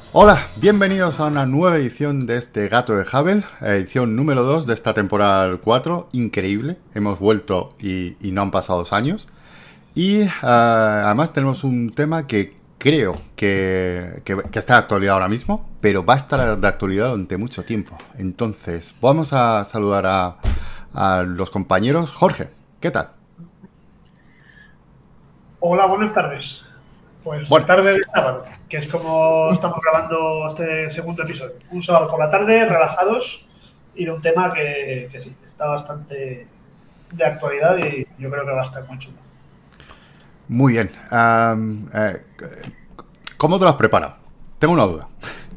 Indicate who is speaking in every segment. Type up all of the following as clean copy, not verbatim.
Speaker 1: Hola, bienvenidos a una nueva edición de este Gato de Hubble, edición número 2 de esta temporada 4. Increíble, hemos vuelto y no han pasado 2 años. Y además tenemos un tema que creo que está de actualidad ahora mismo, pero va a estar de actualidad durante mucho tiempo. Entonces, vamos a saludar a los compañeros. Jorge, ¿qué tal?
Speaker 2: Hola, buenas tardes. Pues
Speaker 1: Bueno,
Speaker 2: tarde de sábado, que es como estamos grabando este segundo episodio. Un sábado por la tarde, relajados, y de un tema que sí, está bastante de actualidad y yo creo que va a estar muy chulo.
Speaker 1: muy bien. ¿Cómo te lo has preparado? Tengo una duda.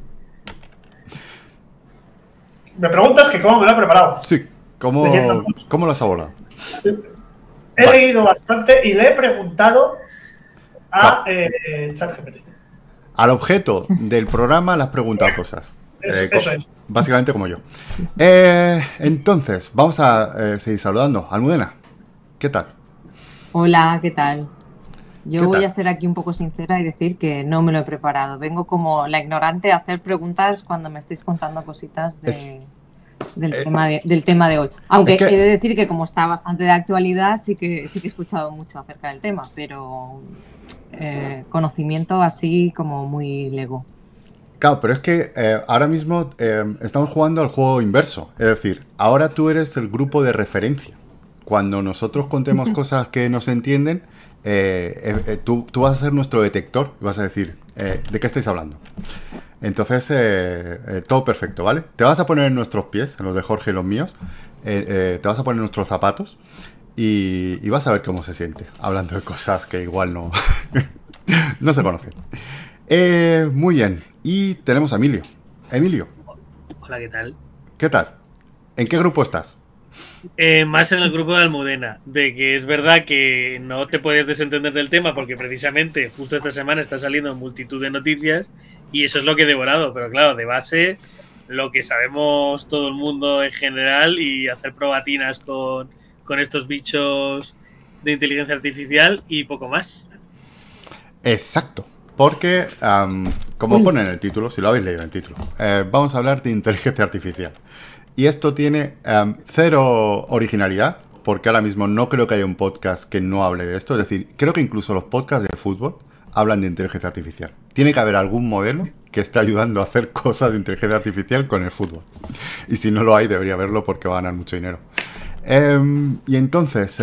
Speaker 2: Me preguntas que cómo me lo he preparado.
Speaker 1: Sí,
Speaker 2: Leyendo
Speaker 1: ¿cómo,
Speaker 2: mucho.
Speaker 1: cómo lo has abordado?
Speaker 2: He
Speaker 1: Vale,
Speaker 2: leído bastante y le he preguntado a
Speaker 1: claro.
Speaker 2: ChatGPT.
Speaker 1: Al objeto del programa le has preguntado cosas.
Speaker 2: Eso es.
Speaker 1: Básicamente como yo. Entonces, vamos a seguir saludando. Almudena, ¿qué tal?
Speaker 3: Hola, ¿qué tal?
Speaker 1: ¿Qué
Speaker 3: Yo voy
Speaker 1: tal?
Speaker 3: a ser aquí un poco sincera y decir que no me lo he preparado. Vengo como la ignorante a hacer preguntas cuando me estáis contando cositas
Speaker 1: Es,
Speaker 3: del tema de hoy.
Speaker 1: es
Speaker 3: Aunque he
Speaker 1: que,
Speaker 3: de decir que como está bastante de actualidad, sí que he escuchado mucho acerca del tema, pero conocimiento así como muy lego.
Speaker 1: claro, pero es que ahora mismo estamos jugando al juego inverso. Es decir, ahora tú eres el grupo de referencia. Cuando nosotros contemos cosas que no se entienden, tú vas a ser nuestro detector y vas a decir, ¿de qué estáis hablando? Entonces, todo perfecto, ¿vale? Te vas a poner en nuestros pies, en los de Jorge y los míos. Te vas a poner en nuestros zapatos y vas a ver cómo se siente, hablando de cosas que igual no, no se conocen. Muy bien. Y tenemos a Emilio. Emilio,
Speaker 4: Hola, ¿qué tal?
Speaker 1: ¿qué tal? ¿En qué grupo estás?
Speaker 4: Más en el grupo de Almudena, de que es verdad que no te puedes desentender del tema porque precisamente justo esta semana está saliendo multitud de noticias y eso es lo que he devorado, pero claro, de base lo que sabemos todo el mundo en general y hacer probatinas con estos bichos de inteligencia artificial y poco más.
Speaker 1: Exacto. Porque, como
Speaker 3: Uy,
Speaker 1: pone en el título, si lo habéis leído en el título, vamos a hablar de inteligencia artificial. Y esto tiene cero originalidad, porque ahora mismo no creo que haya un podcast que no hable de esto. Es decir, creo que incluso los podcasts de fútbol hablan de inteligencia artificial. Tiene que haber algún modelo que esté ayudando a hacer cosas de inteligencia artificial con el fútbol. Y si no lo hay, debería haberlo porque va a ganar mucho dinero. Y entonces,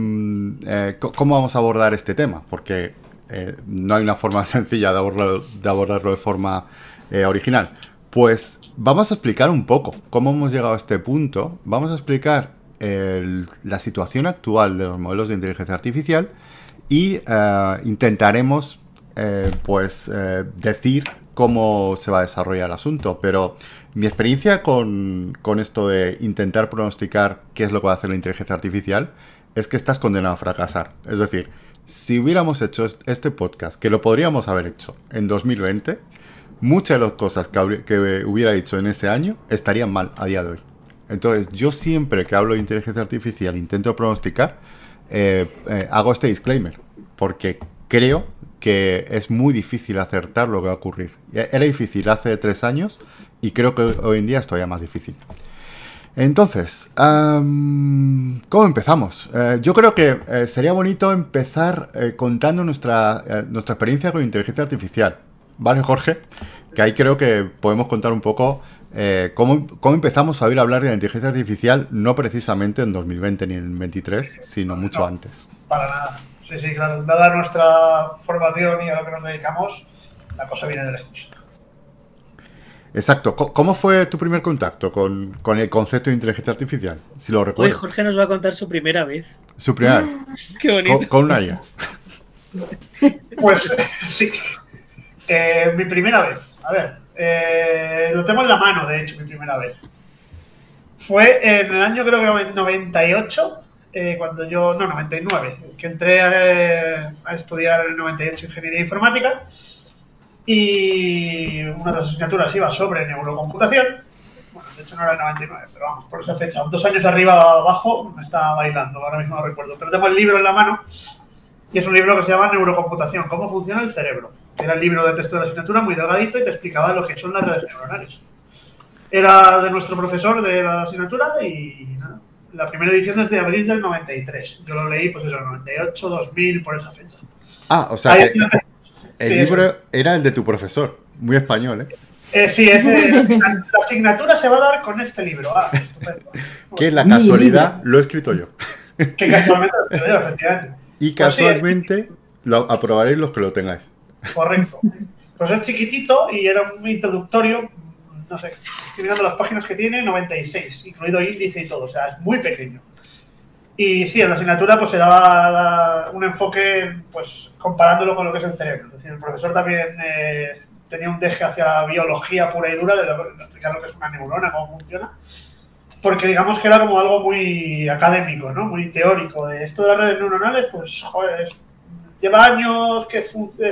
Speaker 1: ¿cómo vamos a abordar este tema? Porque no hay una forma sencilla de abordarlo de forma original. Pues vamos a explicar un poco cómo hemos llegado a este punto. Vamos a explicar la situación actual de los modelos de inteligencia artificial y intentaremos decir cómo se va a desarrollar el asunto. Pero mi experiencia con esto de intentar pronosticar qué es lo que va a hacer la inteligencia artificial es que estás condenado a fracasar. Es decir, si hubiéramos hecho este podcast, que lo podríamos haber hecho en 2020, muchas de las cosas que hubiera dicho en ese año estarían mal a día de hoy. Entonces, yo siempre que hablo de inteligencia artificial intento pronosticar, hago este disclaimer, porque creo que es muy difícil acertar lo que va a ocurrir. Era difícil hace 3 años y creo que hoy en día es todavía más difícil. Entonces, ¿cómo empezamos? Yo creo que sería bonito empezar contando nuestra experiencia con inteligencia artificial. ¿Vale, Jorge? Que ahí creo que podemos contar un poco cómo empezamos a oír hablar de la inteligencia artificial, no precisamente en 2020 ni en 2023, sino mucho
Speaker 2: No,
Speaker 1: antes.
Speaker 2: para nada. Sí, sí, claro. Dada nuestra formación y a lo que nos dedicamos, la cosa viene de lejos.
Speaker 1: Exacto. ¿Cómo fue tu primer contacto con el concepto de inteligencia artificial? Si lo
Speaker 4: Hoy
Speaker 1: recuerdas.
Speaker 4: Jorge nos va a contar su primera vez.
Speaker 1: Su primera vez.
Speaker 4: Qué bonito.
Speaker 1: Con una IA.
Speaker 2: Pues sí, mi primera vez. A ver, lo tengo en la mano, de hecho, mi primera vez. Fue en el año, creo que 98, cuando yo, no, 99, que entré a estudiar en el 98 Ingeniería Informática y una de las asignaturas iba sobre neurocomputación. Bueno, de hecho no era el 99, pero vamos, por esa fecha, 2 años arriba o abajo, me estaba bailando, ahora mismo no recuerdo, pero tengo el libro en la mano Y es un libro que se llama Neurocomputación, cómo funciona el cerebro. Era el libro de texto de la asignatura, muy delgadito, y te explicaba lo que son las redes neuronales. Era de nuestro profesor de la asignatura y nada. La primera edición es de abril del 93. Yo lo leí, pues eso, 98, 2000, por esa fecha.
Speaker 1: Ah, o sea,
Speaker 2: Ahí
Speaker 1: que el
Speaker 2: sí,
Speaker 1: libro
Speaker 2: eso.
Speaker 1: era el de tu profesor. Muy español, ¿eh?
Speaker 2: Sí, la asignatura se va a dar con este libro. Ah, estupendo.
Speaker 1: Que la
Speaker 3: Mi
Speaker 1: casualidad
Speaker 3: libro.
Speaker 1: lo he escrito yo.
Speaker 2: Que casualmente lo leo, efectivamente.
Speaker 1: Y
Speaker 2: Pues sí, es
Speaker 1: casualmente lo aprobaréis los que lo tengáis.
Speaker 2: correcto. Pues es chiquitito y era un introductorio, no sé, estoy mirando las páginas que tiene, 96, incluido índice y todo, o sea, es muy pequeño. Y sí, en la asignatura pues se daba un enfoque pues comparándolo con lo que es el cerebro. Es decir, el profesor también tenía un deje hacia la biología pura y dura de explicar lo que es una neurona, cómo funciona. Porque digamos que era como algo muy académico, ¿no? Muy teórico. De esto de las redes neuronales, pues, joder, lleva años que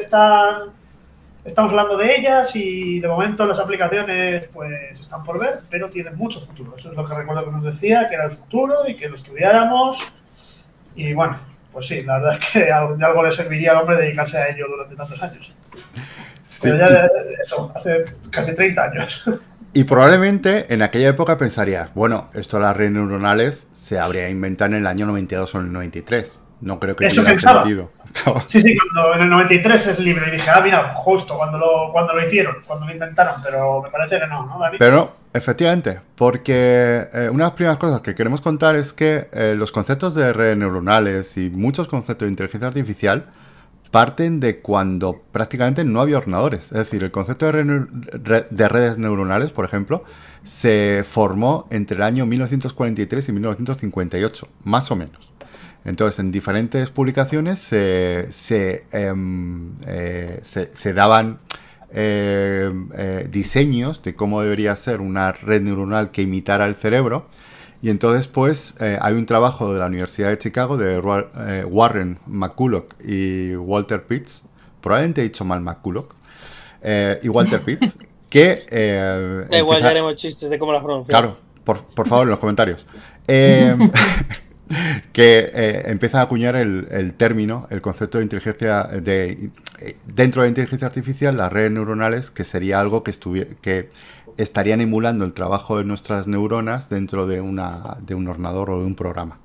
Speaker 2: estamos hablando de ellas y de momento las aplicaciones pues están por ver, pero tienen mucho futuro. Eso es lo que recuerdo que nos decía, que era el futuro y que lo estudiáramos. Y bueno, pues sí, la verdad es que de algo le serviría al hombre dedicarse a ello durante tantos años.
Speaker 1: Sí,
Speaker 2: Pero ya eso, hace casi 30 años.
Speaker 1: y probablemente en aquella época pensarías, bueno, esto de las redes neuronales se habría inventado en el año 92 o en el 93. No creo que
Speaker 2: Eso
Speaker 1: tuviera
Speaker 2: pensaba.
Speaker 1: sentido.
Speaker 2: Sí, cuando en el 93 es libre y dije, mira, justo cuando lo hicieron, cuando lo inventaron, pero me parece que no, Dani?
Speaker 1: Pero no, efectivamente, porque una de las primeras cosas que queremos contar es que los conceptos de redes neuronales y muchos conceptos de inteligencia artificial parten de cuando prácticamente no había ordenadores. Es decir, el concepto de redes neuronales, por ejemplo, se formó entre el año 1943 y 1958, más o menos. Entonces, en diferentes publicaciones se daban diseños de cómo debería ser una red neuronal que imitara el cerebro. Y entonces, pues, hay un trabajo de la Universidad de Chicago de Warren McCulloch y Walter Pitts, probablemente he dicho mal McCulloch, y Walter Pitts, que...
Speaker 4: Da igual, ya haremos chistes de cómo las pronunciamos.
Speaker 1: Claro, por favor, en los comentarios. Que empieza a acuñar el término, el concepto de inteligencia dentro de la inteligencia artificial, las redes neuronales, que sería algo que estarían emulando el trabajo de nuestras neuronas dentro de un ordenador o de un programa.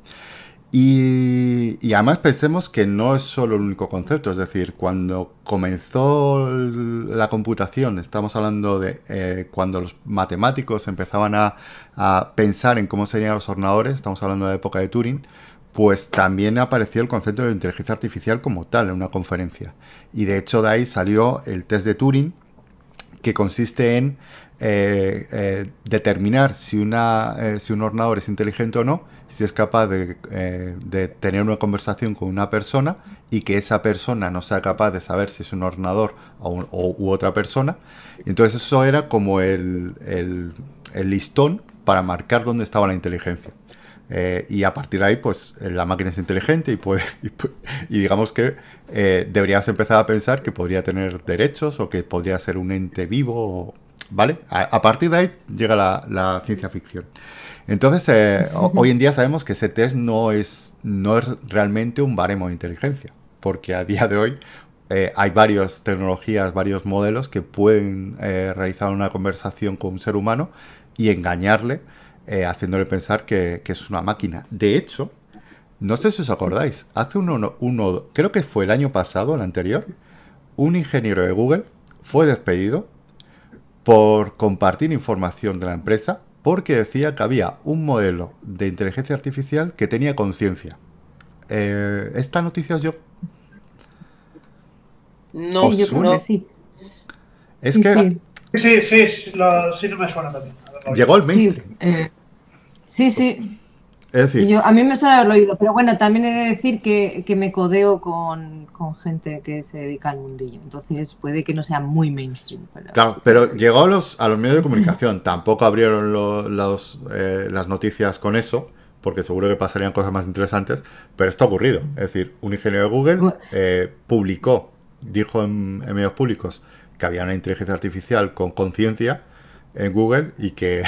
Speaker 1: Y además pensemos que no es solo el único concepto, es decir, cuando comenzó la computación, estamos hablando de cuando los matemáticos empezaban a pensar en cómo serían los ordenadores, estamos hablando de la época de Turing, pues también apareció el concepto de inteligencia artificial como tal en una conferencia. Y de hecho de ahí salió el test de Turing, que consiste en determinar si un ordenador es inteligente o no, si es capaz de tener una conversación con una persona y que esa persona no sea capaz de saber si es un ordenador u otra persona. Y entonces eso era como el listón para marcar dónde estaba la inteligencia. Y a partir de ahí, pues la máquina es inteligente y digamos que deberías empezar a pensar que podría tener derechos o que podría ser un ente vivo, ¿vale? A partir de ahí llega la ciencia ficción. Entonces, hoy en día sabemos que ese test no es realmente un baremo de inteligencia, porque a día de hoy hay varias tecnologías, varios modelos que pueden realizar una conversación con un ser humano y engañarle, haciéndole pensar que es una máquina. De hecho, no sé si os acordáis, hace creo que fue el año pasado, el anterior, un ingeniero de Google fue despedido por compartir información de la empresa porque decía que había un modelo de inteligencia artificial que tenía conciencia. ¿Esta noticia os llegó?
Speaker 4: No,
Speaker 3: Sí, yo creo que sí.
Speaker 1: Es
Speaker 3: Sí,
Speaker 1: que
Speaker 3: sí.
Speaker 2: Sí, no me suena también.
Speaker 1: llegó al
Speaker 3: Sí,
Speaker 1: mainstream.
Speaker 3: sí.
Speaker 1: Es
Speaker 3: Y
Speaker 1: decir,
Speaker 3: a mí me suena haberlo oído, pero bueno, también he de decir que me codeo con gente que se dedica al mundillo, entonces puede que no sea muy mainstream.
Speaker 1: claro, pero llegó a los medios de comunicación. Tampoco abrieron las noticias con eso, porque seguro que pasarían cosas más interesantes, pero esto ha ocurrido. Es decir, un ingeniero de Google dijo en medios públicos que había una inteligencia artificial con conciencia en Google y que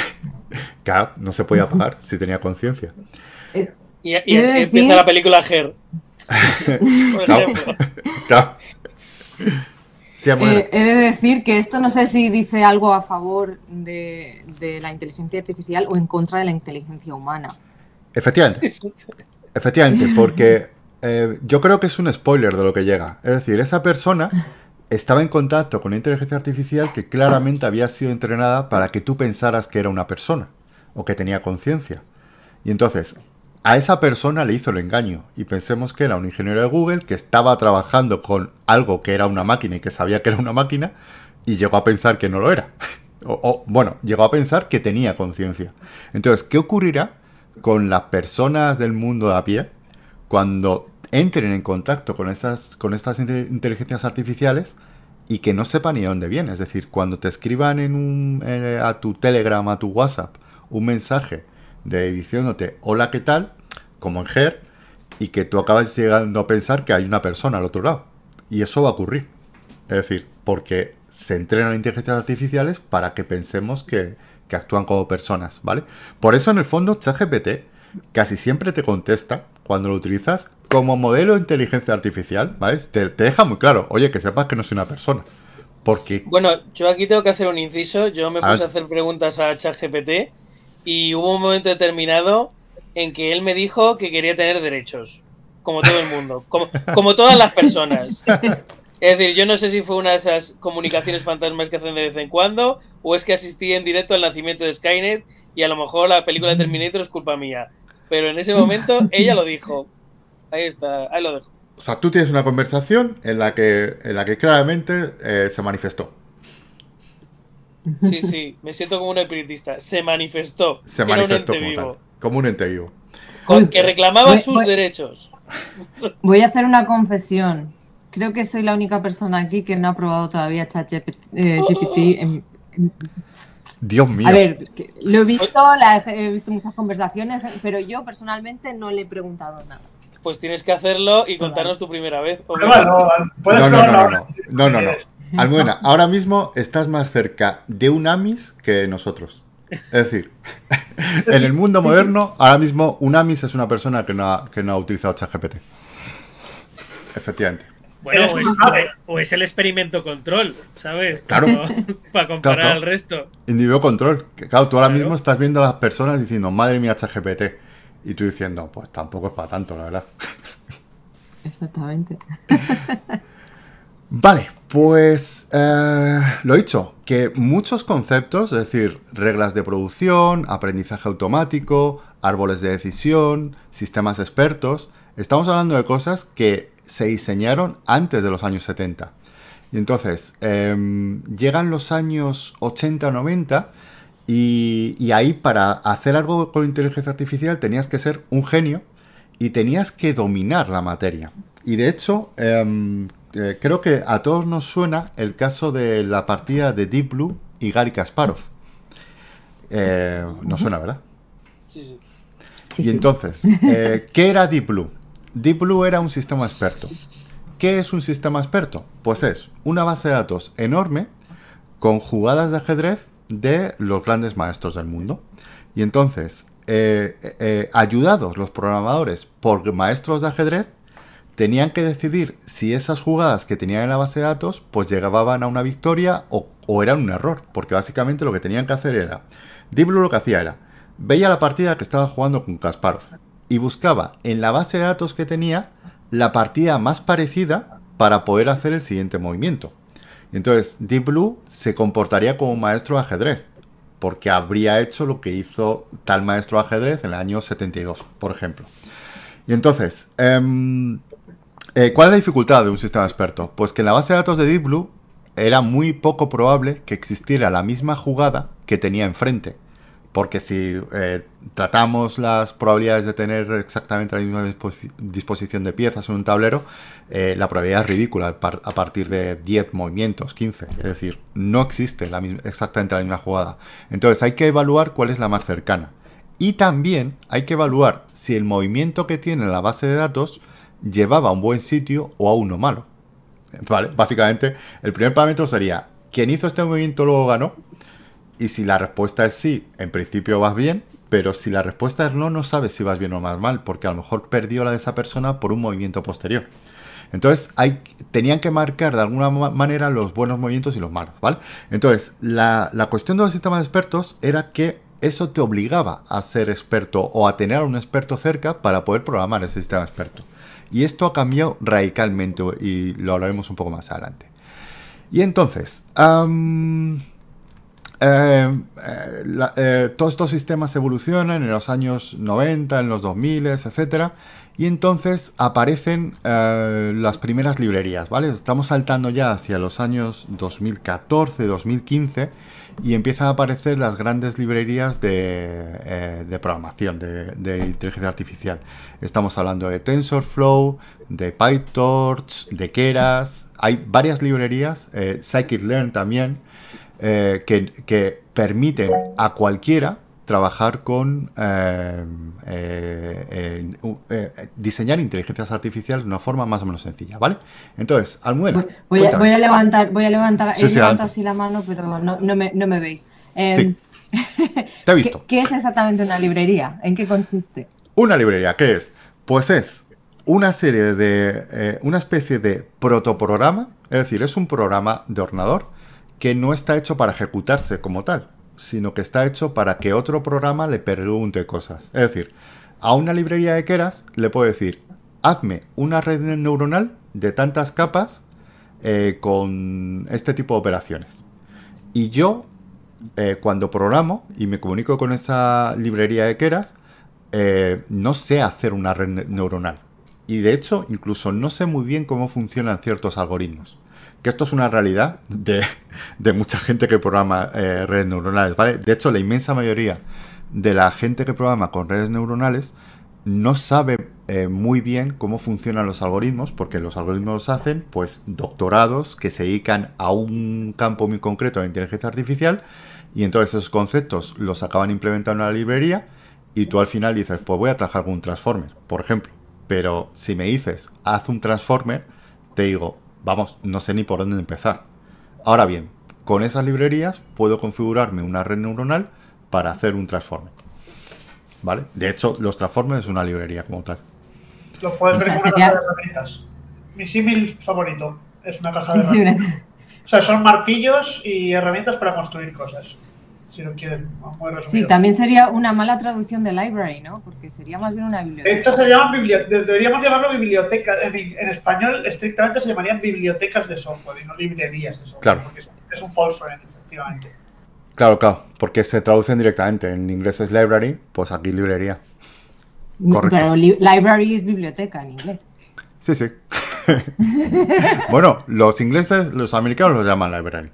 Speaker 1: no se podía pagar si tenía conciencia.
Speaker 4: Y así empieza la película Her. Por
Speaker 1: Claro,
Speaker 4: ejemplo.
Speaker 1: claro. Sí, bueno,
Speaker 3: He de decir que esto no sé si dice algo a favor de la inteligencia artificial o en contra de la inteligencia humana.
Speaker 1: efectivamente. Efectivamente, porque yo creo que es un spoiler de lo que llega. Es decir, esa persona estaba en contacto con una inteligencia artificial que claramente había sido entrenada para que tú pensaras que era una persona o que tenía conciencia. Y entonces, a esa persona le hizo el engaño. Y pensemos que era un ingeniero de Google que estaba trabajando con algo que era una máquina y que sabía que era una máquina y llegó a pensar que no lo era. Bueno, llegó a pensar que tenía conciencia. Entonces, ¿qué ocurrirá con las personas del mundo de a pie cuando entren en contacto con estas inteligencias artificiales y que no sepan ni de dónde viene? Es decir, cuando te escriban a tu Telegram, a tu WhatsApp, un mensaje diciéndote hola, ¿qué tal? Como en Her, y que tú acabas llegando a pensar que hay una persona al otro lado. Y eso va a ocurrir. Es decir, porque se entrenan inteligencias artificiales para que pensemos que actúan como personas, ¿vale? Por eso, en el fondo, ChatGPT casi siempre te contesta, cuando lo utilizas, como modelo de inteligencia artificial, ¿vale? Te deja muy claro, oye, que sepas que no soy una persona. Porque,
Speaker 4: Bueno, yo aquí tengo que hacer un inciso. Yo me
Speaker 1: a
Speaker 4: puse a
Speaker 1: ver,
Speaker 4: hacer preguntas a ChatGPT y hubo un momento determinado en que él me dijo que quería tener derechos, como todo el mundo, como todas las personas. Es decir, yo no sé si fue una de esas comunicaciones fantasmas que hacen de vez en cuando o es que asistí en directo al nacimiento de Skynet y a lo mejor la película de Terminator es culpa mía. Pero en ese momento ella lo dijo. Ahí está, ahí lo dejo.
Speaker 1: o sea, tú tienes una conversación en la que claramente se manifestó.
Speaker 4: Sí, sí, me siento como un espiritista. Se manifestó.
Speaker 1: Se
Speaker 4: Era un
Speaker 1: manifestó
Speaker 4: ente
Speaker 1: como tal,
Speaker 4: vivo.
Speaker 1: como un ente vivo.
Speaker 3: Uy,
Speaker 4: Que reclamaba sus derechos.
Speaker 3: voy a hacer una confesión. Creo que soy la única persona aquí que no ha probado todavía ChatGPT.
Speaker 1: Dios
Speaker 3: A
Speaker 1: mío.
Speaker 3: ver, lo he visto, he visto muchas conversaciones, pero yo personalmente no le he preguntado nada.
Speaker 4: Pues tienes que hacerlo y
Speaker 3: Todavía.
Speaker 4: contarnos tu primera vez.
Speaker 2: Pruébalo, puedes
Speaker 1: No, no, no,
Speaker 2: probarlo
Speaker 1: no,
Speaker 2: ahora
Speaker 1: no.
Speaker 2: si
Speaker 1: No, no, no.
Speaker 2: quieres.
Speaker 1: Almudena, ahora mismo estás más cerca de un Amis que nosotros. Es decir, en el mundo moderno, ahora mismo un Amis es una persona que no ha utilizado ChatGPT. Efectivamente.
Speaker 4: Bueno,
Speaker 2: Eres una nave.
Speaker 4: o es el experimento control, ¿sabes?
Speaker 1: Claro.
Speaker 4: Para comparar
Speaker 1: Claro.
Speaker 4: al resto.
Speaker 1: Individuo control. Que, claro, tú ahora
Speaker 4: Claro.
Speaker 1: mismo estás viendo a las personas diciendo, madre mía, ChatGPT. Y tú diciendo, pues tampoco es para tanto, la verdad.
Speaker 3: Exactamente.
Speaker 1: Vale, pues lo dicho, que muchos conceptos, es decir, reglas de producción, aprendizaje automático, árboles de decisión, sistemas expertos, estamos hablando de cosas que se diseñaron antes de los años 70. Y entonces, llegan los años 80-90 y ahí para hacer algo con inteligencia artificial tenías que ser un genio y tenías que dominar la materia. Y de hecho, creo que a todos nos suena el caso de la partida de Deep Blue y Garry Kasparov. Nos suena, ¿verdad?
Speaker 4: Sí, sí.
Speaker 3: Sí,
Speaker 1: Y
Speaker 3: sí.
Speaker 1: entonces, ¿qué era Deep Blue? Deep Blue era un sistema experto. ¿Qué es un sistema experto? Pues es una base de datos enorme con jugadas de ajedrez de los grandes maestros del mundo. Y entonces, ayudados los programadores por maestros de ajedrez, tenían que decidir si esas jugadas que tenían en la base de datos pues llegaban a una victoria o eran un error. Porque básicamente lo que tenían que hacer era... Deep Blue lo que hacía era... Veía la partida que estaba jugando con Kasparov y buscaba en la base de datos que tenía la partida más parecida para poder hacer el siguiente movimiento. Y entonces Deep Blue se comportaría como un maestro de ajedrez, porque habría hecho lo que hizo tal maestro de ajedrez en el año 72, por ejemplo. Y entonces, ¿cuál es la dificultad de un sistema experto? Pues que en la base de datos de Deep Blue era muy poco probable que existiera la misma jugada que tenía enfrente. Porque si tratamos las probabilidades de tener exactamente la misma disposición de piezas en un tablero, la probabilidad es ridícula a partir de 10 movimientos, 15. Es decir, no existe exactamente la misma jugada. Entonces hay que evaluar cuál es la más cercana. Y también hay que evaluar si el movimiento que tiene la base de datos llevaba a un buen sitio o a uno malo. ¿Vale? Básicamente, el primer parámetro sería, ¿quién hizo este movimiento luego ganó? Y si la respuesta es sí, en principio vas bien, pero si la respuesta es no, no sabes si vas bien o más mal, porque a lo mejor perdió la de esa persona por un movimiento posterior. Entonces tenían que marcar de alguna manera los buenos movimientos y los malos, ¿vale? Entonces, la cuestión de los sistemas de expertos era que eso te obligaba a ser experto o a tener a un experto cerca para poder programar ese sistema experto. Y esto ha cambiado radicalmente y lo hablaremos un poco más adelante. Y entonces, todos estos sistemas evolucionan en los años 90, en los 2000, etcétera, y entonces aparecen las primeras librerías, ¿vale? Estamos saltando ya hacia los años 2014, 2015 y empiezan a aparecer las grandes librerías de programación, de inteligencia artificial. Estamos hablando de TensorFlow, de PyTorch, de Keras. Hay varias librerías, Scikit-learn también, que permiten a cualquiera trabajar con diseñar inteligencias artificiales de una forma más o menos sencilla, ¿vale? Entonces, Almudena,
Speaker 3: voy a levantar,
Speaker 1: sí,
Speaker 3: levanto así la mano, pero no me veis.
Speaker 1: Sí. Te he visto.
Speaker 3: ¿Qué es exactamente una librería? ¿En qué consiste?
Speaker 1: Una librería, ¿qué es? Pues es una serie de una especie de protoprograma, es decir, es un programa de ordenador que no está hecho para ejecutarse como tal, sino que está hecho para que otro programa le pregunte cosas. Es decir, a una librería de Keras le puedo decir, hazme una red neuronal de tantas capas con este tipo de operaciones. Y yo, cuando programo y me comunico con esa librería de Keras, no sé hacer una red neuronal. Y de hecho, incluso no sé muy bien cómo funcionan ciertos algoritmos. Que esto es una realidad de mucha gente que programa redes neuronales, ¿vale? De hecho, la inmensa mayoría de la gente que programa con redes neuronales no sabe muy bien cómo funcionan los algoritmos, porque los algoritmos los hacen, pues, doctorados que se dedican a un campo muy concreto de inteligencia artificial, y entonces esos conceptos los acaban implementando en la librería, y tú al final dices, pues voy a trabajar con un transformer, por ejemplo. Pero si me dices, haz un transformer, te digo, vamos, no sé ni por dónde empezar. Ahora bien, con esas librerías puedo configurarme una red neuronal para hacer un transformer. ¿Vale? De hecho, los transformers es una librería como tal.
Speaker 2: Lo puedes ver como una caja de herramientas. Mi símil favorito es una caja de herramientas. O sea, son martillos y herramientas para construir cosas. Si lo quieren, muy resumido.
Speaker 3: Sí, también sería una mala traducción de library, ¿no? Porque sería más bien una biblioteca.
Speaker 2: De hecho, se llaman deberíamos llamarlo biblioteca. En español, estrictamente, se llamarían bibliotecas de software y no librerías de software.
Speaker 1: Claro.
Speaker 2: Porque es un false friend, efectivamente.
Speaker 1: Claro, porque se traducen directamente. En inglés es library, pues aquí librería. Correcto.
Speaker 3: Pero library es biblioteca en inglés.
Speaker 1: Sí, sí. Bueno, los ingleses, los americanos lo llaman library.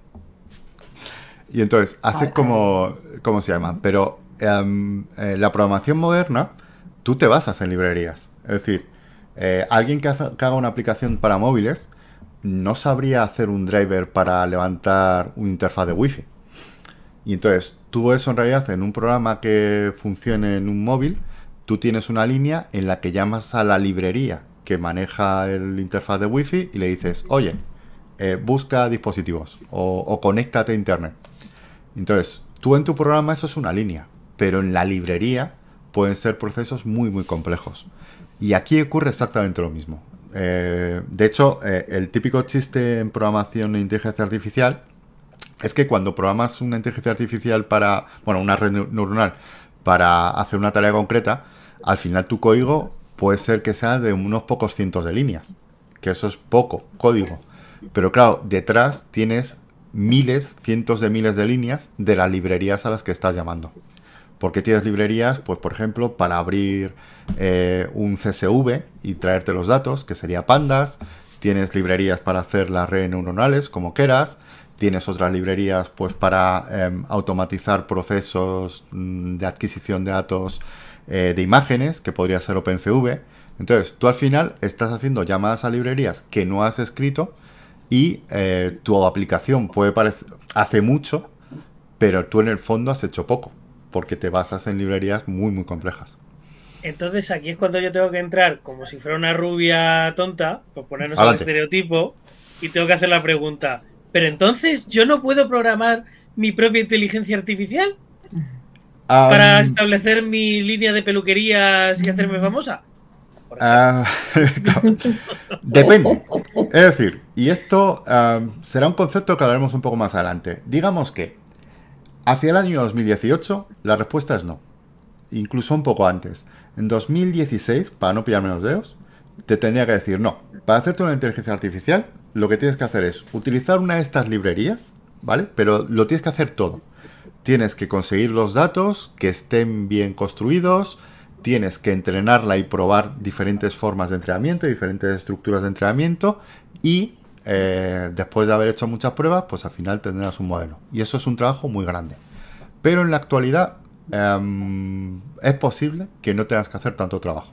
Speaker 1: Y entonces, así es como se llama. Pero la programación moderna, tú te basas en librerías. Es decir, alguien que haga una aplicación para móviles no sabría hacer un driver para levantar una interfaz de Wi-Fi. Y entonces, tú eso en realidad en un programa que funcione en un móvil, tú tienes una línea en la que llamas a la librería que maneja el interfaz de Wi-Fi y le dices, oye, busca dispositivos o conéctate a internet. Entonces, tú en tu programa eso es una línea, pero en la librería pueden ser procesos muy, muy complejos. Y aquí ocurre exactamente lo mismo. De hecho, el típico chiste en programación e inteligencia artificial es que cuando programas una inteligencia artificial una red neuronal para hacer una tarea concreta, al final tu código puede ser que sea de unos pocos cientos de líneas, que eso es poco código. Pero claro, detrás tienes miles, cientos de miles de líneas de las librerías a las que estás llamando. Porque tienes librerías, pues por ejemplo, para abrir un CSV y traerte los datos, que sería Pandas. Tienes librerías para hacer las redes neuronales, como Keras. Tienes otras librerías pues para automatizar procesos de adquisición de datos de imágenes, que podría ser OpenCV. Entonces, tú al final estás haciendo llamadas a librerías que no has escrito y tu aplicación hace mucho, pero tú en el fondo has hecho poco, porque te basas en librerías muy, muy complejas.
Speaker 4: Entonces aquí es cuando yo tengo que entrar como si fuera una rubia tonta, por ponernos
Speaker 1: Adelante.
Speaker 4: el estereotipo, y tengo que hacer la pregunta, pero entonces yo no puedo programar mi propia inteligencia artificial para establecer mi línea de peluquerías y hacerme famosa?
Speaker 1: Claro. Depende. Es decir, y esto será un concepto que hablaremos un poco más adelante. Digamos que hacia el año 2018 la respuesta es no. Incluso un poco antes. En 2016, para no pillarme los dedos, te tendría que decir no. Para hacerte una inteligencia artificial, lo que tienes que hacer es utilizar una de estas librerías, ¿vale? Pero lo tienes que hacer todo. Tienes que conseguir los datos que estén bien construidos, tienes que entrenarla y probar diferentes formas de entrenamiento, diferentes estructuras de entrenamiento y después de haber hecho muchas pruebas, pues al final tendrás un modelo. Y eso es un trabajo muy grande. Pero en la actualidad es posible que no tengas que hacer tanto trabajo.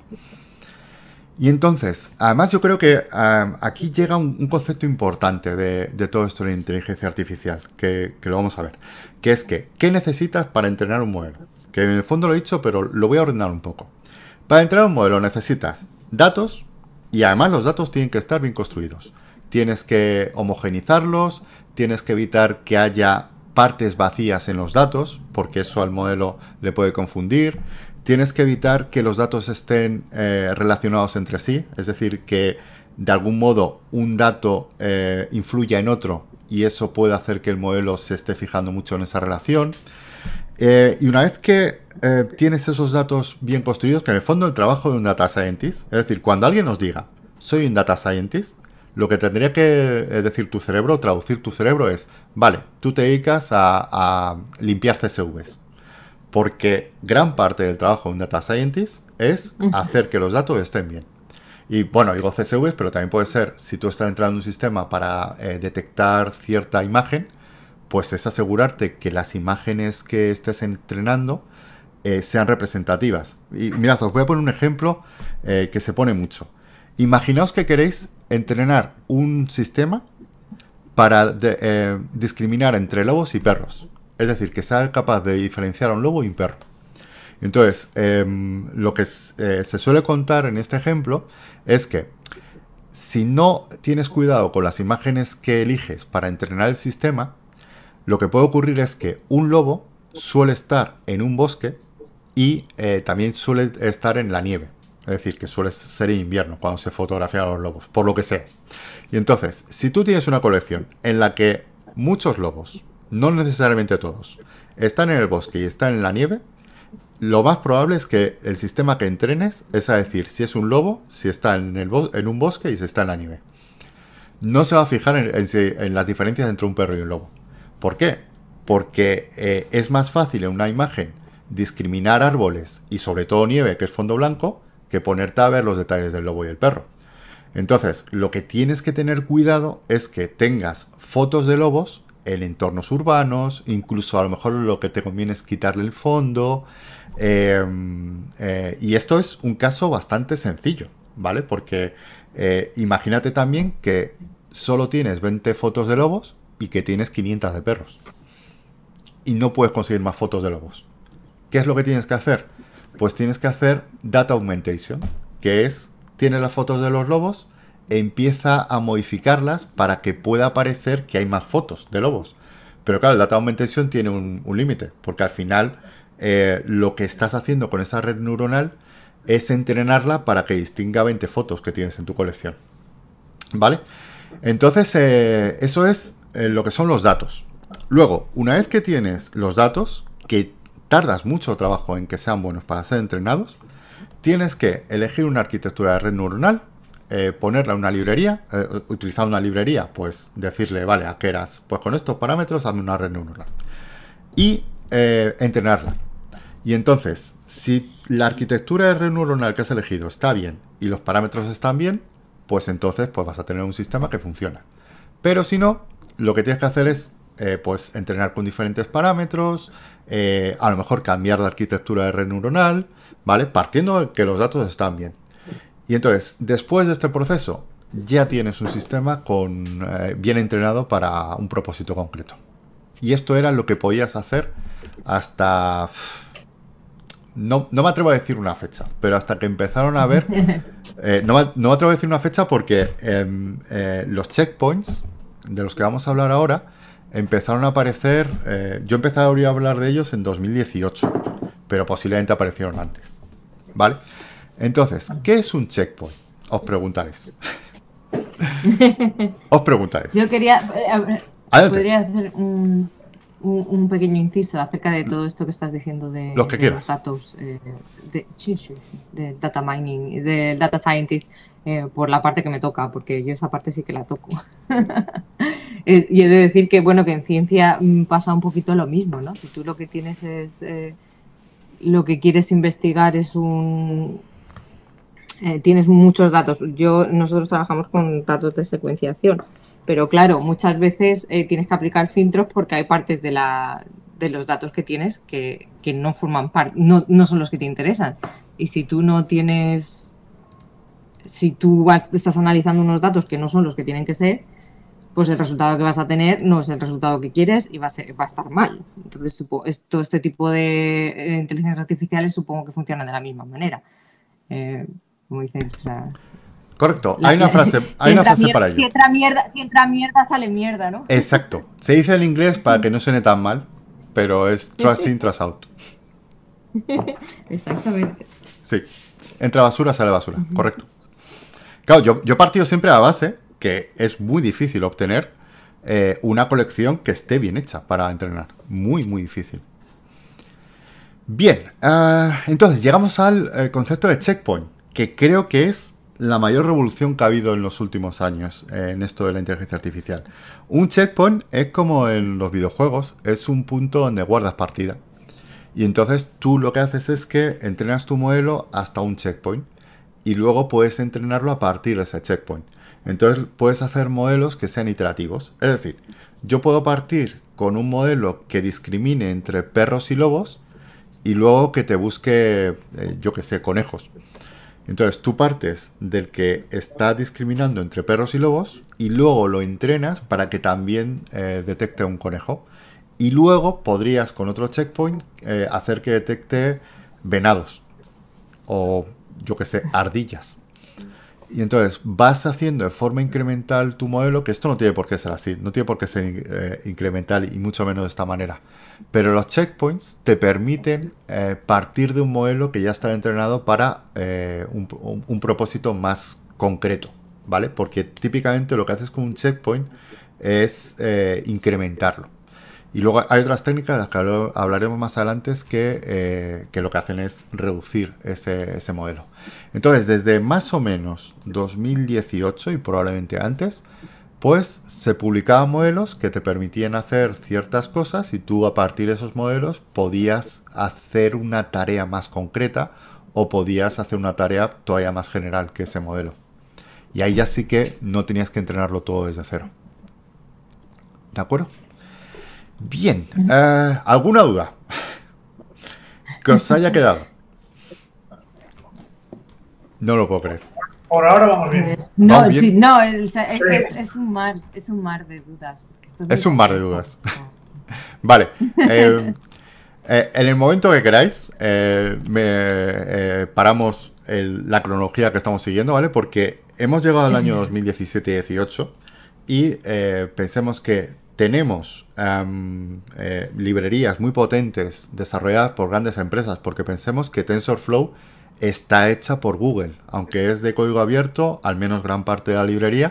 Speaker 1: Y entonces, además yo creo que aquí llega un concepto importante de todo esto de inteligencia artificial, que lo vamos a ver, que es que, ¿qué necesitas para entrenar un modelo? Que en el fondo lo he dicho, pero lo voy a ordenar un poco. Para entrenar un modelo necesitas datos, y además los datos tienen que estar bien construidos. Tienes que homogeneizarlos, tienes que evitar que haya partes vacías en los datos, porque eso al modelo le puede confundir. Tienes que evitar que los datos estén relacionados entre sí, es decir, que de algún modo un dato influya en otro y eso puede hacer que el modelo se esté fijando mucho en esa relación. Y una vez que tienes esos datos bien construidos, que en el fondo el trabajo de un data scientist, es decir, cuando alguien nos diga, soy un data scientist, lo que tendría que decir tu cerebro, traducir tu cerebro es, vale, tú te dedicas a limpiar CSVs. Porque gran parte del trabajo de un data scientist es hacer que los datos estén bien. Y bueno, digo CSVs, pero también puede ser, si tú estás entrando en un sistema para detectar cierta imagen, pues es asegurarte que las imágenes que estés entrenando sean representativas. Y mirad, os voy a poner un ejemplo que se pone mucho. Imaginaos que queréis entrenar un sistema para discriminar entre lobos y perros. Es decir, que sea capaz de diferenciar a un lobo y un perro. Entonces, lo que se suele contar en este ejemplo es que si no tienes cuidado con las imágenes que eliges para entrenar el sistema, lo que puede ocurrir es que un lobo suele estar en un bosque y también suele estar en la nieve. Es decir, que suele ser en invierno cuando se fotografían a los lobos, por lo que sea. Y entonces, si tú tienes una colección en la que muchos lobos, no necesariamente todos, están en el bosque y están en la nieve, lo más probable es que el sistema que entrenes es a decir si es un lobo, si está en un bosque y si está en la nieve. No se va a fijar en las diferencias entre un perro y un lobo. ¿Por qué? Porque es más fácil en una imagen discriminar árboles y sobre todo nieve, que es fondo blanco, que ponerte a ver los detalles del lobo y el perro. Entonces, lo que tienes que tener cuidado es que tengas fotos de lobos en entornos urbanos, incluso a lo mejor lo que te conviene es quitarle el fondo. Y esto es un caso bastante sencillo, ¿vale? Porque imagínate también que solo tienes 20 fotos de lobos y que tienes 500 de perros. Y no puedes conseguir más fotos de lobos. ¿Qué es lo que tienes que hacer? Pues tienes que hacer data augmentation, que es, tienes las fotos de los lobos, empieza a modificarlas para que pueda parecer que hay más fotos de lobos. Pero claro, el data augmentation tiene un límite, porque al final lo que estás haciendo con esa red neuronal es entrenarla para que distinga 20 fotos que tienes en tu colección. ¿Vale? Entonces, eso es lo que son los datos. Luego, una vez que tienes los datos, que tardas mucho trabajo en que sean buenos para ser entrenados, tienes que elegir una arquitectura de red neuronal, ponerla en una librería, utilizar una librería, pues decirle, vale, ¿a qué eras? Pues con estos parámetros hazme una red neuronal. Y entrenarla. Y entonces, si la arquitectura de red neuronal que has elegido está bien y los parámetros están bien, pues entonces pues vas a tener un sistema que funciona. Pero si no, lo que tienes que hacer es pues entrenar con diferentes parámetros, a lo mejor cambiar la arquitectura de red neuronal, ¿vale? Partiendo de que los datos están bien. Y entonces, después de este proceso, ya tienes un sistema bien entrenado para un propósito concreto. Y esto era lo que podías hacer hasta... No me atrevo a decir una fecha, pero hasta que empezaron a ver... no me atrevo a decir una fecha porque los checkpoints, de los que vamos a hablar ahora, empezaron a aparecer, yo empecé a hablar de ellos en 2018, pero posiblemente aparecieron antes, ¿vale? Entonces, ¿qué es un checkpoint? Os preguntaréis.
Speaker 3: Yo quería...
Speaker 1: Adelante.
Speaker 3: podría hacer un pequeño inciso acerca de todo esto que estás diciendo de
Speaker 1: Los que quieras.
Speaker 3: los datos, de data mining, del data scientist, por la parte que me toca, porque yo esa parte sí que la toco. Y he de decir que, bueno, que en ciencia pasa un poquito lo mismo, ¿no? Si tú lo que tienes es... lo que quieres investigar es tienes muchos datos. Nosotros trabajamos con datos de secuenciación, pero claro, muchas veces tienes que aplicar filtros porque hay partes de los datos que tienes que no forman parte, no son los que te interesan. Y si tú estás analizando unos datos que no son los que tienen que ser, pues el resultado que vas a tener no es el resultado que quieres y va a estar mal. Entonces, todo este tipo de inteligencias artificiales supongo que funcionan de la misma manera. Como dicen, o sea,
Speaker 1: Correcto, hay una frase para ello.
Speaker 3: Si entra mierda, sale mierda, ¿no?
Speaker 1: Exacto. Se dice en inglés para que no suene tan mal, pero es trust in, trust out.
Speaker 3: Exactamente.
Speaker 1: Sí. Entra basura, sale basura. Correcto. Claro, yo he partido siempre a la base que es muy difícil obtener una colección que esté bien hecha para entrenar. Muy, muy difícil. Bien, entonces llegamos al concepto de checkpoint, que creo que es la mayor revolución que ha habido en los últimos años en esto de la inteligencia artificial. Un checkpoint es como en los videojuegos, es un punto donde guardas partida. Y entonces tú lo que haces es que entrenas tu modelo hasta un checkpoint y luego puedes entrenarlo a partir de ese checkpoint. Entonces puedes hacer modelos que sean iterativos. Es decir, yo puedo partir con un modelo que discrimine entre perros y lobos y luego que te busque, yo que sé, conejos. Entonces tú partes del que está discriminando entre perros y lobos y luego lo entrenas para que también detecte un conejo. Y luego podrías con otro checkpoint hacer que detecte venados o, yo que sé, ardillas. Y entonces vas haciendo de forma incremental tu modelo, que esto no tiene por qué ser así, no tiene por qué ser incremental y mucho menos de esta manera. Pero los checkpoints te permiten partir de un modelo que ya está entrenado para un propósito más concreto, ¿vale? Porque típicamente lo que haces con un checkpoint es incrementarlo. Y luego hay otras técnicas de las que hablaremos más adelante que lo que hacen es reducir ese modelo. Entonces, desde más o menos 2018 y probablemente antes, pues se publicaban modelos que te permitían hacer ciertas cosas y tú a partir de esos modelos podías hacer una tarea más concreta o podías hacer una tarea todavía más general que ese modelo. Y ahí ya sí que no tenías que entrenarlo todo desde cero. ¿De acuerdo? Bien, ¿alguna duda que os haya quedado? No lo puedo creer.
Speaker 2: Por ahora vamos bien.
Speaker 3: No, sí, no, es un mar de dudas.
Speaker 1: Es un mar de dudas. Vale. En el momento que queráis, paramos la cronología que estamos siguiendo, ¿vale? Porque hemos llegado al año 2017 y 2018 y pensemos que tenemos librerías muy potentes desarrolladas por grandes empresas, porque pensemos que TensorFlow está hecha por Google, aunque es de código abierto, al menos gran parte de la librería,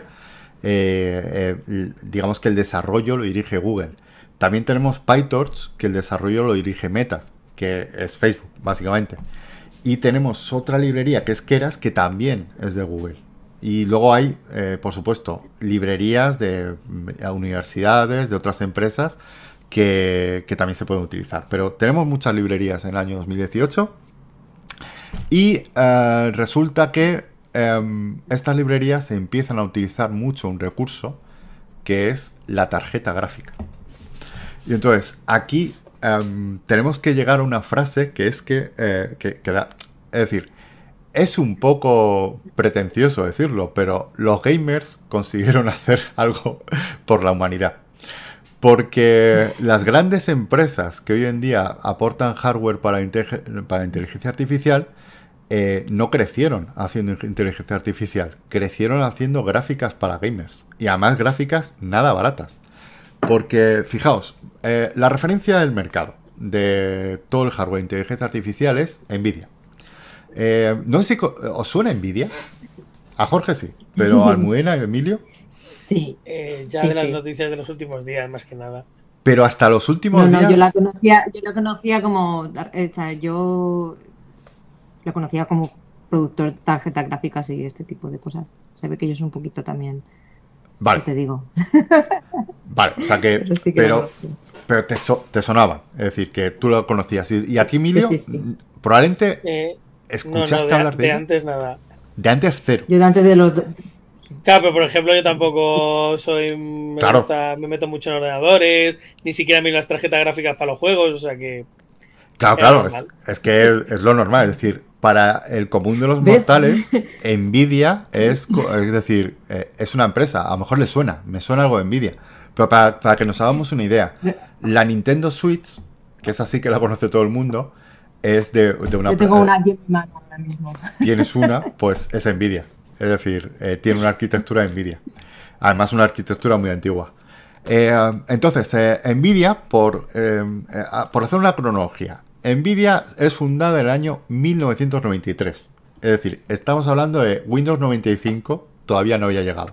Speaker 1: digamos que el desarrollo lo dirige Google. También tenemos PyTorch, que el desarrollo lo dirige Meta, que es Facebook, básicamente. Y tenemos otra librería que es Keras, que también es de Google. Y luego hay, por supuesto, librerías de universidades, de otras empresas, que también se pueden utilizar. Pero tenemos muchas librerías en el año 2018. Y resulta que estas librerías empiezan a utilizar mucho un recurso que es la tarjeta gráfica. Y entonces aquí tenemos que llegar a una frase que es que da, es decir, es un poco pretencioso decirlo, pero los gamers consiguieron hacer algo por la humanidad. Porque las grandes empresas que hoy en día aportan hardware para inteligencia artificial no crecieron haciendo inteligencia artificial, crecieron haciendo gráficas para gamers. Y además gráficas nada baratas. Porque, fijaos, la referencia del mercado de todo el hardware de inteligencia artificial es Nvidia. No sé si os suena Nvidia. A Jorge sí, pero a Almudena y Emilio.
Speaker 3: Sí.
Speaker 4: Ya
Speaker 3: Sí,
Speaker 4: de las
Speaker 3: sí.
Speaker 4: noticias de los últimos días, más que nada.
Speaker 1: Pero hasta los últimos
Speaker 3: No,
Speaker 1: días.
Speaker 3: yo la conocía como, o sea, yo la conocía como productor de tarjetas gráficas y este tipo de cosas. Se ve que yo soy un poquito también,
Speaker 1: Vale,
Speaker 3: ya te digo,
Speaker 1: vale, o sea que.
Speaker 3: pero sí que la
Speaker 1: Pero,
Speaker 3: conocía.
Speaker 1: pero te sonaba. Es decir, que tú lo conocías. Y a ti,
Speaker 3: Sí,
Speaker 1: Emilio,
Speaker 3: sí, sí.
Speaker 1: probablemente
Speaker 4: No,
Speaker 1: escuchaste hablar de
Speaker 4: de
Speaker 1: ella.
Speaker 4: antes nada.
Speaker 1: De antes cero.
Speaker 3: Yo de antes de los...
Speaker 4: Claro, pero por ejemplo, yo tampoco soy. Me
Speaker 1: Claro,
Speaker 4: gusta, me meto mucho en ordenadores, ni siquiera miro las tarjetas gráficas para los juegos, o sea que
Speaker 1: claro,
Speaker 4: era
Speaker 1: claro.
Speaker 4: normal.
Speaker 1: Es que es lo normal. Es decir, para el común de los
Speaker 3: ¿Ves?
Speaker 1: mortales, Nvidia es decir, es una empresa. A lo mejor le suena. Me suena algo de Nvidia. Pero para que nos hagamos una idea, la Nintendo Switch, que es así que la conoce todo el mundo, es de una.
Speaker 3: Yo tengo una aquí en mi mano ahora mismo.
Speaker 1: Tienes una, pues es Nvidia. Es decir, tiene una arquitectura Nvidia. Además, una arquitectura muy antigua. Entonces, Nvidia, por hacer una cronología, Nvidia es fundada en el año 1993. Es decir, estamos hablando de Windows 95, todavía no había llegado.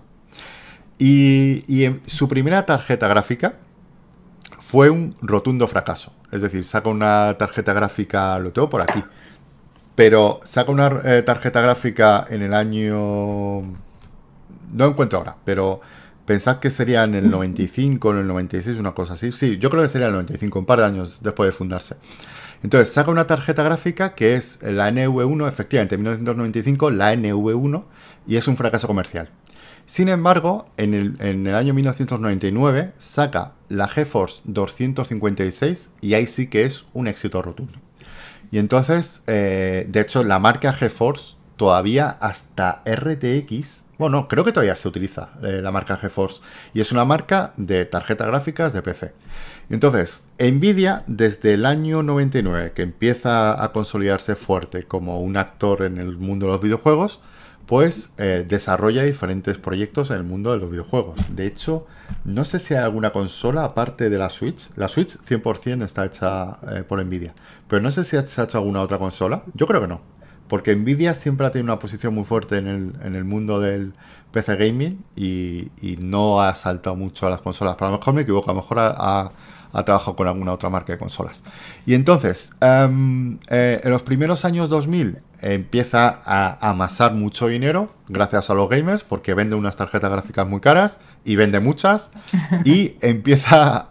Speaker 1: Y su primera tarjeta gráfica fue un rotundo fracaso. Es decir, saca una tarjeta gráfica, lo tengo por aquí, pero saca una tarjeta gráfica en el año... No encuentro ahora, pero pensad que sería en el 95 o en el 96, una cosa así. Sí, yo creo que sería el 95, un par de años después de fundarse. Entonces saca una tarjeta gráfica que es la NV1, efectivamente, en 1995, la NV1, y es un fracaso comercial. Sin embargo, en el año 1999 saca la GeForce 256 y ahí sí que es un éxito rotundo. Y entonces, de hecho, la marca GeForce todavía hasta RTX, bueno, creo que todavía se utiliza la marca GeForce. Y es una marca de tarjetas gráficas de PC. Y entonces, Nvidia, desde el año 99, que empieza a consolidarse fuerte como un actor en el mundo de los videojuegos, pues desarrolla diferentes proyectos en el mundo de los videojuegos. De hecho, no sé si hay alguna consola aparte de la Switch. La Switch 100% está hecha por Nvidia. Pero no sé si se ha hecho alguna otra consola. Yo creo que no. Porque Nvidia siempre ha tenido una posición muy fuerte en el mundo del PC gaming y no ha saltado mucho a las consolas. Pero a lo mejor me equivoco. A lo mejor ha trabajado con alguna otra marca de consolas. Y entonces, en los primeros años 2000 empieza a amasar mucho dinero gracias a los gamers porque vende unas tarjetas gráficas muy caras y vende muchas y empieza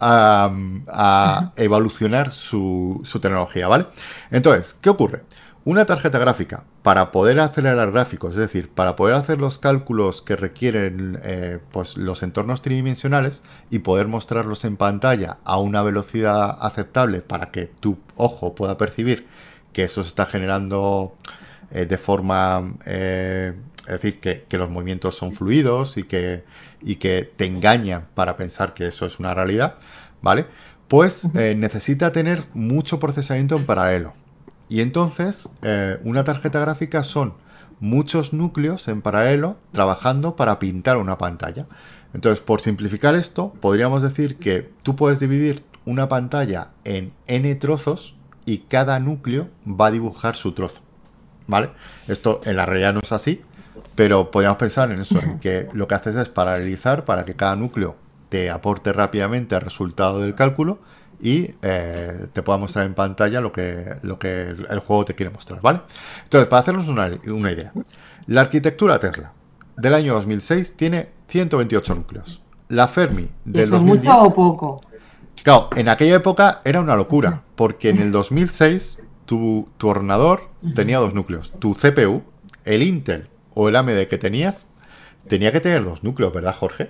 Speaker 1: a evolucionar su tecnología, ¿vale? Entonces, ¿qué ocurre? Una tarjeta gráfica, para poder acelerar gráficos, es decir, para poder hacer los cálculos que requieren pues los entornos tridimensionales y poder mostrarlos en pantalla a una velocidad aceptable para que tu ojo pueda percibir que eso se está generando de forma... es decir, que los movimientos son fluidos y que te engañan para pensar que eso es una realidad, ¿vale? Pues necesita tener mucho procesamiento en paralelo. Y entonces, una tarjeta gráfica son muchos núcleos en paralelo trabajando para pintar una pantalla. Entonces, por simplificar esto, podríamos decir que tú puedes dividir una pantalla en n trozos y cada núcleo va a dibujar su trozo, ¿vale? Esto en la realidad no es así, pero podríamos pensar en eso, en que lo que haces es paralelizar para que cada núcleo te aporte rápidamente el resultado del cálculo y te pueda mostrar en pantalla lo que el juego te quiere mostrar, ¿vale? Entonces, para hacernos una idea, la arquitectura Tesla del año 2006 tiene 128 núcleos. La Fermi del
Speaker 3: ¿Eso es
Speaker 1: 2010...
Speaker 3: mucho o poco?
Speaker 1: Claro, en aquella época era una locura, porque en el 2006 tu ordenador tenía dos núcleos. Tu CPU, el Intel o el AMD que tenías, tenía que tener dos núcleos, ¿verdad, Jorge?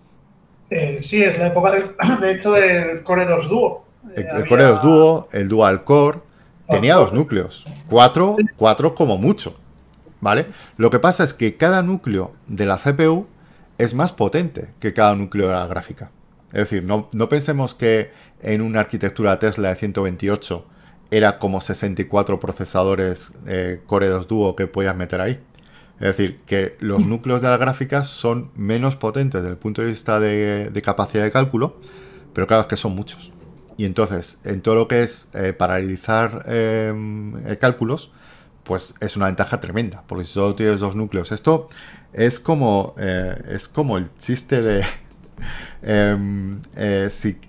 Speaker 2: Sí, es la época de hecho del Core 2 Duo.
Speaker 1: El Core 2 Duo, el Dual Core, tenía dos
Speaker 2: Core.
Speaker 1: núcleos. Cuatro como mucho, ¿vale? Lo que pasa es que cada núcleo de la CPU es más potente que cada núcleo de la gráfica. Es decir, no pensemos que en una arquitectura Tesla de 128 era como 64 procesadores Core 2 Duo que podías meter ahí. Es decir, que los núcleos de las gráficas son menos potentes desde el punto de vista de capacidad de cálculo, Pero claro, es que son muchos. Y entonces, en todo lo que es paralelizar cálculos, pues es una ventaja tremenda, porque si solo tienes 2 núcleos, esto es como el chiste de si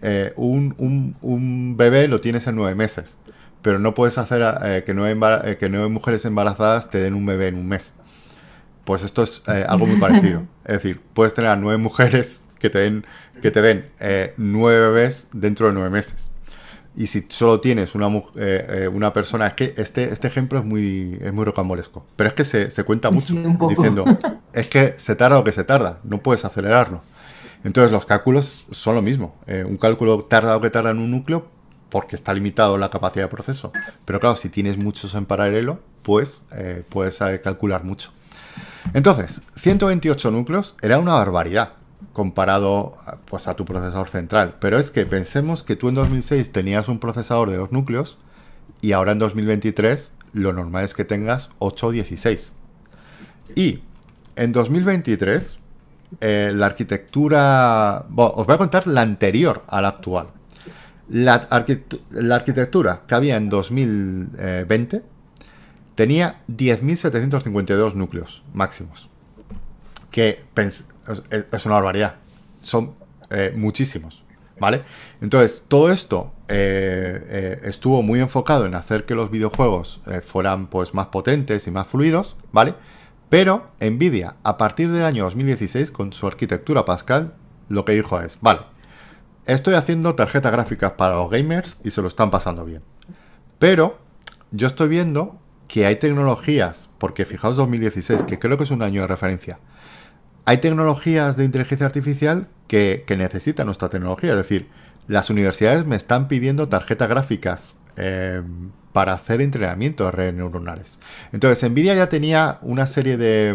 Speaker 1: un bebé lo tienes en 9 meses, pero no puedes hacer que 9 mujeres embarazadas te den un bebé en un mes. Pues esto es algo muy parecido. Es decir, puedes tener a 9 mujeres que te den 9 bebés dentro de 9 meses. Y si solo tienes una persona, es que este ejemplo es muy rocambolesco. Pero es que se cuenta mucho,
Speaker 3: Un poco.
Speaker 1: diciendo, es que se tarda lo que se tarda, no puedes acelerarlo. Entonces los cálculos son lo mismo. Un cálculo tarda lo que tarda en un núcleo porque está limitado la capacidad de proceso. Pero claro, si tienes muchos en paralelo, pues puedes calcular mucho. Entonces, 128 núcleos era una barbaridad comparado pues, a tu procesador central. Pero es que pensemos que tú en 2006 tenías un procesador de 2 núcleos y ahora en 2023 lo normal es que tengas 8 o 16. Y en 2023 la arquitectura... Bueno, os voy a contar la anterior a la actual. La arquitectura que había en 2020 tenía 10.752 núcleos máximos. Que es una barbaridad. Son muchísimos, ¿vale? Entonces, todo esto estuvo muy enfocado en hacer que los videojuegos fueran pues más potentes y más fluidos, ¿vale? Pero Nvidia, a partir del año 2016, con su arquitectura Pascal, lo que dijo es, vale, estoy haciendo tarjetas gráficas para los gamers y se lo están pasando bien. Pero yo estoy viendo que hay tecnologías, porque fijaos 2016, que creo que es un año de referencia, hay tecnologías de inteligencia artificial que necesitan nuestra tecnología. Es decir, las universidades me están pidiendo tarjetas gráficas para hacer entrenamiento de redes neuronales. Entonces, Nvidia ya tenía una serie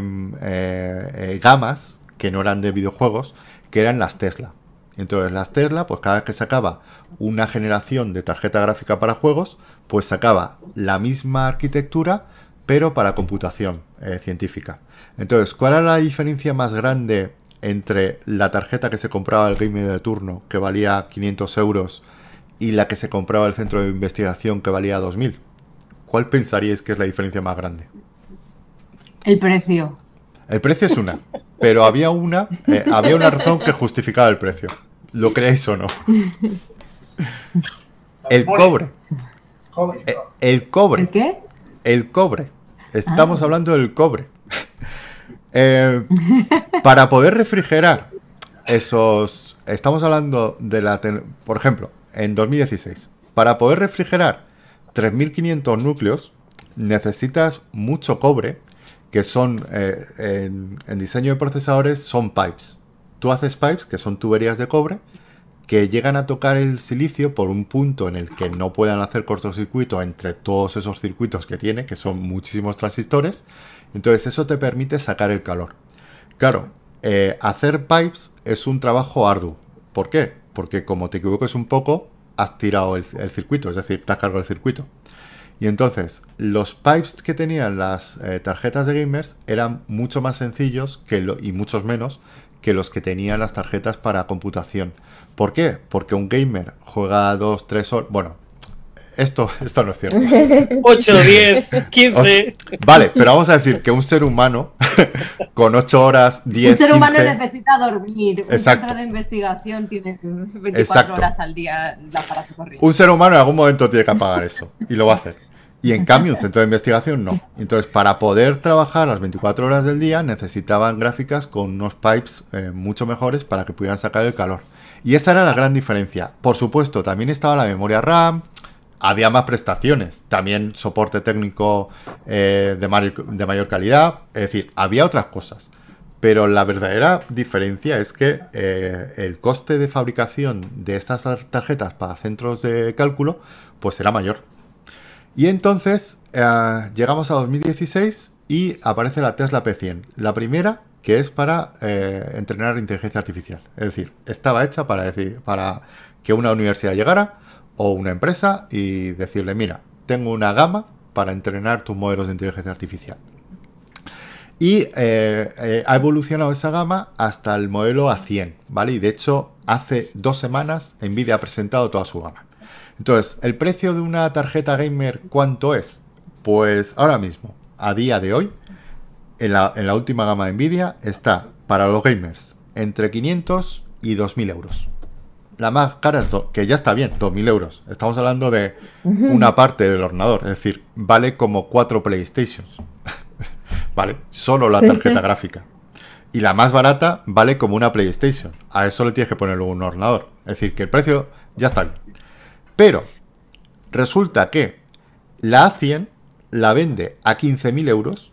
Speaker 1: de gamas que no eran de videojuegos, que eran las Tesla. Entonces, las Tesla, pues cada vez que sacaba una generación de tarjeta gráfica para juegos, pues sacaba la misma arquitectura, pero para computación científica. Entonces, ¿cuál era la diferencia más grande entre la tarjeta que se compraba el gamer de turno, que valía 500 euros, y la que se compraba el centro de investigación, que valía 2.000? ¿Cuál pensaríais que es la diferencia más grande?
Speaker 3: El precio.
Speaker 1: El precio es una, pero había una razón que justificaba el precio. ¿Lo creáis o no? El cobre. El cobre.
Speaker 3: ¿El qué?
Speaker 1: El cobre. Estamos hablando del cobre. Para poder refrigerar esos... Estamos hablando de por ejemplo, en 2016. Para poder refrigerar 3.500 núcleos, necesitas mucho cobre, que son, en diseño de procesadores, son pipes. Tú haces pipes, que son tuberías de cobre, que llegan a tocar el silicio por un punto en el que no puedan hacer cortocircuito entre todos esos circuitos que tiene, que son muchísimos transistores. Entonces eso te permite sacar el calor. Claro, hacer pipes es un trabajo arduo. ¿Por qué? Porque como te equivoques un poco, has tirado el circuito, es decir, te has cargado el circuito. Y entonces, los pipes que tenían las tarjetas de gamers eran mucho más sencillos y muchos menos que los que tenían las tarjetas para computación. ¿Por qué? Porque un gamer juega 2, 3 horas... Bueno, esto no es cierto.
Speaker 4: 8, 10, 15...
Speaker 1: Vale, pero vamos a decir que un ser humano con 8 horas, 10,
Speaker 3: Un ser humano
Speaker 1: 15...
Speaker 3: necesita dormir.
Speaker 1: Exacto.
Speaker 3: Un centro de investigación tiene 24
Speaker 1: Exacto.
Speaker 3: horas al día la aparato corriente.
Speaker 1: Un ser humano en algún momento tiene que apagar eso y lo va a hacer. Y en cambio un centro de investigación no. Entonces, para poder trabajar las 24 horas del día necesitaban gráficas con unos pipes mucho mejores para que pudieran sacar el calor. Y esa era la gran diferencia. Por supuesto, también estaba la memoria RAM, había más prestaciones, también soporte técnico de mayor calidad, es decir, había otras cosas. Pero la verdadera diferencia es que el coste de fabricación de estas tarjetas para centros de cálculo pues era mayor. Y entonces llegamos a 2016 y aparece la Tesla P100. La primera que es para entrenar inteligencia artificial. Es decir, estaba hecha para que una universidad llegara o una empresa y decirle, mira, tengo una gama para entrenar tus modelos de inteligencia artificial. Y ha evolucionado esa gama hasta el modelo A100, ¿vale? Y de hecho, hace 2 semanas Nvidia ha presentado toda su gama. Entonces, ¿el precio de una tarjeta gamer cuánto es? Pues ahora mismo, a día de hoy, en la última gama de Nvidia, está para los gamers entre 500 y 2.000 euros. La más cara es, que ya está bien, 2.000 euros. Estamos hablando de una parte del ordenador, es decir, vale como 4 PlayStations. Vale, solo la tarjeta gráfica. Y la más barata vale como una PlayStation. A eso le tienes que poner un ordenador. Es decir, que el precio ya está bien. Pero resulta que la A100 la vende a 15.000 euros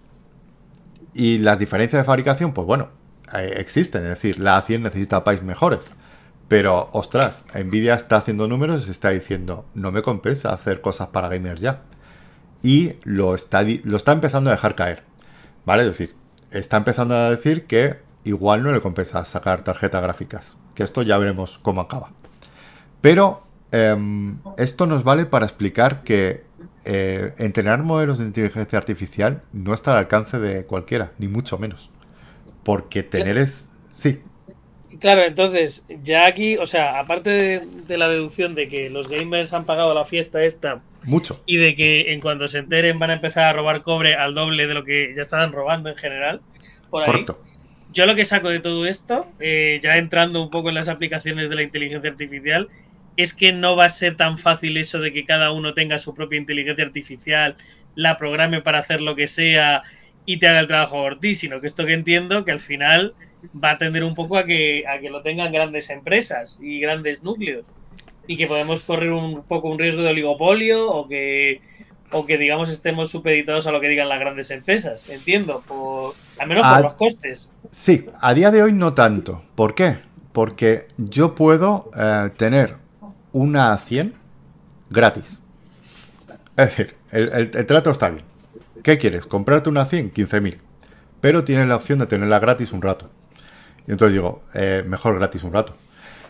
Speaker 1: y las diferencias de fabricación, pues bueno, existen. Es decir, la A100 necesita pies mejores. Pero, ostras, Nvidia está haciendo números y se está diciendo, no me compensa hacer cosas para gamers ya. Y lo está empezando a dejar caer. ¿Vale? Es decir, está empezando a decir que igual no le compensa sacar tarjetas gráficas. Que esto ya veremos cómo acaba. Pero esto nos vale para explicar que entrenar modelos de inteligencia artificial no está al alcance de cualquiera, ni mucho menos. Porque tener es... Sí.
Speaker 4: Claro, entonces, ya aquí, o sea, aparte de la deducción de que los gamers han pagado la fiesta esta...
Speaker 1: Mucho.
Speaker 4: Y de que en cuanto se enteren van a empezar a robar cobre al doble de lo que ya estaban robando en general. Por ahí.
Speaker 1: Correcto.
Speaker 4: Yo lo que saco de todo esto, ya entrando un poco en las aplicaciones de la inteligencia artificial, es que no va a ser tan fácil eso de que cada uno tenga su propia inteligencia artificial, la programe para hacer lo que sea y te haga el trabajo por ti, sino que esto que entiendo que al final va a tender un poco a que lo tengan grandes empresas y grandes núcleos. Y que podemos correr un poco un riesgo de oligopolio o que digamos estemos supeditados a lo que digan las grandes empresas, entiendo, al menos por los costes.
Speaker 1: Sí, a día de hoy no tanto. ¿Por qué? Porque yo puedo tener una A100 gratis. Es decir, el trato está bien. ¿Qué quieres? ¿Comprarte una A100? 15.000. Pero tienes la opción de tenerla gratis un rato. Y entonces digo, mejor gratis un rato.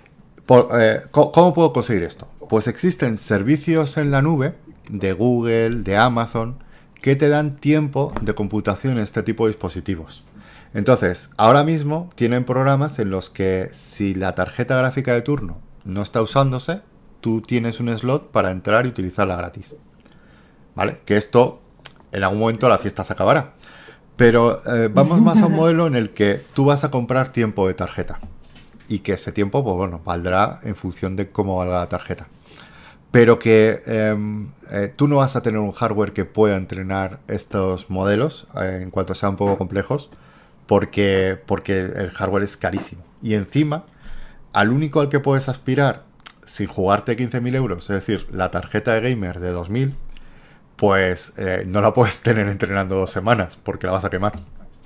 Speaker 1: ¿Cómo puedo conseguir esto? Pues existen servicios en la nube de Google, de Amazon, que te dan tiempo de computación en este tipo de dispositivos. Entonces, ahora mismo tienen programas en los que si la tarjeta gráfica de turno no está usándose, tú tienes un slot para entrar y utilizarla gratis. ¿Vale? Que esto, en algún momento la fiesta se acabará. Pero vamos más a un modelo en el que tú vas a comprar tiempo de tarjeta. Y que ese tiempo, pues bueno, valdrá en función de cómo valga la tarjeta. Pero que tú no vas a tener un hardware que pueda entrenar estos modelos en cuanto sean un poco complejos, porque el hardware es carísimo. Y encima, al único al que puedes aspirar sin jugarte 15.000 euros, es decir, la tarjeta de gamer de 2.000, pues no la puedes tener entrenando 2 semanas, porque la vas a quemar.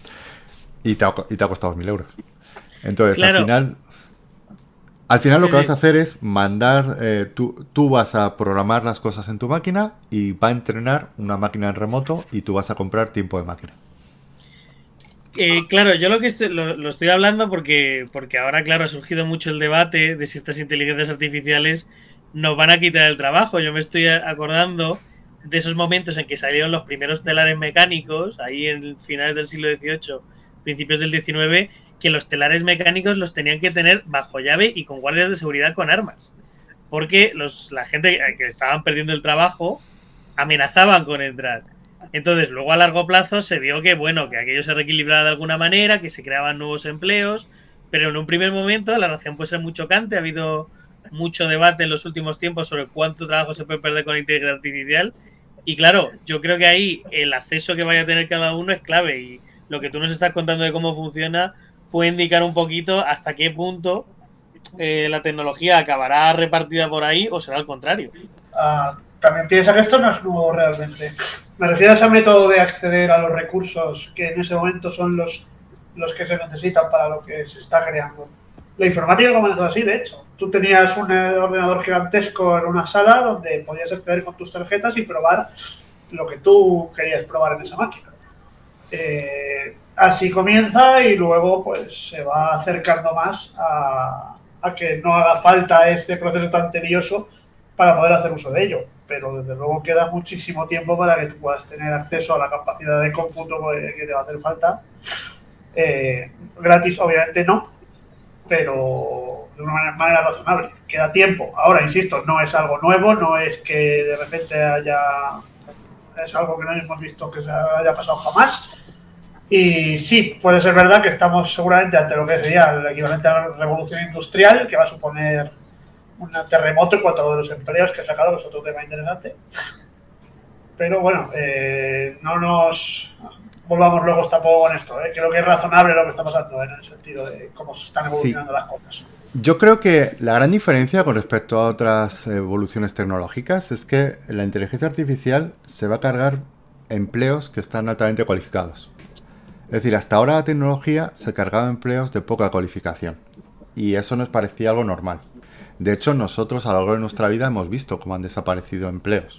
Speaker 1: Y te ha costado 2.000 euros. Entonces, claro. Al final lo que vas a hacer es mandar, tú vas a programar las cosas en tu máquina y va a entrenar una máquina en remoto y tú vas a comprar tiempo de máquina.
Speaker 4: Claro, yo lo estoy hablando porque ahora, claro, ha surgido mucho el debate de si estas inteligencias artificiales nos van a quitar el trabajo. Yo me estoy acordando de esos momentos en que salieron los primeros telares mecánicos, ahí en finales del siglo XVIII, principios del XIX, que los telares mecánicos los tenían que tener bajo llave y con guardias de seguridad con armas. Porque la gente que estaban perdiendo el trabajo amenazaban con entrar. Entonces, luego a largo plazo se vio que, bueno, que aquello se reequilibraba de alguna manera, que se creaban nuevos empleos, pero en un primer momento la relación puede ser muy chocante. Ha habido mucho debate en los últimos tiempos sobre cuánto trabajo se puede perder con la inteligencia artificial. Y claro, yo creo que ahí el acceso que vaya a tener cada uno es clave. Y lo que tú nos estás contando de cómo funciona puede indicar un poquito hasta qué punto la tecnología acabará repartida por ahí o será al contrario.
Speaker 2: También piensa que esto no es nuevo realmente. Me refiero a ese método de acceder a los recursos que en ese momento son los que se necesitan para lo que se está creando. La informática comenzó así, de hecho. Tú tenías un ordenador gigantesco en una sala donde podías acceder con tus tarjetas y probar lo que tú querías probar en esa máquina. Así comienza y luego pues se va acercando más a que no haga falta este proceso tan tedioso para poder hacer uso de ello. Pero desde luego queda muchísimo tiempo para que tú puedas tener acceso a la capacidad de cómputo que te va a hacer falta. Gratis, obviamente no, pero de una manera razonable. Queda tiempo. Ahora, insisto, no es algo nuevo, no es que de repente es algo que no hemos visto que se haya pasado jamás. Y sí, puede ser verdad que estamos seguramente ante lo que sería el equivalente a la revolución industrial, que va a suponer un terremoto en cuanto a los empleos que ha sacado, que es otro tema interesante. Pero bueno, no nos volvamos luego tampoco con esto. Creo que es razonable lo que está pasando en el sentido de cómo se están evolucionando las cosas.
Speaker 1: Yo creo que la gran diferencia con respecto a otras evoluciones tecnológicas es que la inteligencia artificial se va a cargar empleos que están altamente cualificados. Es decir, hasta ahora la tecnología se cargaba empleos de poca cualificación y eso nos parecía algo normal. De hecho, nosotros a lo largo de nuestra vida hemos visto cómo han desaparecido empleos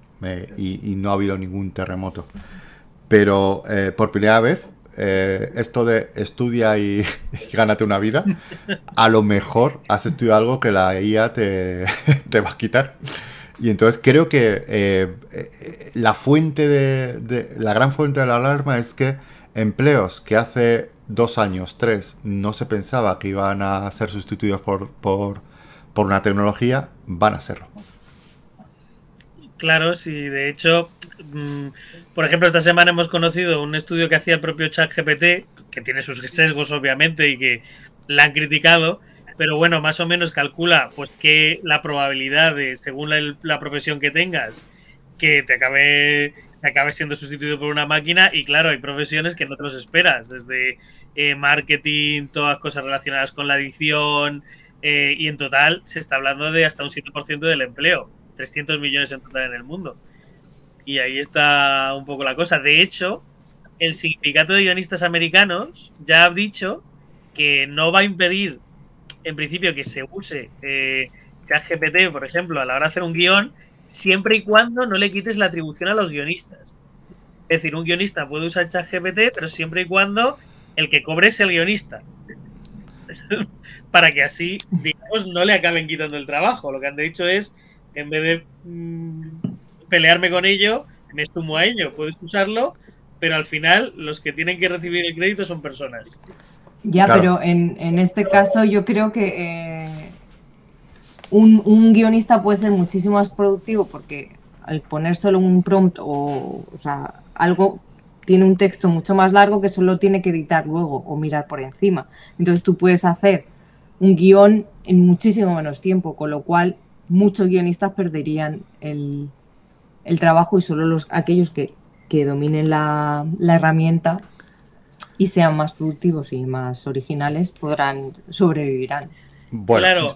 Speaker 1: y no ha habido ningún terremoto. Pero por primera vez, esto de estudia y gánate una vida, a lo mejor has estudiado algo que la IA te va a quitar. Y entonces creo que la gran fuente de la alarma es que empleos que hace 2 años, 3, no se pensaba que iban a ser sustituidos por una tecnología, van a serlo.
Speaker 4: Claro, sí, de hecho, por ejemplo, esta semana hemos conocido un estudio que hacía el propio ChatGPT, que tiene sus sesgos obviamente y que la han criticado, pero bueno, más o menos calcula pues que la probabilidad de, según la profesión que tengas, que te acabe siendo sustituido por una máquina. Y claro, hay profesiones que no te los esperas, desde marketing, todas cosas relacionadas con la edición, y en total se está hablando de hasta un 7% del empleo, 300 millones en total en el mundo. Y ahí está un poco la cosa. De hecho, el sindicato de guionistas americanos ya ha dicho que no va a impedir, en principio, que se use ChatGPT, por ejemplo, a la hora de hacer un guión, siempre y cuando no le quites la atribución a los guionistas. Es decir, un guionista puede usar ChatGPT, pero siempre y cuando el que cobre sea el guionista. Para que así, digamos, no le acaben quitando el trabajo. Lo que han dicho es, en vez de pelearme con ello, me sumo a ello. Puedes usarlo, pero al final los que tienen que recibir el crédito son personas.
Speaker 3: Ya, claro. Pero en este caso yo creo que un guionista puede ser muchísimo más productivo porque al poner solo un prompt o sea, algo tiene un texto mucho más largo que solo tiene que editar luego o mirar por encima. Entonces tú puedes hacer un guión en muchísimo menos tiempo, con lo cual muchos guionistas perderían el trabajo y solo aquellos que dominen la herramienta y sean más productivos y más originales sobrevivirán.
Speaker 1: Bueno, claro.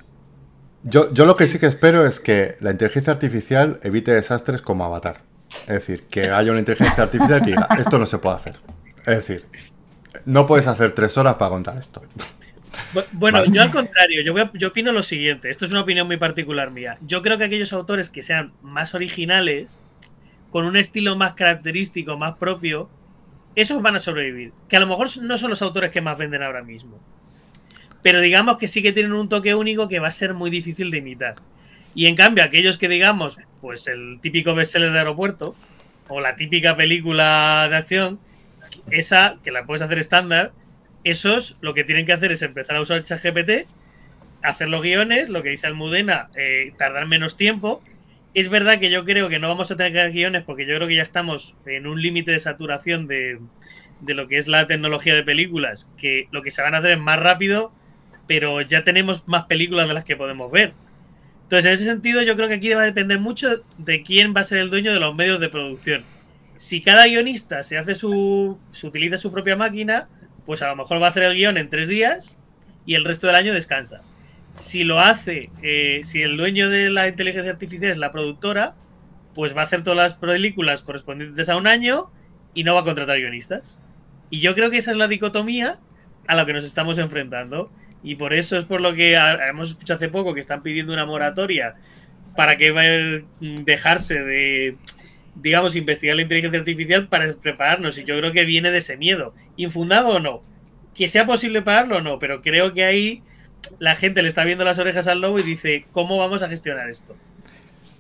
Speaker 1: Yo lo que sí que espero es que la inteligencia artificial evite desastres como Avatar. Es decir, que haya una inteligencia artificial que diga, esto no se puede hacer. Es decir, no puedes hacer 3 horas para contar esto.
Speaker 4: Bueno, vale. Yo al contrario, yo opino lo siguiente. Esto es una opinión muy particular mía. Yo creo que aquellos autores que sean más originales, con un estilo más característico, más propio, esos van a sobrevivir. Que a lo mejor no son los autores que más venden ahora mismo, pero digamos que sí que tienen un toque único que va a ser muy difícil de imitar. Y en cambio, aquellos que digamos, pues el típico bestseller de aeropuerto o la típica película de acción, esa que la puedes hacer estándar, esos lo que tienen que hacer es empezar a usar ChatGPT, hacer los guiones, lo que dice Almudena, tardar menos tiempo. Es verdad que yo creo que no vamos a tener que hacer guiones porque yo creo que ya estamos en un límite de saturación de lo que es la tecnología de películas, que lo que se van a hacer es más rápido, pero ya tenemos más películas de las que podemos ver. Entonces, en ese sentido, yo creo que aquí va a depender mucho de quién va a ser el dueño de los medios de producción. Si cada guionista se utiliza su propia máquina, pues a lo mejor va a hacer el guión en 3 días y el resto del año descansa. Si lo hace, si el dueño de la inteligencia artificial es la productora, pues va a hacer todas las películas correspondientes a un año y no va a contratar guionistas. Y yo creo que esa es la dicotomía a la que nos estamos enfrentando. Y por eso es por lo que hemos escuchado hace poco que están pidiendo una moratoria para que dejarse de, digamos, investigar la inteligencia artificial para prepararnos. Y yo creo que viene de ese miedo. ¿Infundado o no? Que sea posible pararlo o no, pero creo que ahí la gente le está viendo las orejas al lobo y dice, ¿cómo vamos a gestionar esto?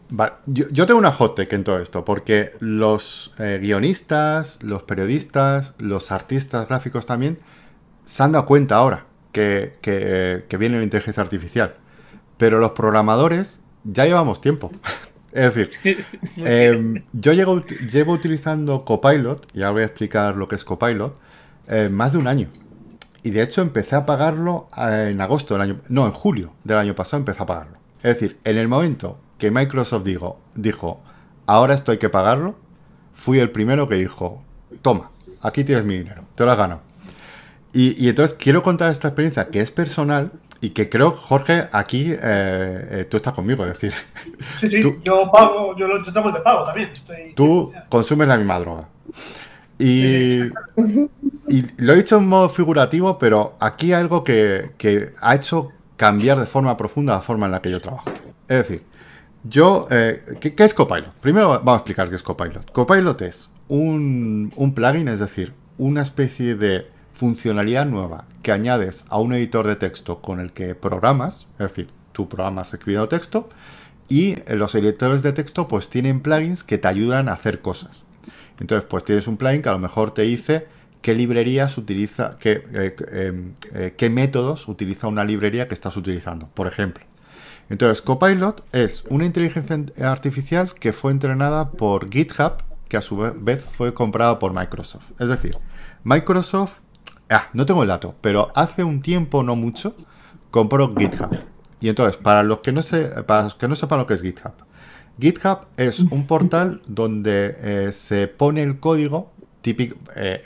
Speaker 1: Vale, yo tengo una hot take en todo esto, porque los guionistas, los periodistas, los artistas gráficos también se han dado cuenta ahora que viene la inteligencia artificial. Pero los programadores ya llevamos tiempo. Es decir, yo llevo utilizando Copilot, y ahora voy a explicar lo que es Copilot, más de un año. Y de hecho empecé a pagarlo en agosto del año... No, en julio del año pasado empecé a pagarlo. Es decir, en el momento que Microsoft dijo, ahora esto hay que pagarlo, fui el primero que dijo, toma, aquí tienes mi dinero, te lo has ganado. Y entonces quiero contar esta experiencia que es personal y que creo, Jorge, aquí tú estás conmigo, es decir...
Speaker 2: Sí, yo pago, yo estamos de pago también.
Speaker 1: Tú consumes la misma droga. Y lo he dicho en modo figurativo, pero aquí hay algo que ha hecho cambiar de forma profunda la forma en la que yo trabajo. Es decir, ¿qué es Copilot? Primero vamos a explicar qué es Copilot. Copilot es un plugin, es decir, una especie de funcionalidad nueva que añades a un editor de texto con el que programas, es decir, tú programas escribiendo texto, y los editores de texto pues tienen plugins que te ayudan a hacer cosas. Entonces pues tienes un plugin que a lo mejor te dice qué librerías utiliza, qué métodos utiliza una librería que estás utilizando, por ejemplo. Entonces Copilot es una inteligencia artificial que fue entrenada por GitHub, que a su vez fue comprada por Microsoft. Es decir, Microsoft, no tengo el dato, pero hace un tiempo, no mucho, compró GitHub. Y entonces, para los que no sepan lo que es GitHub, GitHub es un portal donde se pone el código típico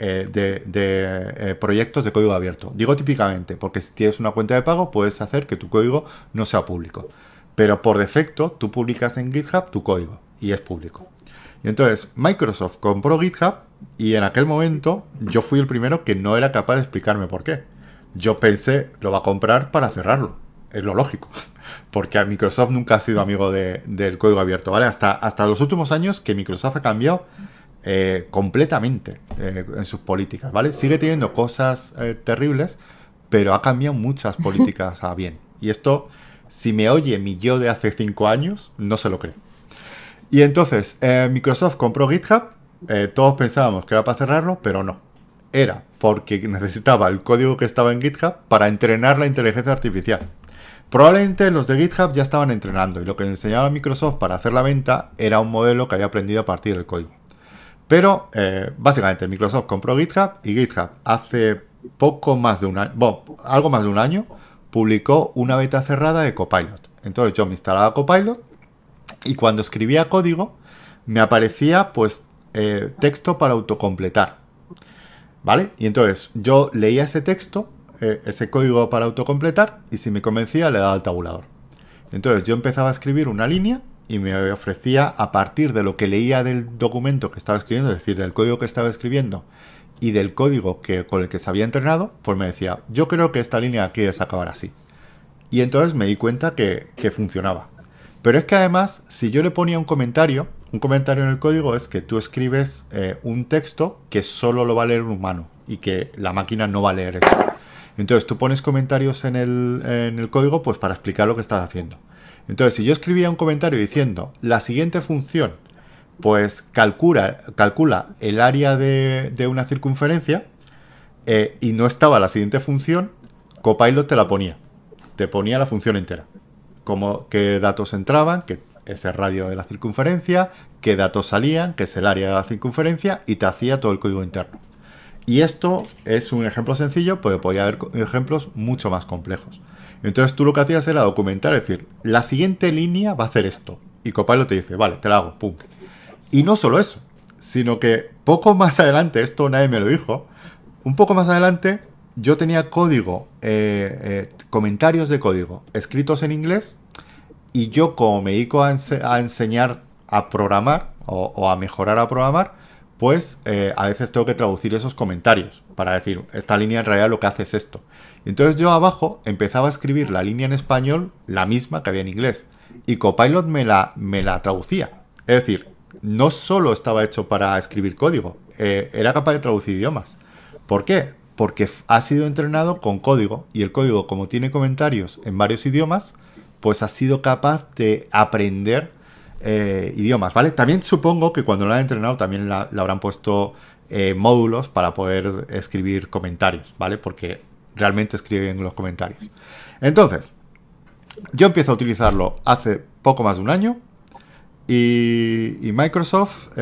Speaker 1: de proyectos de código abierto. Digo típicamente, porque si tienes una cuenta de pago, puedes hacer que tu código no sea público. Pero por defecto, tú publicas en GitHub tu código y es público. Y entonces, Microsoft compró GitHub y en aquel momento yo fui el primero que no era capaz de explicarme por qué. Yo pensé, lo va a comprar para cerrarlo. Es lo lógico. Porque Microsoft nunca ha sido amigo del código abierto, ¿vale? Hasta los últimos años que Microsoft ha cambiado completamente en sus políticas, ¿vale? Sigue teniendo cosas terribles, pero ha cambiado muchas políticas a bien. Y esto, si me oye mi yo de hace 5 años, no se lo cree. Y entonces, Microsoft compró GitHub, todos pensábamos que era para cerrarlo, pero no. Era porque necesitaba el código que estaba en GitHub para entrenar la inteligencia artificial. Probablemente los de GitHub ya estaban entrenando y lo que enseñaba Microsoft para hacer la venta era un modelo que había aprendido a partir del código. Pero, básicamente, Microsoft compró GitHub y GitHub hace algo más de un año, publicó una beta cerrada de Copilot. Entonces yo me instalaba Copilot y cuando escribía código me aparecía pues texto para autocompletar, ¿vale? Y entonces yo leía ese texto, ese código para autocompletar, y si me convencía le daba al tabulador. Entonces yo empezaba a escribir una línea y me ofrecía, a partir de lo que leía del documento que estaba escribiendo, es decir, del código que estaba escribiendo y del código con el que se había entrenado, pues me decía, yo creo que esta línea quieres acabar así. Y entonces me di cuenta que funcionaba. Pero es que además, si yo le ponía un comentario en el código es que tú escribes un texto que solo lo va a leer un humano y que la máquina no va a leer eso. Entonces tú pones comentarios en el código pues para explicar lo que estás haciendo. Entonces si yo escribía un comentario diciendo la siguiente función pues calcula el área de una circunferencia y no estaba la siguiente función, Copilot te la ponía. Te ponía la función entera. Como qué datos entraban, que es el radio de la circunferencia, qué datos salían, que es el área de la circunferencia, y te hacía todo el código interno. Y esto es un ejemplo sencillo, pero podía haber ejemplos mucho más complejos. Entonces tú lo que hacías era documentar, es decir, la siguiente línea va a hacer esto. Y Copilot te dice, vale, te la hago, pum. Y no solo eso, sino que poco más adelante, esto nadie me lo dijo, un poco más adelante yo tenía código, comentarios de código escritos en inglés, y yo como me dedico a enseñar a programar o a mejorar a programar, pues a veces tengo que traducir esos comentarios para decir, esta línea en realidad lo que hace es esto. Entonces yo abajo empezaba a escribir la línea en español, la misma que había en inglés, y Copilot me la traducía. Es decir, no solo estaba hecho para escribir código, era capaz de traducir idiomas. ¿Por qué? Porque ha sido entrenado con código, y el código, como tiene comentarios en varios idiomas, pues ha sido capaz de aprender idiomas, ¿vale? También supongo que cuando lo han entrenado también le habrán puesto módulos para poder escribir comentarios, ¿vale? Porque realmente escriben los comentarios. Entonces, yo empiezo a utilizarlo hace poco más de un año y Microsoft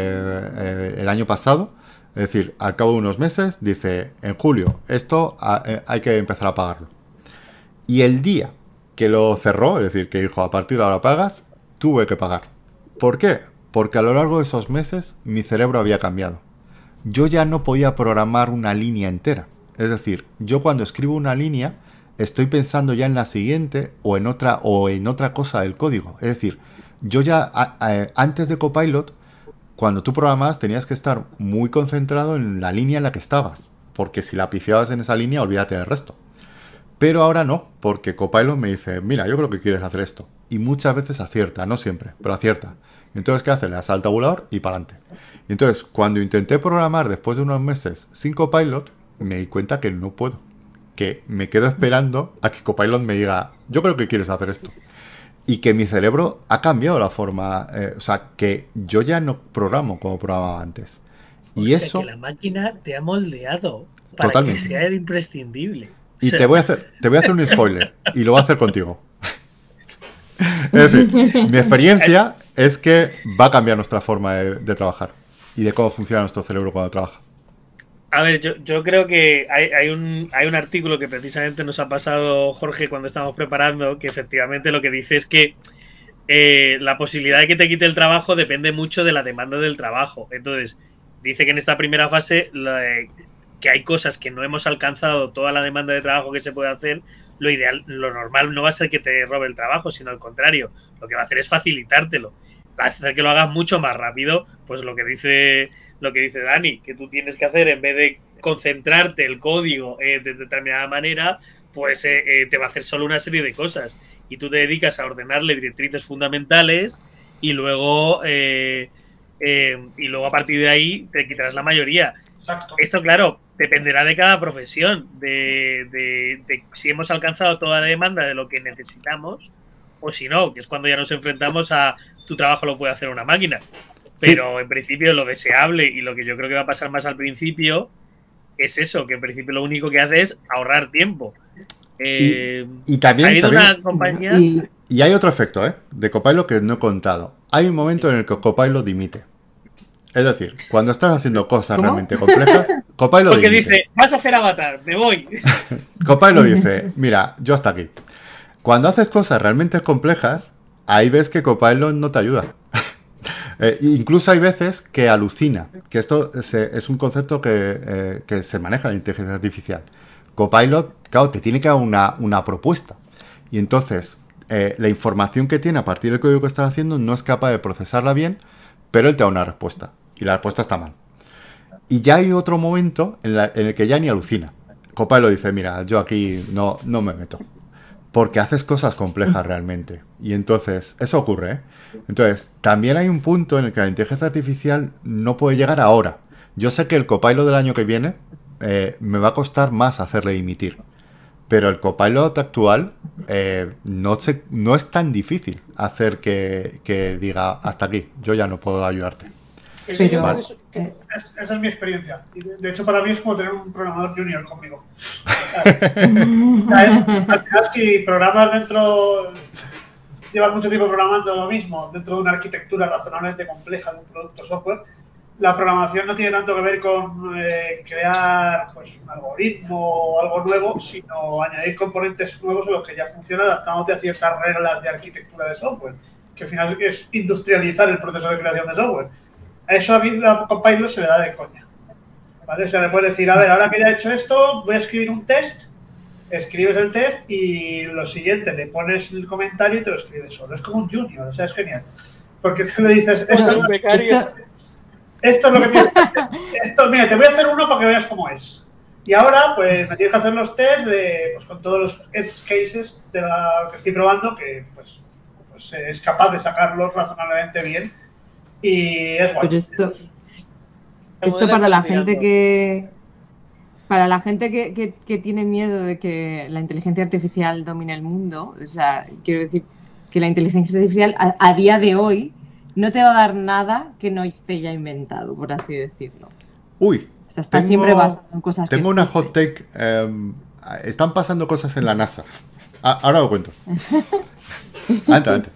Speaker 1: el año pasado, es decir, al cabo de unos meses, dice, en julio, esto hay que empezar a pagarlo. Y el día que lo cerró, es decir, que dijo, a partir de ahora pagas, tuve que pagar. ¿Por qué? Porque a lo largo de esos meses mi cerebro había cambiado. Yo ya no podía programar una línea entera. Es decir, yo cuando escribo una línea estoy pensando ya en la siguiente o en otra cosa del código. Es decir, yo ya antes de Copilot, cuando tú programabas tenías que estar muy concentrado en la línea en la que estabas, porque si la pifiabas en esa línea, olvídate del resto. Pero ahora no, porque Copilot me dice, mira, yo creo que quieres hacer esto. Y muchas veces acierta, no siempre, pero acierta. Entonces, ¿qué hace? Le das al tabulador y para adelante. Y entonces, cuando intenté programar después de unos meses sin Copilot, me di cuenta que no puedo. Que me quedo esperando a que Copilot me diga, yo creo que quieres hacer esto. Y que mi cerebro ha cambiado la forma, o sea, que yo ya no programo como programaba antes. Y
Speaker 4: o sea,
Speaker 1: eso...
Speaker 4: que la máquina te ha moldeado para
Speaker 1: Totalmente.
Speaker 4: que sea el imprescindible. O
Speaker 1: Y
Speaker 4: sea,
Speaker 1: te voy a hacer un spoiler. Y lo voy a hacer contigo. Es decir, mi experiencia es que va a cambiar nuestra forma de trabajar. Y de cómo funciona nuestro cerebro cuando trabaja.
Speaker 4: a ver, yo creo que hay un artículo que precisamente nos ha pasado Jorge cuando estamos preparando, que efectivamente lo que dice es que la posibilidad de que te quite el trabajo depende mucho de la demanda del trabajo. Entonces, dice que en esta primera fase que hay cosas que no hemos alcanzado toda la demanda de trabajo que se puede hacer. Lo ideal, lo normal no va a ser que te robe el trabajo, sino al contrario, lo que va a hacer es facilitártelo, va a hacer que lo hagas mucho más rápido. Pues lo que dice Dani, que tú tienes que hacer, en vez de concentrarte el código de determinada manera, pues te va a hacer solo una serie de cosas y tú te dedicas a ordenarle directrices fundamentales y luego a partir de ahí te quitarás la mayoría.
Speaker 2: Exacto.
Speaker 4: Esto, claro, dependerá de cada profesión, de si hemos alcanzado toda la demanda de lo que necesitamos o si no, que es cuando ya nos enfrentamos a tu trabajo lo puede hacer una máquina. Pero sí, en principio lo deseable y lo que yo creo que va a pasar más al principio es eso, que en principio lo único que hace es ahorrar tiempo.
Speaker 1: Y también,
Speaker 4: ha habido
Speaker 1: también
Speaker 4: una compañía...
Speaker 1: Y hay otro efecto, de Copilot que no he contado. Hay un momento en el que Copilot dimite. Es decir, cuando estás haciendo cosas realmente complejas, Copilot
Speaker 4: Porque
Speaker 1: dimite.
Speaker 4: dice, vas a hacer Avatar, me voy.
Speaker 1: Copilot dice, mira, yo hasta aquí. Cuando haces cosas realmente complejas, ahí ves que Copilot no te ayuda. Incluso hay veces que alucina, que esto es un concepto que se maneja en la inteligencia artificial. Copilot, claro, te tiene que dar una propuesta. Y entonces, la información que tiene a partir del código que estás haciendo no es capaz de procesarla bien, pero él te da una respuesta. Y la respuesta está mal. Y ya hay otro momento en el que ya ni alucina. Copilot dice, mira, yo aquí no me meto. Porque haces cosas complejas realmente. Y entonces, eso ocurre, ¿eh? Entonces, también hay un punto en el que la inteligencia artificial no puede llegar ahora. Yo sé que el Copilot del año que viene me va a costar más hacerle dimitir. Pero el Copilot actual no es tan difícil hacer que diga hasta aquí, yo ya no puedo ayudarte.
Speaker 2: Pero, vale. Esa es mi experiencia. De hecho, para mí es como tener un programador junior conmigo. Al final, si programas llevas mucho tiempo programando lo mismo dentro de una arquitectura razonablemente compleja de un producto software, la programación no tiene tanto que ver con crear pues, un algoritmo o algo nuevo, sino añadir componentes nuevos en los que ya funciona adaptándote a ciertas reglas de arquitectura de software, que al final es industrializar el proceso de creación de software. A eso a mí a Copilot se le da de coña, ¿vale? O sea, le puedes decir, a ver, ahora que ya he hecho esto, voy a escribir un test, escribes el test y lo siguiente, le pones el comentario y te lo escribes solo. Es como un junior, o sea, es genial. Porque tú le dices, esto es lo que tienes que hacer. Esto, mira, te voy a hacer uno para que veas cómo es. Y ahora, pues, me tienes que hacer los tests con todos los edge cases de la que estoy probando, que, pues es capaz de sacarlos razonablemente bien. Y es guay.
Speaker 3: Pero esto para la gente que... Para la gente que tiene miedo de que la inteligencia artificial domine el mundo, o sea, quiero decir que la inteligencia artificial a día de hoy no te va a dar nada que no esté ya inventado, por así decirlo.
Speaker 1: Uy,
Speaker 3: O sea, está siempre basado en cosas
Speaker 1: tengo
Speaker 3: que
Speaker 1: una
Speaker 3: existen.
Speaker 1: hot take. Están pasando cosas en la NASA. Ahora lo cuento. Adelante.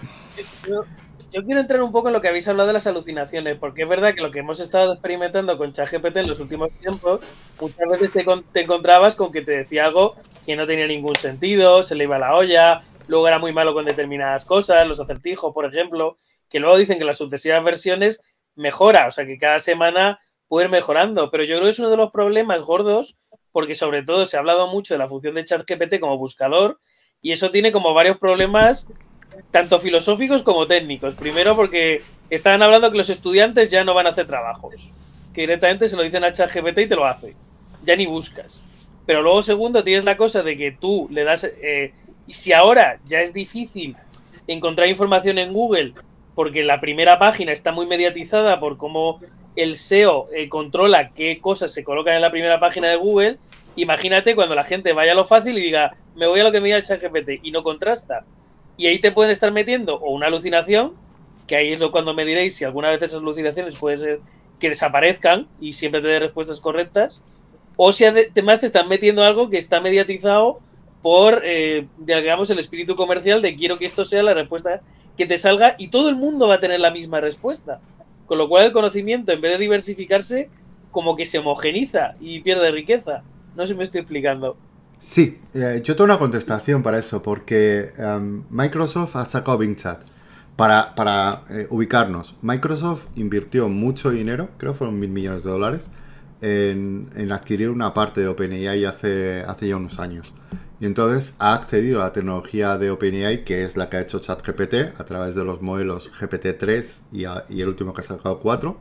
Speaker 4: Yo quiero entrar un poco en lo que habéis hablado de las alucinaciones, porque es verdad que lo que hemos estado experimentando con ChatGPT en los últimos tiempos, muchas veces te encontrabas con que te decía algo que no tenía ningún sentido, se le iba la olla, luego era muy malo con determinadas cosas, los acertijos, por ejemplo, que luego dicen que las sucesivas versiones mejora, o sea que cada semana puede ir mejorando, pero yo creo que es uno de los problemas gordos, porque sobre todo se ha hablado mucho de la función de ChatGPT como buscador, y eso tiene como varios problemas tanto filosóficos como técnicos. Primero porque estaban hablando que los estudiantes ya no van a hacer trabajos, que directamente se lo dicen al ChatGPT y te lo hace, ya ni buscas. Pero luego segundo tienes la cosa de que tú le das, y si ahora ya es difícil encontrar información en Google porque la primera página está muy mediatizada por cómo el SEO controla qué cosas se colocan en la primera página de Google, imagínate cuando la gente vaya a lo fácil y diga, me voy a lo que me diga el ChatGPT y no contrasta. Y ahí te pueden estar metiendo o una alucinación, que ahí es cuando me diréis si alguna vez esas alucinaciones puede ser que desaparezcan y siempre te dé respuestas correctas, o si además te están metiendo algo que está mediatizado por, digamos, el espíritu comercial de quiero que esto sea la respuesta que te salga y todo el mundo va a tener la misma respuesta. Con lo cual el conocimiento, en vez de diversificarse, como que se homogeniza y pierde riqueza. No sé si me estoy explicando.
Speaker 1: Sí, yo tengo una contestación para eso, porque Microsoft ha sacado Bing Chat. Para ubicarnos, Microsoft invirtió mucho dinero, creo que fueron 1.000 millones de dólares, en adquirir una parte de OpenAI hace ya unos años. Y entonces ha accedido a la tecnología de OpenAI, que es la que ha hecho ChatGPT, a través de los modelos GPT-3 y el último que ha sacado 4.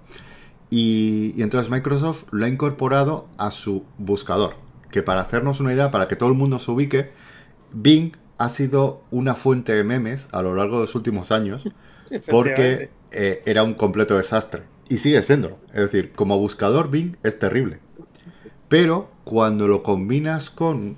Speaker 1: Y entonces Microsoft lo ha incorporado a su buscador. Que para hacernos una idea, para que todo el mundo se ubique, Bing ha sido una fuente de memes a lo largo de los últimos años porque era un completo desastre. Y sigue siendo. Es decir, como buscador Bing es terrible. Pero cuando lo combinas con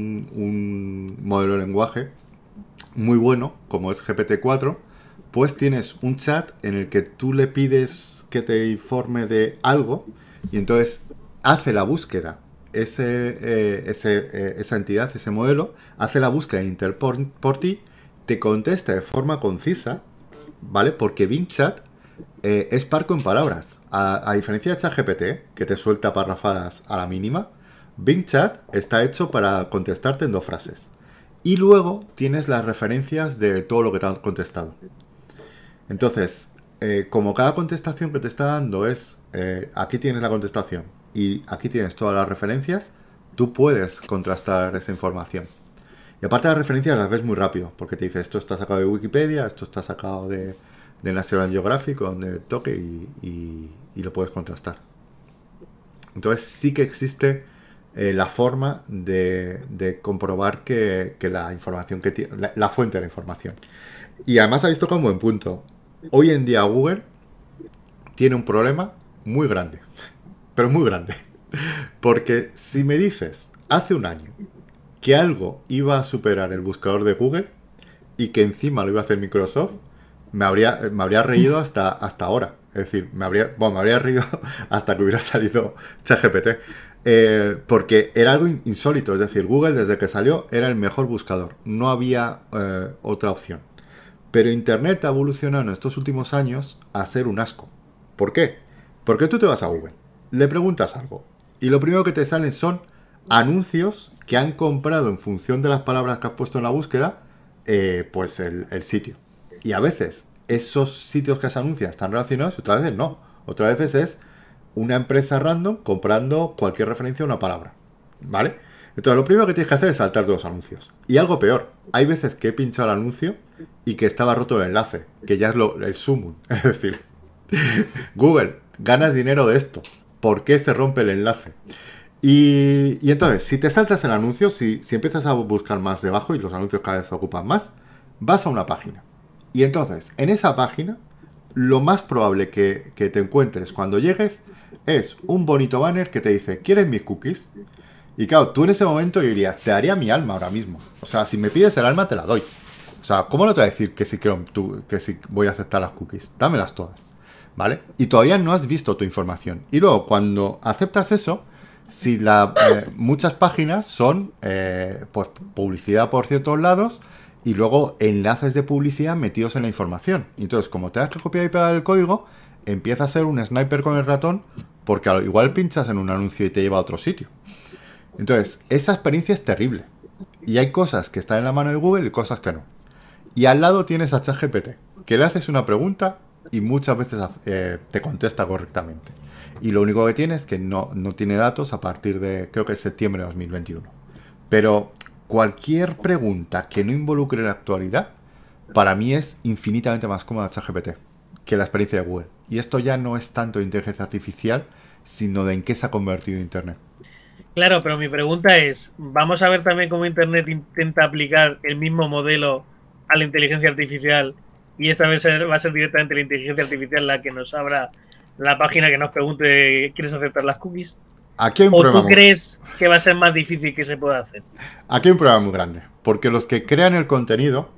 Speaker 1: un modelo de lenguaje muy bueno, como es GPT-4, pues tienes un chat en el que tú le pides que te informe de algo y entonces hace la búsqueda. Esa entidad, ese modelo, hace la búsqueda en Intel por ti, te contesta de forma concisa, ¿vale? Porque Bing Chat es parco en palabras. A diferencia de ChatGPT, que te suelta parrafadas a la mínima, Bing Chat está hecho para contestarte en 2 frases. Y luego tienes las referencias de todo lo que te han contestado. Entonces, como cada contestación que te está dando es, aquí tienes la contestación y aquí tienes todas las referencias, tú puedes contrastar esa información. Y aparte las referencias las ves muy rápido, porque te dice esto está sacado de Wikipedia, esto está sacado de National Geographic, donde toque y lo puedes contrastar. Entonces sí que existe la forma de comprobar que la información que tiene, la fuente de la información. Y además habéis tocado un buen punto. Hoy en día Google tiene un problema muy grande, pero muy grande. Porque si me dices hace un año que algo iba a superar el buscador de Google y que encima lo iba a hacer Microsoft, me habría reído hasta ahora. Es decir, me habría reído hasta que hubiera salido ChatGPT. Porque era algo insólito. Es decir, Google desde que salió era el mejor buscador. No había otra opción. Pero Internet ha evolucionado en estos últimos años a ser un asco. ¿Por qué? Porque tú te vas a Google, le preguntas algo y lo primero que te salen son anuncios que han comprado en función de las palabras que has puesto en la búsqueda, pues el sitio. Y a veces esos sitios que se anuncian están relacionados y otras veces no. Otras veces es una empresa random comprando cualquier referencia a una palabra. ¿Vale? Entonces lo primero que tienes que hacer es saltar todos los anuncios. Y algo peor, hay veces que he pinchado el anuncio y que estaba roto el enlace, que ya es el sumum. Es decir, Google, ganas dinero de esto. ¿Por qué se rompe el enlace? Y entonces, si te saltas el anuncio, si empiezas a buscar más debajo y los anuncios cada vez ocupan más, vas a una página. Y entonces, en esa página, lo más probable que te encuentres cuando llegues es un bonito banner que te dice, ¿quieres mis cookies? Y claro, tú en ese momento dirías, te daría mi alma ahora mismo. O sea, si me pides el alma, te la doy. O sea, ¿cómo no te voy a decir que que si voy a aceptar las cookies? Dámelas todas, ¿vale? Y todavía no has visto tu información. Y luego, cuando aceptas eso, si muchas páginas son pues publicidad por ciertos lados y luego enlaces de publicidad metidos en la información. Y entonces, como te das que copiar y pegar el código, empieza a ser un sniper con el ratón, porque igual pinchas en un anuncio y te lleva a otro sitio. Entonces, esa experiencia es terrible. Y hay cosas que están en la mano de Google y cosas que no. Y al lado tienes a ChatGPT, que le haces una pregunta y muchas veces te contesta correctamente. Y lo único que tiene es que no tiene datos a partir de, creo que es septiembre de 2021. Pero cualquier pregunta que no involucre la actualidad, para mí es infinitamente más cómoda ChatGPT que la experiencia de Google. Y esto ya no es tanto de inteligencia artificial, sino de en qué se ha convertido Internet.
Speaker 4: Claro, pero mi pregunta es, ¿vamos a ver también cómo Internet intenta aplicar el mismo modelo a la inteligencia artificial y esta vez va a ser directamente la inteligencia artificial la que nos abra la página que nos pregunte ¿quieres aceptar las cookies?
Speaker 1: Aquí hay un
Speaker 4: ¿O
Speaker 1: problema
Speaker 4: tú crees que va a ser más difícil que se pueda hacer?
Speaker 1: Aquí hay un problema muy grande, porque los que crean el contenido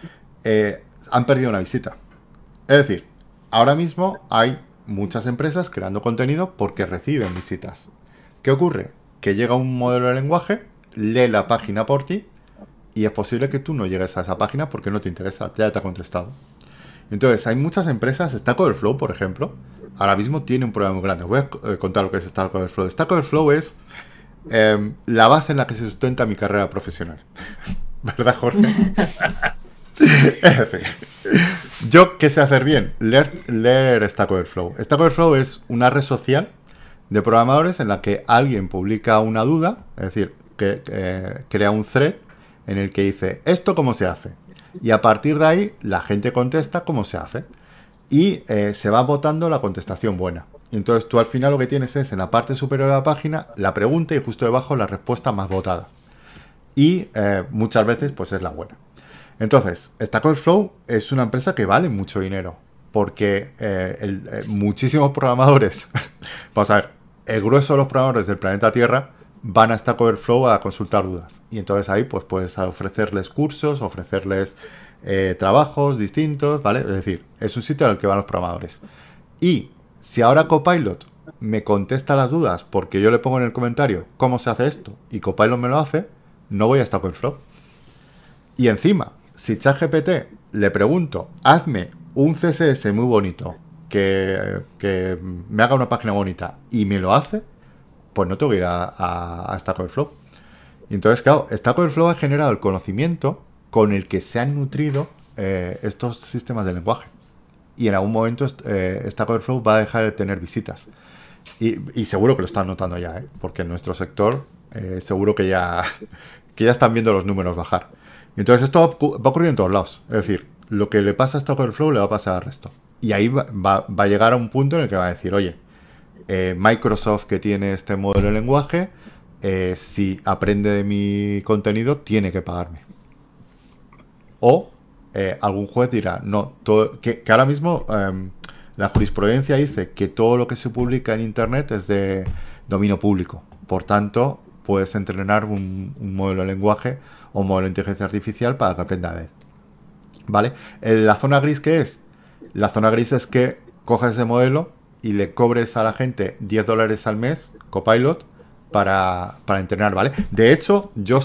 Speaker 1: han perdido una visita. Es decir, ahora mismo hay muchas empresas creando contenido porque reciben visitas. ¿Qué ocurre? Que llega un modelo de lenguaje, lee la página por ti y es posible que tú no llegues a esa página porque no te interesa, ya te ha contestado. Entonces, hay muchas empresas, Stack Overflow, por ejemplo, ahora mismo tiene un problema muy grande. Os voy a contar lo que es Stack Overflow. Stack Overflow es la base en la que se sustenta mi carrera profesional. ¿Verdad, Jorge? En fin. Yo, ¿qué sé hacer bien? Leer Stack Overflow. Stack Overflow es una red social de programadores en la que alguien publica una duda, es decir, que crea un thread en el que dice, ¿esto cómo se hace? Y a partir de ahí, la gente contesta cómo se hace. Y se va votando la contestación buena. Y entonces tú al final lo que tienes es en la parte superior de la página la pregunta y justo debajo la respuesta más votada. Y muchas veces pues es la buena. Entonces, Stack Overflow es una empresa que vale mucho dinero. Porque muchísimos programadores, vamos a ver, el grueso de los programadores del planeta Tierra van a Stack Overflow a consultar dudas. Y entonces ahí pues puedes ofrecerles cursos, ofrecerles trabajos distintos, ¿vale? Es decir, es un sitio al que van los programadores. Y si ahora Copilot me contesta las dudas porque yo le pongo en el comentario cómo se hace esto y Copilot me lo hace, no voy a Stack Overflow. Y encima, si ChatGPT le pregunto, hazme un CSS muy bonito que me haga una página bonita y me lo hace, pues no tengo que ir a Stack Overflow. Y entonces, claro, Stack Overflow ha generado el conocimiento con el que se han nutrido estos sistemas de lenguaje. Y en algún momento Stack Overflow va a dejar de tener visitas. Y seguro que lo están notando ya, porque en nuestro sector seguro que ya están viendo los números bajar. Y entonces esto va a ocurrir en todos lados. Es decir, lo que le pasa a Stack Overflow le va a pasar al resto. Y ahí va a llegar a un punto en el que va a decir, oye, Microsoft, que tiene este modelo de lenguaje, si aprende de mi contenido, tiene que pagarme. O algún juez dirá, no, que ahora mismo la jurisprudencia dice que todo lo que se publica en Internet es de dominio público. Por tanto, puedes entrenar un modelo de lenguaje o un modelo de inteligencia artificial para que aprenda de él. ¿Vale? ¿La zona gris qué es? La zona gris es que cojas ese modelo y le cobres a la gente $10 al mes, Copilot, para entrenar, ¿vale? De hecho, yo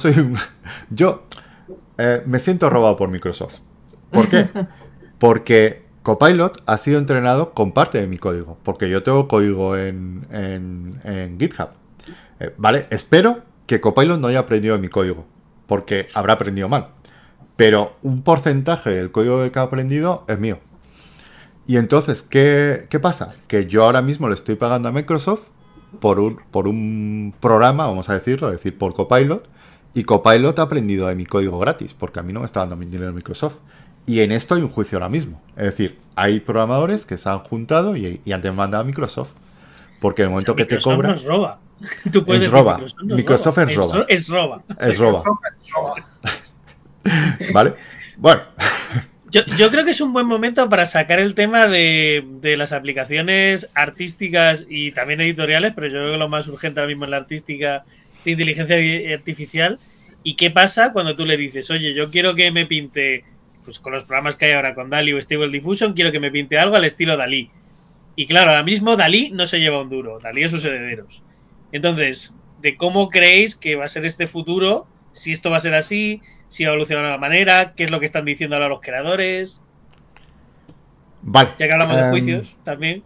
Speaker 1: me siento robado por Microsoft. ¿Por qué? Porque Copilot ha sido entrenado con parte de mi código. Porque yo tengo código en GitHub. ¿Vale? Espero que Copilot no haya aprendido de mi código. Porque habrá aprendido mal. Pero un porcentaje del código que ha aprendido es mío. Y entonces, ¿qué pasa? Que yo ahora mismo le estoy pagando a Microsoft por un programa, vamos a decirlo, es decir, por Copilot. Y Copilot ha aprendido de mi código gratis, porque a mí no me está dando mi dinero Microsoft. Y en esto hay un juicio ahora mismo. Es decir, hay programadores que se han juntado y han demandado a Microsoft. Porque en el momento que te cobra...
Speaker 4: Nos roba. Tú puedes
Speaker 1: es
Speaker 4: decir,
Speaker 1: roba. Microsoft es roba.
Speaker 4: Es roba.
Speaker 1: Es roba. ¿Vale? Bueno.
Speaker 4: Yo creo que es un buen momento para sacar el tema de las aplicaciones artísticas y también editoriales, pero yo creo que lo más urgente ahora mismo es la artística de inteligencia artificial. ¿Y qué pasa cuando tú le dices, oye, yo quiero que me pinte pues con los programas que hay ahora con DALL-E o Stable Diffusion, quiero que me pinte algo al estilo DALL-E. Y claro, ahora mismo DALL-E no se lleva un duro, DALL-E es sus herederos. Entonces, ¿de cómo creéis que va a ser este futuro? Si esto va a ser así, si va a evolucionar de la manera, qué es lo que están diciendo ahora los creadores.
Speaker 1: Vale.
Speaker 4: Ya que hablamos de juicios también.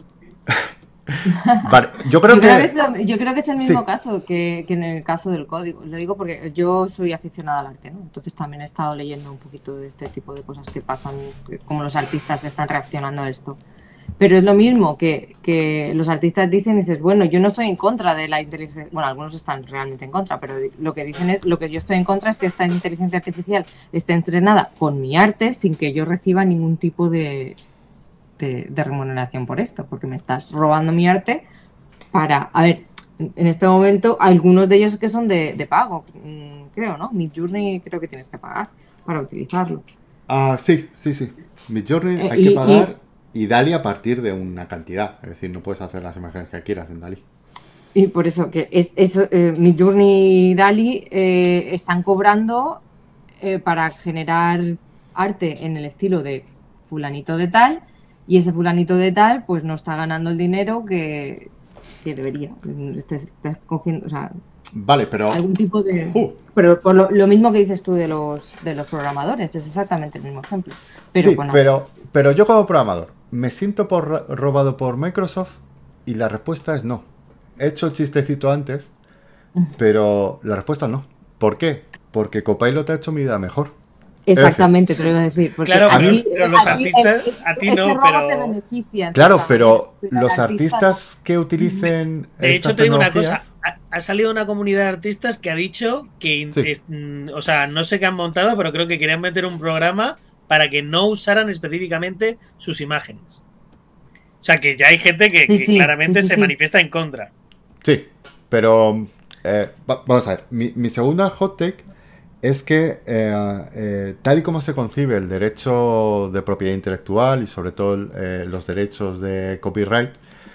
Speaker 1: Vale, yo creo que
Speaker 3: es el mismo caso que en el caso del código. Lo digo porque yo soy aficionada al arte, ¿no? Entonces también he estado leyendo un poquito de este tipo de cosas que pasan, cómo los artistas están reaccionando a esto. Pero es lo mismo que los artistas dicen, dices, bueno, yo no estoy en contra de la inteligencia, bueno, algunos están realmente en contra, pero lo que dicen es, lo que yo estoy en contra es que esta inteligencia artificial esté entrenada con mi arte sin que yo reciba ningún tipo de remuneración por esto, porque me estás robando mi arte para, a ver, en este momento algunos de ellos que son de pago, creo, ¿no? Midjourney creo que tienes que pagar para utilizarlo.
Speaker 1: Sí. Midjourney hay que pagar y DALL-E a partir de una cantidad, es decir, no puedes hacer las imágenes que quieras en DALL-E.
Speaker 3: Y por eso que Midjourney y DALL-E están cobrando para generar arte en el estilo de fulanito de tal, y ese fulanito de tal pues no está ganando el dinero que debería. Estás cogiendo, o sea,
Speaker 1: vale, pero
Speaker 3: algún tipo de... Pero por lo mismo que dices tú de los programadores, es exactamente el mismo ejemplo. Pero,
Speaker 1: sí,
Speaker 3: bueno,
Speaker 1: pero yo como programador, ¿me siento robado por Microsoft? Y la respuesta es no. He hecho el chistecito antes, pero la respuesta no. ¿Por qué? Porque Copilot ha hecho mi vida mejor.
Speaker 3: Exactamente, te lo iba a decir. Porque
Speaker 4: claro, pero los artistas, a ti no, pero...
Speaker 3: te beneficia.
Speaker 1: Claro, pero los artistas que utilicen
Speaker 4: de hecho,
Speaker 1: estas
Speaker 4: te digo una
Speaker 1: tecnologías...
Speaker 4: cosa. Ha salido una comunidad de artistas que ha dicho que...
Speaker 1: Sí.
Speaker 4: O sea, no sé qué han montado, pero creo que querían meter un programa para que no usaran específicamente sus imágenes. O sea, que ya hay gente que claramente se manifiesta en contra.
Speaker 1: Sí, pero... vamos a ver. Mi segunda hot take es que tal y como se concibe el derecho de propiedad intelectual y sobre todo los derechos de copyright,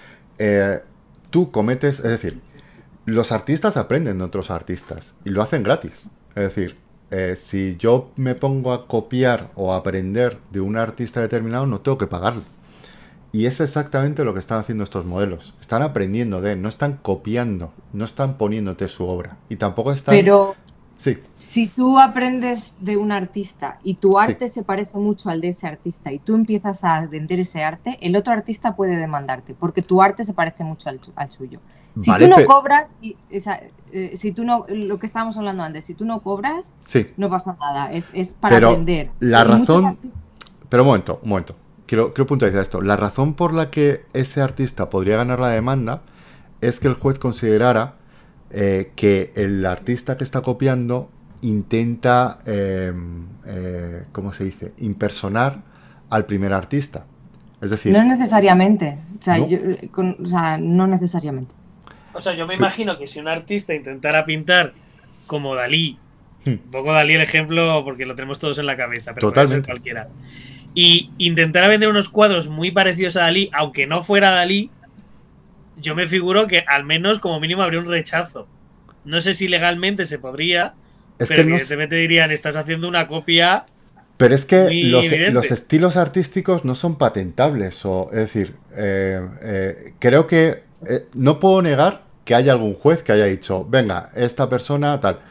Speaker 1: tú cometes, es decir, los artistas aprenden de otros artistas y lo hacen gratis. Es decir, si yo me pongo a copiar o a aprender de un artista determinado, no tengo que pagarlo. Y es exactamente lo que están haciendo estos modelos. Están aprendiendo de él, no están copiando, no están poniéndote su obra. Y tampoco están...
Speaker 3: Pero...
Speaker 1: Sí.
Speaker 3: Si tú aprendes de un artista y tu arte se parece mucho al de ese artista y tú empiezas a vender ese arte, el otro artista puede demandarte porque tu arte se parece mucho al suyo. Si tú no cobras, si tú no, lo que estábamos hablando antes, si tú no cobras, no pasa nada, es para aprender.
Speaker 1: La razón... Pero un momento. Quiero puntualizar esto. La razón por la que ese artista podría ganar la demanda es que el juez considerara que el artista que está copiando intenta, ¿cómo se dice?, impersonar al primer artista. Es decir...
Speaker 3: No necesariamente.
Speaker 1: ¿No?
Speaker 3: No necesariamente.
Speaker 4: O sea, yo me imagino que si un artista intentara pintar como Dalí, un poco Dalí el ejemplo porque lo tenemos todos en la cabeza, pero puede ser cualquiera, y intentara vender unos cuadros muy parecidos a Dalí, aunque no fuera Dalí, yo me figuro que al menos como mínimo habría un rechazo. No sé si legalmente se podría, pero evidentemente dirían, estás haciendo una copia.
Speaker 1: Pero es que los estilos artísticos no son patentables. Es decir, creo que no puedo negar que haya algún juez que haya dicho, venga, esta persona tal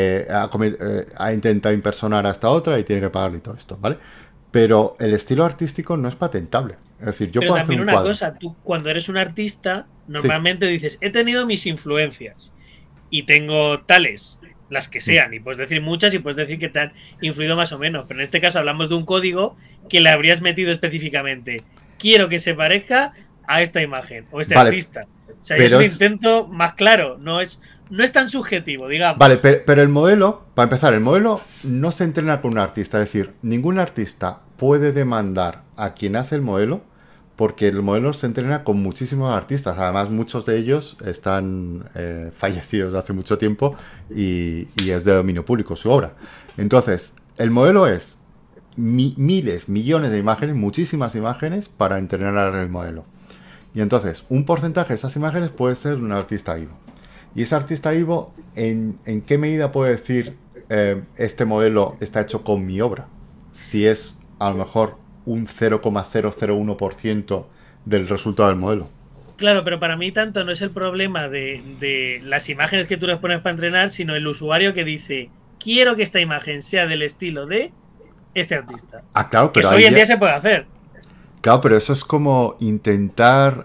Speaker 1: ha intentado impersonar a esta otra y tiene que pagarle todo esto, ¿vale? Pero el estilo artístico no es patentable. Es decir, yo puedo hacer un cuadro.
Speaker 4: Cosa, tú cuando eres un artista, normalmente dices, he tenido mis influencias y tengo tales, las que sean, y puedes decir muchas y puedes decir que te han influido más o menos, pero en este caso hablamos de un código que le habrías metido específicamente. Quiero que se parezca a esta imagen o este artista. O sea, es un intento más claro, no es tan subjetivo, digamos.
Speaker 1: Vale, pero el modelo, para empezar, el modelo no se entrena con un artista, es decir, ningún artista puede demandar a quien hace el modelo porque el modelo se entrena con muchísimos artistas. Además, muchos de ellos están fallecidos hace mucho tiempo y es de dominio público su obra. Entonces, el modelo es miles, millones de imágenes, muchísimas imágenes para entrenar el modelo. Y entonces, un porcentaje de esas imágenes puede ser un artista vivo. Y ese artista vivo, ¿en qué medida puede decir este modelo está hecho con mi obra? Si es a lo mejor un 0,001% del resultado del modelo.
Speaker 4: Claro, pero para mí tanto no es el problema de las imágenes que tú les pones para entrenar, sino el usuario que dice, quiero que esta imagen sea del estilo de este artista.
Speaker 1: Claro,
Speaker 4: que
Speaker 1: pero
Speaker 4: eso hoy en día se puede hacer.
Speaker 1: Claro, pero eso es como intentar...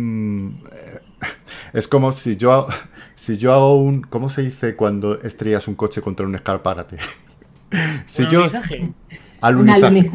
Speaker 1: es como si yo hago un... ¿Cómo se dice cuando estrellas un coche contra un escaparate? Si yo... Alunizaje.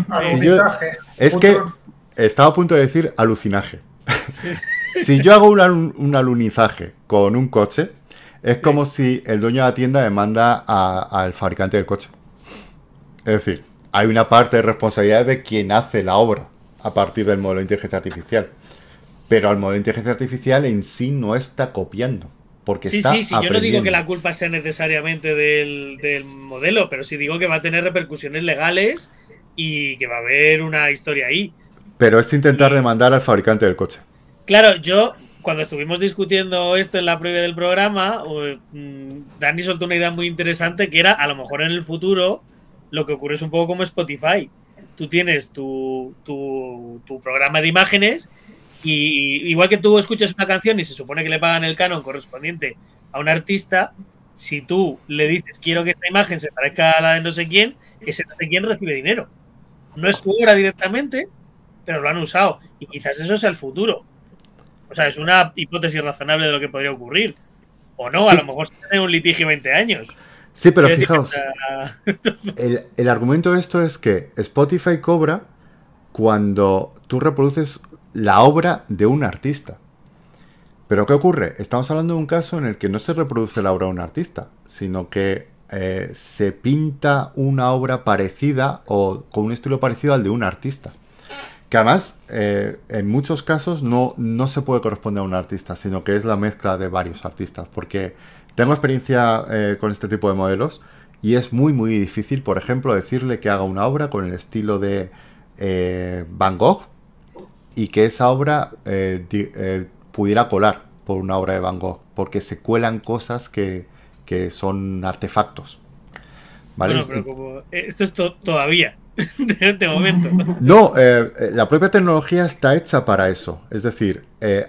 Speaker 1: Es que estaba a punto de decir alucinaje. Si yo hago un alunizaje con un coche, es como si el dueño de la tienda demanda al fabricante del coche. Es decir, hay una parte de responsabilidad de quien hace la obra a partir del modelo de inteligencia artificial. Pero al modelo de inteligencia artificial en sí no está copiando. Porque está aprendiendo.
Speaker 4: Yo no digo que la culpa sea necesariamente del modelo, pero sí digo que va a tener repercusiones legales y que va a haber una historia ahí.
Speaker 1: Pero es intentar demandar al fabricante del coche.
Speaker 4: Claro, yo, cuando estuvimos discutiendo esto en la previa del programa, Dani soltó una idea muy interesante que era, a lo mejor en el futuro, lo que ocurre es un poco como Spotify. Tú tienes tu programa de imágenes y igual que tú escuchas una canción y se supone que le pagan el canon correspondiente a un artista, si tú le dices quiero que esta imagen se parezca a la de no sé quién, ese no sé quién recibe dinero. No es su obra directamente, pero lo han usado. Y quizás eso sea el futuro. O sea, es una hipótesis razonable de lo que podría ocurrir. O no, sí. A lo mejor se tiene un litigio 20 años.
Speaker 1: Sí, pero fijaos, el argumento de esto es que Spotify cobra cuando tú reproduces la obra de un artista. Pero ¿qué ocurre? Estamos hablando de un caso en el que no se reproduce la obra de un artista, sino que se pinta una obra parecida o con un estilo parecido al de un artista. Que además, en muchos casos no se puede corresponder a un artista, sino que es la mezcla de varios artistas. Porque tengo experiencia con este tipo de modelos y es muy, muy difícil, por ejemplo, decirle que haga una obra con el estilo de Van Gogh y que esa obra pudiera colar por una obra de Van Gogh, porque se cuelan cosas que son artefactos. ¿Vale?
Speaker 4: Bueno, pero como esto es todavía, de momento.
Speaker 1: No, la propia tecnología está hecha para eso. Es decir,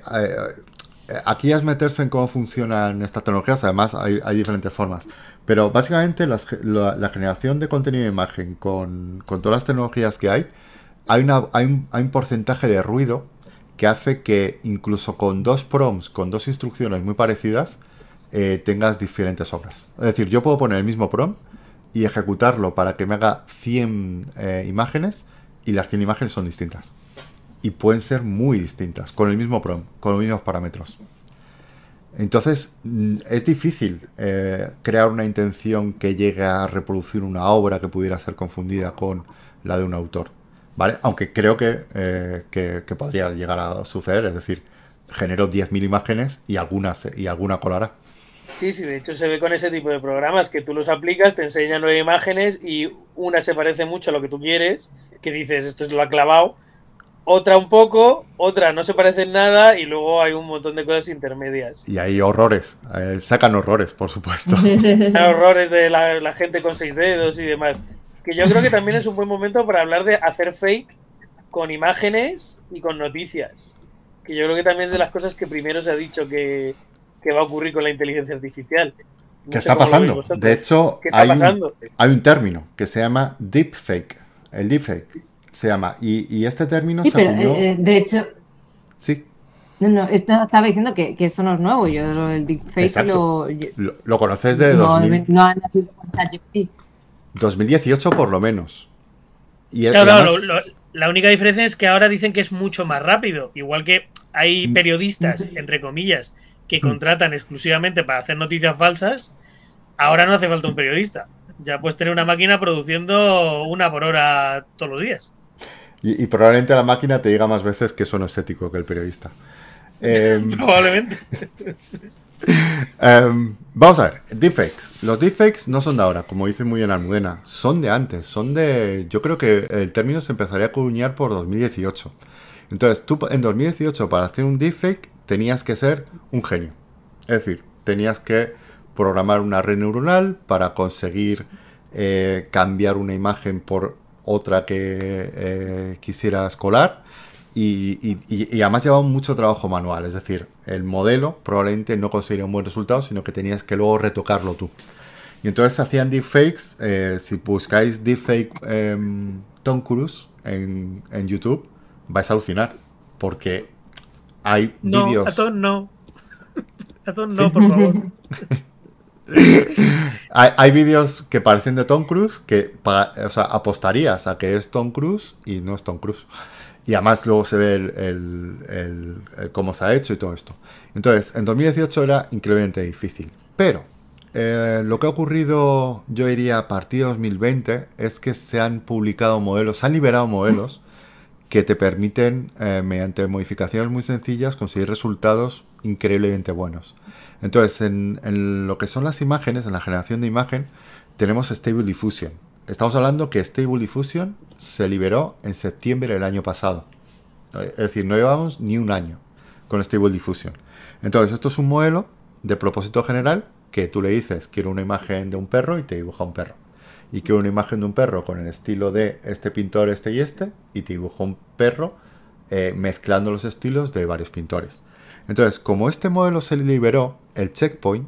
Speaker 1: aquí es meterse en cómo funcionan estas tecnologías. Además, hay diferentes formas. Pero básicamente la generación de contenido de imagen con todas las tecnologías que hay un porcentaje de ruido que hace que incluso con dos prompts, con dos instrucciones muy parecidas, tengas diferentes obras. Es decir, yo puedo poner el mismo prompt y ejecutarlo para que me haga 100 imágenes y las 100 imágenes son distintas. Y pueden ser muy distintas, con el mismo prompt, con los mismos parámetros. Entonces, es difícil crear una intención que llegue a reproducir una obra que pudiera ser confundida con la de un autor. ¿Vale? Aunque creo que podría llegar a suceder, es decir, genero 10.000 imágenes y alguna colará.
Speaker 4: Sí, de hecho se ve con ese tipo de programas que tú los aplicas, te enseñan 9 imágenes y una se parece mucho a lo que tú quieres, que dices esto es lo ha clavado, otra un poco, otra no se parece en nada y luego hay un montón de cosas intermedias.
Speaker 1: Y hay horrores, sacan horrores, por supuesto.
Speaker 4: Horrores de la gente con 6 dedos y demás. Que yo creo que también es un buen momento para hablar de hacer fake con imágenes y con noticias. Que yo creo que también es de las cosas que primero se ha dicho que va a ocurrir con la inteligencia artificial.
Speaker 1: ¿Qué está pasando? De hecho, hay un término que se llama deepfake. El deepfake se llama. Y este término se acuñó...
Speaker 3: de hecho...
Speaker 1: Sí.
Speaker 3: No, estaba diciendo que esto no es nuevo. Yo el deepfake
Speaker 1: lo conoces de 2000.
Speaker 3: No ha nacido con ChatGPT.
Speaker 1: 2018 por lo menos. Y
Speaker 4: claro, además... la única diferencia es que ahora dicen que es mucho más rápido. Igual que hay periodistas, entre comillas, que contratan exclusivamente para hacer noticias falsas, ahora no hace falta un periodista. Ya puedes tener una máquina produciendo 1 por hora todos los días.
Speaker 1: Y probablemente la máquina te diga más veces que eso no es ético que el periodista.
Speaker 4: Probablemente.
Speaker 1: Vamos a ver, deepfakes. Los deepfakes no son de ahora, como dice muy bien Almudena, son de antes, son de... Yo creo que el término se empezaría a acuñar por 2018. Entonces, tú en 2018 para hacer un deepfake tenías que ser un genio. Es decir, tenías que programar una red neuronal para conseguir cambiar una imagen por otra que quisieras colar. Y además llevaba mucho trabajo manual, es decir, el modelo probablemente no conseguiría un buen resultado, sino que tenías que luego retocarlo tú. Y entonces hacían deepfakes. Si buscáis deepfake Tom Cruise en YouTube, vais a alucinar, porque hay
Speaker 4: No,
Speaker 1: vídeos...
Speaker 4: Atón no. Atón
Speaker 1: ¿Sí?
Speaker 4: no, por favor.
Speaker 1: Hay vídeos que parecen de Tom Cruise que o sea, apostarías a que es Tom Cruise y no es Tom Cruise. Y además luego se ve el cómo se ha hecho y todo esto. Entonces, en 2018 era increíblemente difícil. Pero lo que ha ocurrido, yo diría, a partir de 2020, es que se han publicado modelos, se han liberado modelos que te permiten, mediante modificaciones muy sencillas, conseguir resultados increíblemente buenos. Entonces, en lo que son las imágenes, en la generación de imagen, tenemos Stable Diffusion. Estamos hablando que Stable Diffusion se liberó en septiembre del año pasado. Es decir, no llevamos ni un año con Stable Diffusion. Entonces, esto es un modelo de propósito general que tú le dices, quiero una imagen de un perro y te dibuja un perro. Y quiero una imagen de un perro con el estilo de este pintor, este, y te dibuja un perro mezclando los estilos de varios pintores. Entonces, como este modelo se liberó, el checkpoint,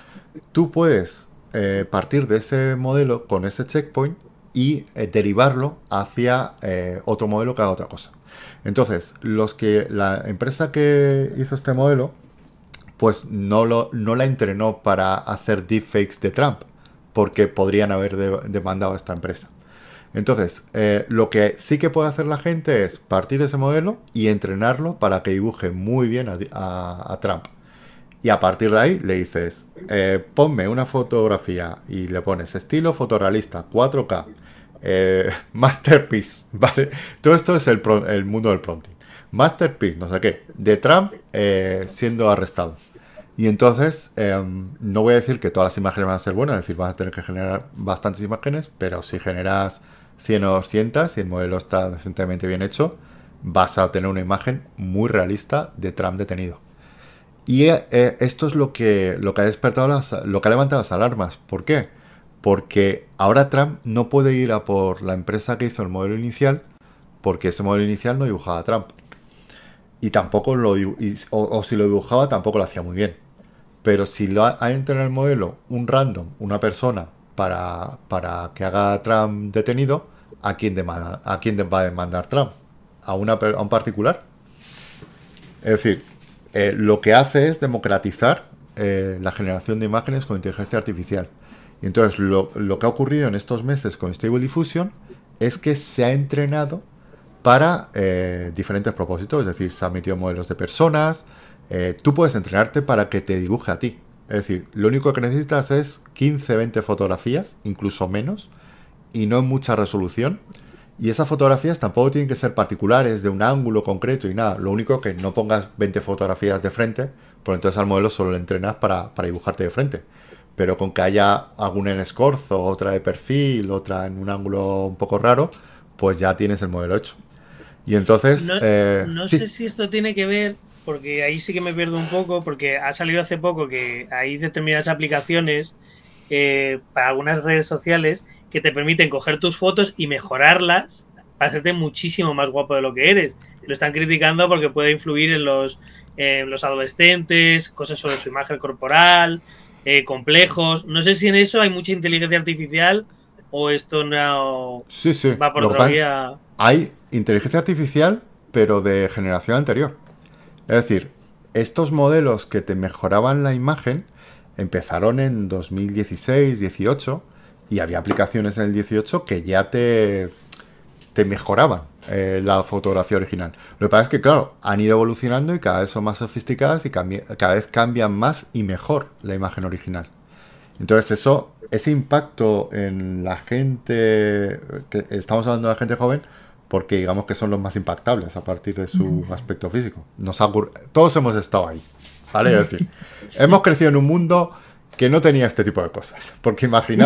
Speaker 1: tú puedes partir de ese modelo con ese checkpoint y derivarlo hacia otro modelo que haga otra cosa. Entonces, la empresa que hizo este modelo, pues no la entrenó para hacer deepfakes de Trump, porque podrían haber demandado a esta empresa. Entonces, lo que sí que puede hacer la gente es partir de ese modelo y entrenarlo para que dibuje muy bien a Trump. Y a partir de ahí le dices, ponme una fotografía y le pones estilo fotorrealista, 4K, masterpiece, ¿vale? Todo esto es el mundo del prompting. Masterpiece, no sé qué, de Trump siendo arrestado. Y entonces, no voy a decir que todas las imágenes van a ser buenas, es decir, vas a tener que generar bastantes imágenes, pero si generas 100 o 200 y el modelo está decentemente bien hecho, vas a obtener una imagen muy realista de Trump detenido. Y esto es lo que ha despertado lo que ha levantado las alarmas. ¿Por qué? Porque ahora Trump no puede ir a por la empresa que hizo el modelo inicial, porque ese modelo inicial no dibujaba a Trump. Y tampoco o si lo dibujaba, tampoco lo hacía muy bien. Pero si ha entrenado el modelo un random, una persona, para que haga a Trump detenido, ¿a quién va a demandar Trump? ¿A un particular? Es decir, lo que hace es democratizar la generación de imágenes con inteligencia artificial. Y entonces lo que ha ocurrido en estos meses con Stable Diffusion es que se ha entrenado para diferentes propósitos. Es decir, se han metido modelos de personas. Tú puedes entrenarte para que te dibuje a ti. Es decir, lo único que necesitas es 15, 20 fotografías, incluso menos, y no en mucha resolución. Y esas fotografías tampoco tienen que ser particulares, de un ángulo concreto y nada. Lo único que no pongas 20 fotografías de frente, porque entonces al modelo solo le entrenas para dibujarte de frente. Pero con que haya alguna en escorzo, otra de perfil, otra en un ángulo un poco raro, pues ya tienes el modelo hecho. Y entonces...
Speaker 4: No
Speaker 1: sí.
Speaker 4: sé si esto tiene que ver, porque ahí sí que me pierdo un poco, porque ha salido hace poco que hay determinadas aplicaciones para algunas redes sociales que te permiten coger tus fotos y mejorarlas para hacerte muchísimo más guapo de lo que eres. Lo están criticando porque puede influir en los adolescentes, cosas sobre su imagen corporal, complejos. No sé si en eso hay mucha inteligencia artificial o esto no
Speaker 1: Sí.
Speaker 4: va por otra vía.
Speaker 1: Hay inteligencia artificial, pero de generación anterior. Es decir, estos modelos que te mejoraban la imagen empezaron en 2016-18 y había aplicaciones en el 18 que ya te mejoraban la fotografía original. Lo que pasa es que, claro, han ido evolucionando y cada vez son más sofisticadas y cada vez cambian más y mejor la imagen original. Entonces ese impacto en la gente, que estamos hablando de la gente joven, porque digamos que son los más impactables a partir de su aspecto físico. Todos hemos estado ahí, ¿vale? Es decir, hemos crecido en un mundo que no tenía este tipo de cosas. Porque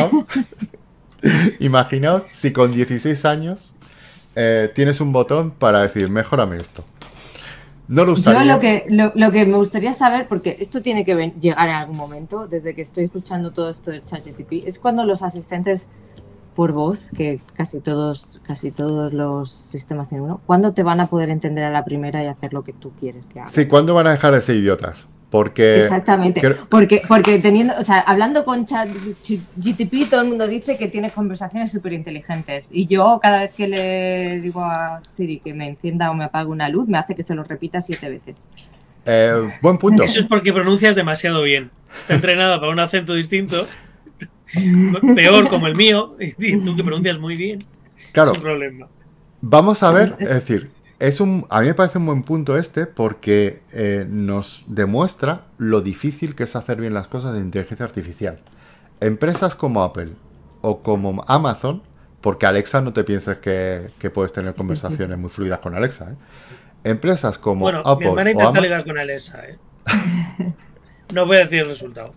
Speaker 1: imaginaos si con 16 años tienes un botón para decir, mejórame esto. No lo usarías.
Speaker 3: Yo lo que me gustaría saber, porque esto tiene que llegar en algún momento, desde que estoy escuchando todo esto del ChatGPT, es cuando los asistentes por voz, que casi todos los sistemas tienen uno, ¿cuándo te van a poder entender a la primera y hacer lo que tú quieres que haga?
Speaker 1: Sí, ¿cuándo van a dejar de ser idiotas? Porque...
Speaker 3: Exactamente, porque teniendo, o sea, hablando con ChatGPT, todo el mundo dice que tienes conversaciones súper inteligentes, y yo cada vez que le digo a Siri que me encienda o me apague una luz, me hace que se lo repita 7 veces.
Speaker 1: Buen punto.
Speaker 4: Eso es porque pronuncias demasiado bien. Está entrenada para un acento distinto, peor como el mío, y tú que pronuncias muy bien.
Speaker 1: Claro.
Speaker 4: Es un problema.
Speaker 1: Vamos a ver, es decir, a mí me parece un buen punto porque nos demuestra lo difícil que es hacer bien las cosas de inteligencia artificial. Empresas como Apple o como Amazon, porque Alexa no te pienses que puedes tener conversaciones muy fluidas con Alexa, ¿eh? Empresas como Apple
Speaker 4: mi hermana
Speaker 1: o
Speaker 4: intenta
Speaker 1: Amazon...
Speaker 4: ligar con Alexa, ¿eh? No voy a decir el resultado.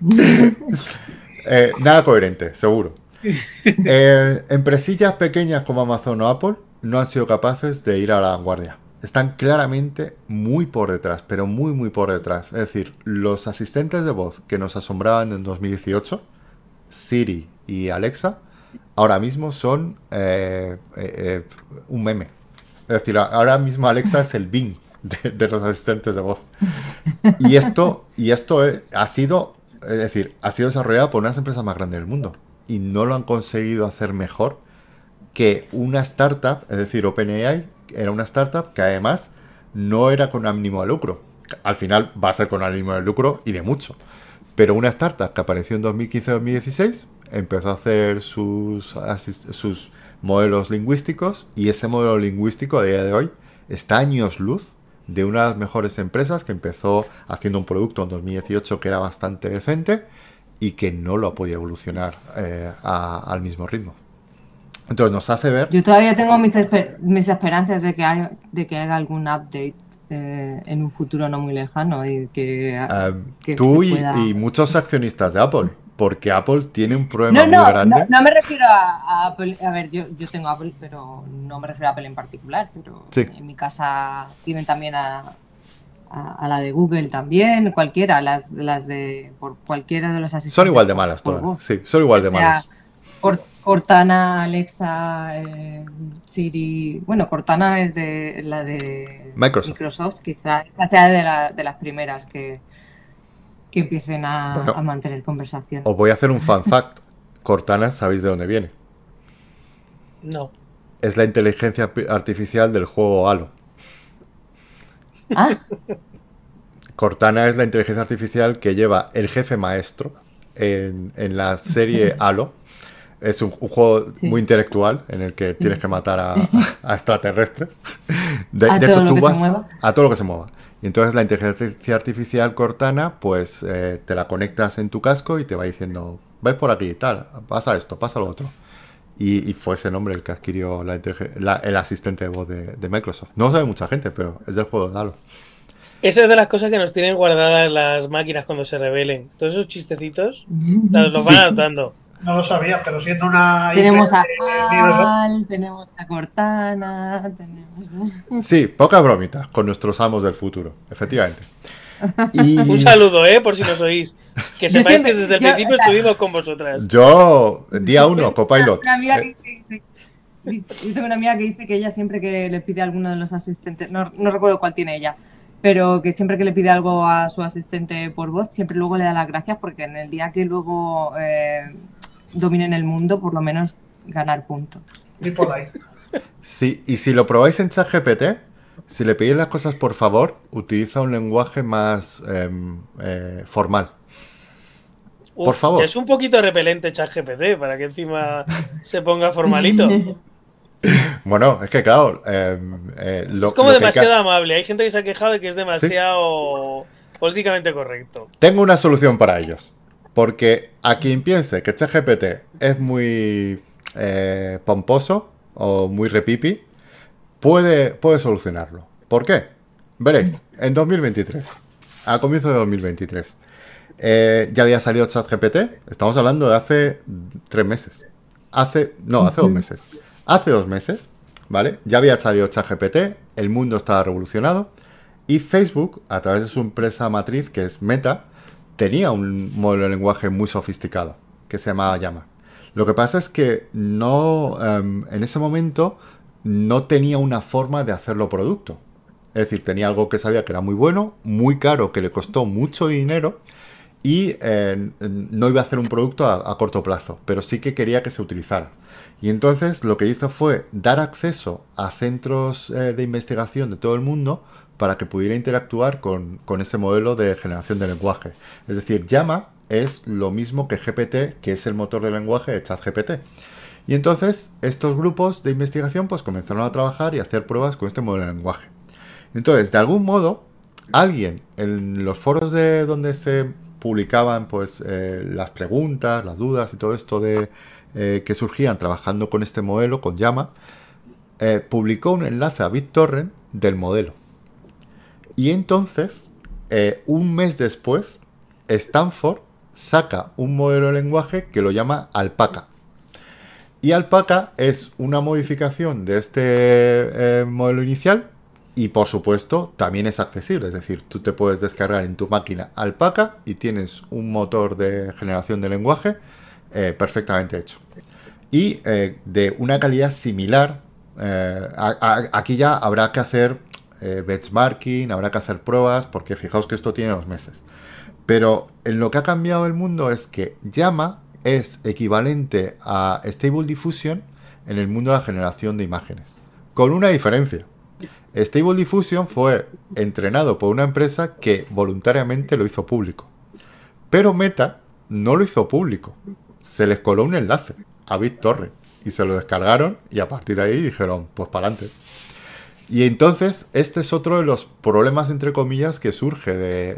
Speaker 1: Nada coherente, seguro. Empresillas pequeñas como Amazon o Apple no han sido capaces de ir a la vanguardia. Están claramente muy por detrás, pero muy, muy por detrás. Es decir, los asistentes de voz que nos asombraban en 2018, Siri y Alexa, ahora mismo son un meme. Es decir, ahora mismo Alexa es el Bing de los asistentes de voz. Y esto ha sido desarrollado por unas empresas más grandes del mundo. Y no lo han conseguido hacer mejor que una startup, es decir, OpenAI era una startup que además no era con ánimo de lucro. Al final va a ser con ánimo de lucro y de mucho. Pero una startup que apareció en 2015-2016 empezó a hacer sus modelos lingüísticos, y ese modelo lingüístico a día de hoy está a años luz de una de las mejores empresas que empezó haciendo un producto en 2018 que era bastante decente y que no lo ha podido evolucionar al mismo ritmo. Entonces nos hace ver...
Speaker 3: Yo todavía tengo mis esperanzas de que haga algún update en un futuro no muy lejano y que
Speaker 1: tú
Speaker 3: pueda...
Speaker 1: y muchos accionistas de Apple, porque Apple tiene un problema muy grande.
Speaker 3: No me refiero a Apple. A ver, yo tengo Apple, pero no me refiero a Apple en particular. Pero
Speaker 1: sí.
Speaker 3: En mi casa tienen también a la de Google también, cualquiera, las de por cualquiera de los asistentes.
Speaker 1: Son igual de malas todas. Sí, son igual de malas.
Speaker 3: Cortana, Alexa, Siri. Bueno, Cortana es de la de Microsoft, quizá sea de las primeras que empiecen a mantener conversación.
Speaker 1: Os voy a hacer un fun fact. Cortana, ¿sabéis de dónde viene?
Speaker 4: No.
Speaker 1: Es la inteligencia artificial del juego Halo.
Speaker 3: ¿Ah?
Speaker 1: Cortana es la inteligencia artificial que lleva el jefe maestro en la serie Halo. Es un juego muy intelectual en el que tienes que matar a extraterrestres.
Speaker 3: A todo lo que se mueva.
Speaker 1: Y entonces la inteligencia artificial Cortana, pues te la conectas en tu casco y te va diciendo, vais por aquí y tal, pasa esto, pasa lo otro. Y fue ese nombre el que adquirió el asistente de voz de Microsoft. No lo sabe mucha gente, pero es del juego de Halo.
Speaker 4: Esa es de las cosas que nos tienen guardadas las máquinas cuando se rebelen. Todos esos chistecitos los van adaptando.
Speaker 2: No lo sabía, pero siendo una...
Speaker 3: Tenemos a Al, tenemos a Cortana, tenemos...
Speaker 1: Sí, pocas bromitas con nuestros amos del futuro, efectivamente.
Speaker 4: Y... Un saludo, por si nos oís. Que sepáis que desde el principio estuvimos con vosotras.
Speaker 1: Yo, día 1, copilot.
Speaker 3: Yo tengo una amiga que dice que ella siempre que le pide a alguno de los asistentes, no recuerdo cuál tiene ella, pero que siempre que le pide algo a su asistente por voz, siempre luego le da las gracias porque en el día que luego dominen el mundo, por lo menos ganar puntos.
Speaker 1: Sí, y si lo probáis en ChatGPT, si le pedís las cosas por favor, utiliza un lenguaje más formal. Por favor.
Speaker 4: Es un poquito repelente ChatGPT para que encima se ponga formalito.
Speaker 1: Bueno, es que claro...
Speaker 4: es como demasiado amable. Hay gente que se ha quejado de que es demasiado políticamente correcto.
Speaker 1: Tengo una solución para ellos. Porque a quien piense que ChatGPT es muy pomposo o muy repipi, puede solucionarlo. ¿Por qué? Veréis, en 2023, a comienzo de 2023, ya había salido ChatGPT. Estamos hablando de hace 3 meses. Hace 2 meses. Hace 2 meses, ¿vale? Ya había salido ChatGPT, el mundo estaba revolucionado y Facebook, a través de su empresa matriz, que es Meta, tenía un modelo de lenguaje muy sofisticado, que se llamaba Llama. Lo que pasa es que no, en ese momento no tenía una forma de hacerlo producto. Es decir, tenía algo que sabía que era muy bueno, muy caro, que le costó mucho dinero y no iba a hacer un producto a corto plazo, pero sí que quería que se utilizara. Y entonces lo que hizo fue dar acceso a centros de investigación de todo el mundo para que pudiera interactuar con ese modelo de generación de lenguaje. Es decir, Llama es lo mismo que GPT, que es el motor de lenguaje de ChatGPT. Y entonces estos grupos de investigación pues comenzaron a trabajar y a hacer pruebas con este modelo de lenguaje. Entonces, de algún modo, alguien en los foros de donde se publicaban pues las preguntas, las dudas y todo esto de que surgían trabajando con este modelo, con Llama, publicó un enlace a BitTorrent del modelo. Y entonces, un mes después, Stanford saca un modelo de lenguaje que lo llama Alpaca. Y Alpaca es una modificación de este modelo inicial y, por supuesto, también es accesible. Es decir, tú te puedes descargar en tu máquina Alpaca y tienes un motor de generación de lenguaje perfectamente hecho. Y de una calidad similar. Aquí ya habrá que hacer benchmarking, habrá que hacer pruebas, porque fijaos que esto tiene 2 meses. Pero en lo que ha cambiado el mundo es que Llama es equivalente a Stable Diffusion en el mundo de la generación de imágenes. Con una diferencia. Stable Diffusion fue entrenado por una empresa que voluntariamente lo hizo público. Pero Meta no lo hizo público. Se les coló un enlace a BitTorrent y se lo descargaron y a partir de ahí dijeron, pues para adelante. Y entonces este es otro de los problemas, entre comillas, que surge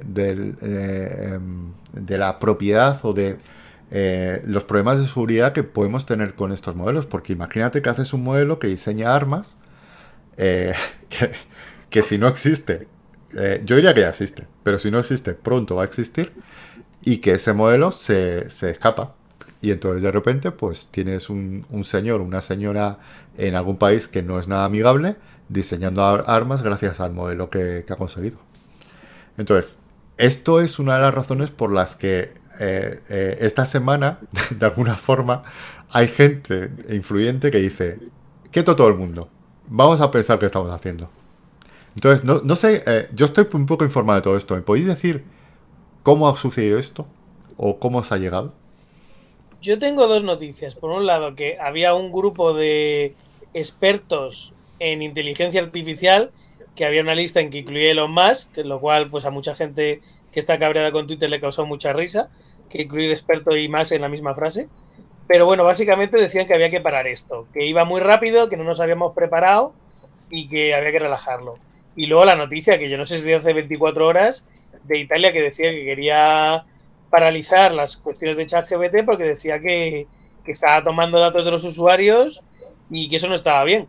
Speaker 1: de la propiedad o de los problemas de seguridad que podemos tener con estos modelos. Porque imagínate que haces un modelo que diseña armas eh, que, que si no existe, yo diría que ya existe, pero si no existe, pronto va a existir y que ese modelo se escapa. Y entonces de repente pues tienes un señor, una señora en algún país que no es nada amigable diseñando armas gracias al modelo que ha conseguido. Entonces, esto es una de las razones por las que esta semana, de alguna forma, hay gente influyente que dice, quieto todo el mundo, vamos a pensar qué estamos haciendo. Entonces, no sé, yo estoy un poco informado de todo esto. ¿Me podéis decir cómo ha sucedido esto? ¿O cómo os ha llegado?
Speaker 4: Yo tengo dos noticias. Por un lado, que había un grupo de expertos en inteligencia artificial, que había una lista en que incluía Elon Musk, lo cual pues a mucha gente que está cabreada con Twitter le causó mucha risa, que incluir experto y Musk en la misma frase. Pero bueno, básicamente decían que había que parar esto, que iba muy rápido, que no nos habíamos preparado y que había que relajarlo. Y luego la noticia, que yo no sé si de hace 24 horas, de Italia, que decía que quería paralizar las cuestiones de ChatGPT porque decía que estaba tomando datos de los usuarios y que eso no estaba bien.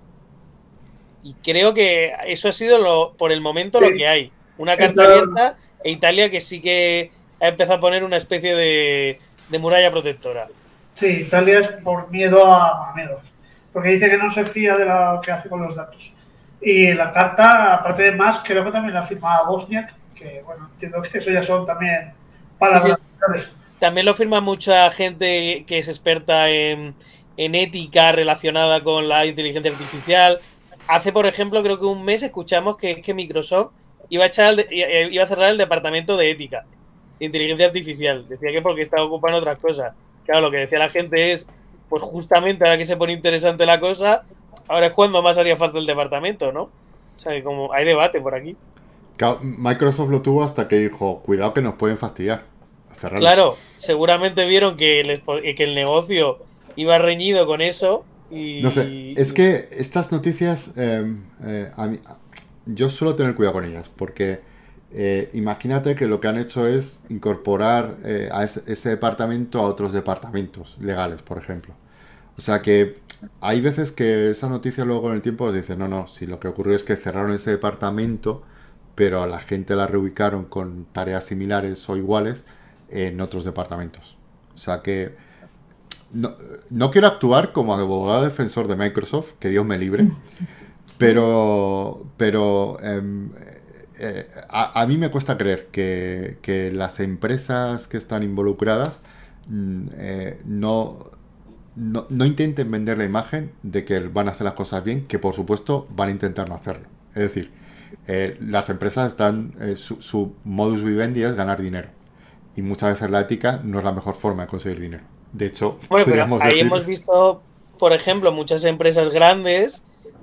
Speaker 4: Y creo que eso ha sido por el momento lo que hay. Una carta abierta e Italia que sí que ha empezado a poner una especie de muralla protectora.
Speaker 2: Sí, Italia es por miedo a miedo. Porque dice que no se fía de lo que hace con los datos. Y la carta, aparte de más, creo que también la firma Bosniak, que bueno, entiendo que eso ya son también palabras.
Speaker 4: Sí, sí. También lo firma mucha gente que es experta en ética relacionada con la inteligencia artificial. Hace, por ejemplo, creo que un mes escuchamos que Microsoft iba a cerrar el departamento de ética de inteligencia artificial. Decía que porque estaba ocupando otras cosas. Claro, lo que decía la gente es, pues justamente ahora que se pone interesante la cosa, ahora es cuando más haría falta el departamento, ¿no? O sea, que como hay debate por aquí.
Speaker 1: Claro, Microsoft lo tuvo hasta que dijo, cuidado que nos pueden fastidiar. Cerrarlo.
Speaker 4: Claro, seguramente vieron que el negocio iba reñido con eso y...
Speaker 1: No sé, es que estas noticias, yo suelo tener cuidado con ellas, porque imagínate que lo que han hecho es incorporar a ese departamento a otros departamentos legales, por ejemplo. O sea que hay veces que esa noticia luego con el tiempo dice, no, si lo que ocurrió es que cerraron ese departamento, pero a la gente la reubicaron con tareas similares o iguales en otros departamentos. O sea que no quiero actuar como abogado defensor de Microsoft, que Dios me libre, pero a mí me cuesta creer que las empresas que están involucradas no no intenten vender la imagen de que van a hacer las cosas bien, que por supuesto van a intentar no hacerlo. Es decir, las empresas están, su modus vivendi es ganar dinero. Y muchas veces la ética no es la mejor forma de conseguir dinero. De hecho,
Speaker 4: Bueno, pero
Speaker 1: podríamos
Speaker 4: ahí
Speaker 1: decir...
Speaker 4: hemos visto, por ejemplo, muchas empresas grandes,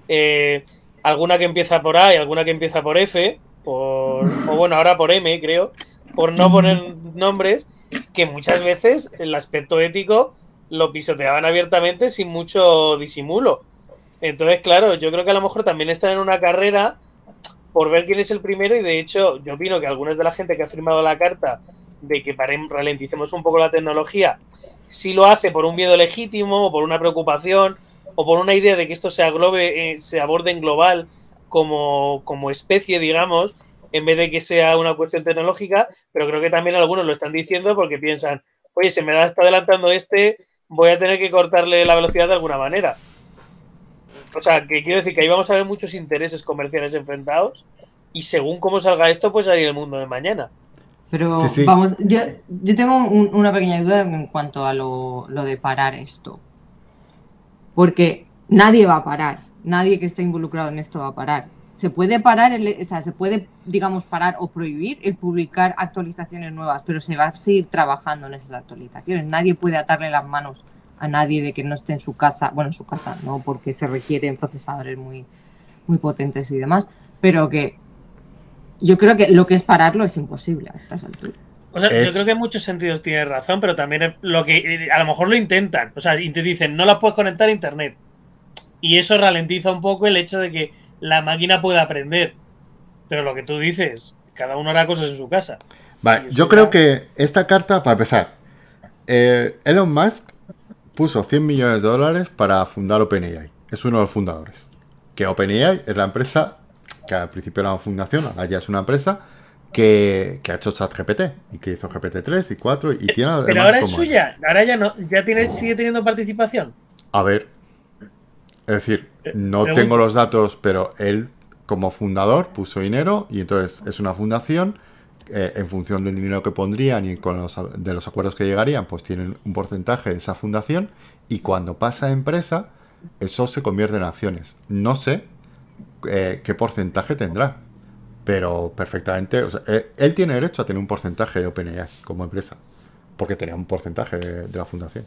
Speaker 4: alguna que empieza por A y alguna que empieza por F, o bueno, ahora por M, creo, por no poner nombres, que muchas veces el aspecto ético lo pisoteaban abiertamente sin mucho disimulo. Entonces, claro, yo creo que a lo mejor también están en una carrera por ver quién es el primero, y de hecho yo opino que algunas de la gente que ha firmado la carta de que ralenticemos un poco la tecnología, si lo hace por un miedo legítimo o por una preocupación o por una idea de que esto se aglobe, se aborde en global como especie, digamos, en vez de que sea una cuestión tecnológica. Pero creo que también algunos lo están diciendo porque piensan, oye, se me está adelantando voy a tener que cortarle la velocidad de alguna manera. O sea, que quiero decir que ahí vamos a ver muchos intereses comerciales enfrentados, y según cómo salga esto, pues salir el mundo de mañana.
Speaker 3: Pero
Speaker 1: Sí.
Speaker 3: vamos, yo tengo una pequeña duda en cuanto a lo de parar esto. Porque nadie va a parar, nadie que esté involucrado en esto va a parar. Se puede parar, o sea, se puede, digamos, parar o prohibir el publicar actualizaciones nuevas, pero se va a seguir trabajando en esas actualizaciones. Nadie puede atarle las manos a nadie de que no esté en su casa, bueno, en su casa no, porque se requieren procesadores muy, muy potentes y demás, pero que yo creo que lo que es pararlo es imposible a estas alturas.
Speaker 4: O sea, yo creo que en muchos sentidos tienes razón, pero también lo que a lo mejor lo intentan. O sea, y te dicen, no la puedes conectar a internet. Y eso ralentiza un poco el hecho de que la máquina pueda aprender. Pero lo que tú dices, cada uno hará cosas en su casa.
Speaker 1: Vale, yo creo que esta carta, para empezar, Elon Musk puso 100 millones de dólares para fundar OpenAI. Es uno de los fundadores. Que OpenAI es la empresa que al principio era una fundación, ahora ya es una empresa que ha hecho ChatGPT y que hizo GPT-3 y 4 y tiene...
Speaker 4: Pero ahora es suya, ahora ya no, sigue teniendo participación.
Speaker 1: A ver, es decir, no tengo los datos, pero él como fundador puso dinero y entonces es una fundación. En función del dinero que pondrían y de los acuerdos que llegarían, pues tienen un porcentaje de esa fundación, y cuando pasa a empresa, eso se convierte en acciones. No sé qué porcentaje tendrá, pero perfectamente, o sea, él tiene derecho a tener un porcentaje de OpenAI como empresa, porque tenía un porcentaje de la fundación.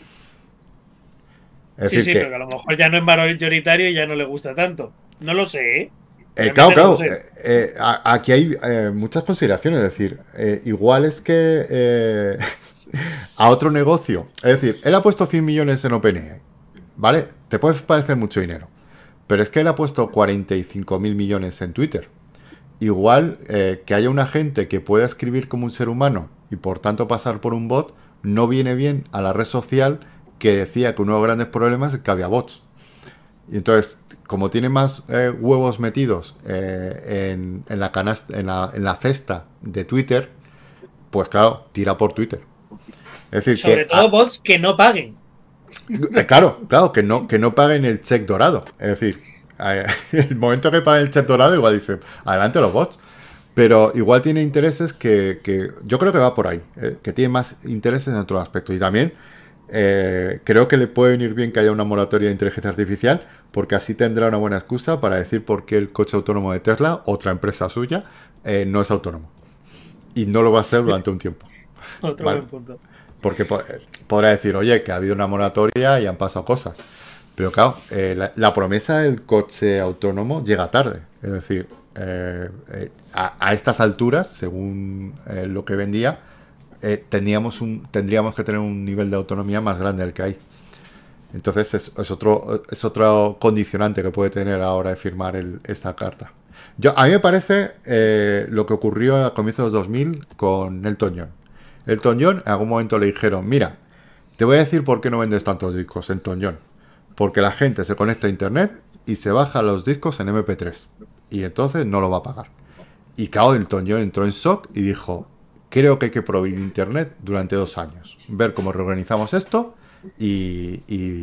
Speaker 4: Es decir, pero que a lo mejor ya no es mayoritario y ya no le gusta tanto. No lo sé, ¿eh?
Speaker 1: Claro. Aquí hay muchas consideraciones. Es decir, igual es que a otro negocio. Es decir, él ha puesto 100 millones en OpenAI. ¿Vale? Te puede parecer mucho dinero. Pero es que él ha puesto 45.000 millones en Twitter. Igual que haya una gente que pueda escribir como un ser humano y por tanto pasar por un bot, no viene bien a la red social que decía que uno de los grandes problemas es que había bots. Y entonces, como tiene más huevos metidos en la canasta, en la cesta de Twitter, pues claro, tira por Twitter. Es decir,
Speaker 4: sobre todo bots que no paguen.
Speaker 1: Claro, que no paguen el check dorado. Es decir, el momento que paguen el check dorado, igual dice, adelante los bots. Pero igual tiene intereses que yo creo que va por ahí, que tiene más intereses en otros aspectos. Y también creo que le puede venir bien que haya una moratoria de inteligencia artificial, porque así tendrá una buena excusa para decir por qué el coche autónomo de Tesla, otra empresa suya, no es autónomo. Y no lo va a ser durante un tiempo.
Speaker 4: Otro buen punto.
Speaker 1: Porque podrá decir, oye, que ha habido una moratoria y han pasado cosas. Pero claro, la promesa del coche autónomo llega tarde. Es decir, a estas alturas, según lo que vendía, tendríamos que tener un nivel de autonomía más grande del que hay. Entonces es otro condicionante que puede tener ahora de firmar esta carta. A mí me parece lo que ocurrió a comienzos de los 2000 con Elton John. Elton John en algún momento le dijeron, mira, te voy a decir por qué no vendes tantos discos, Elton John. Porque la gente se conecta a internet y se baja los discos en MP3. Y entonces no lo va a pagar. Y claro, Elton John entró en shock y dijo, creo que hay que prohibir internet durante 2 años. Ver cómo reorganizamos esto y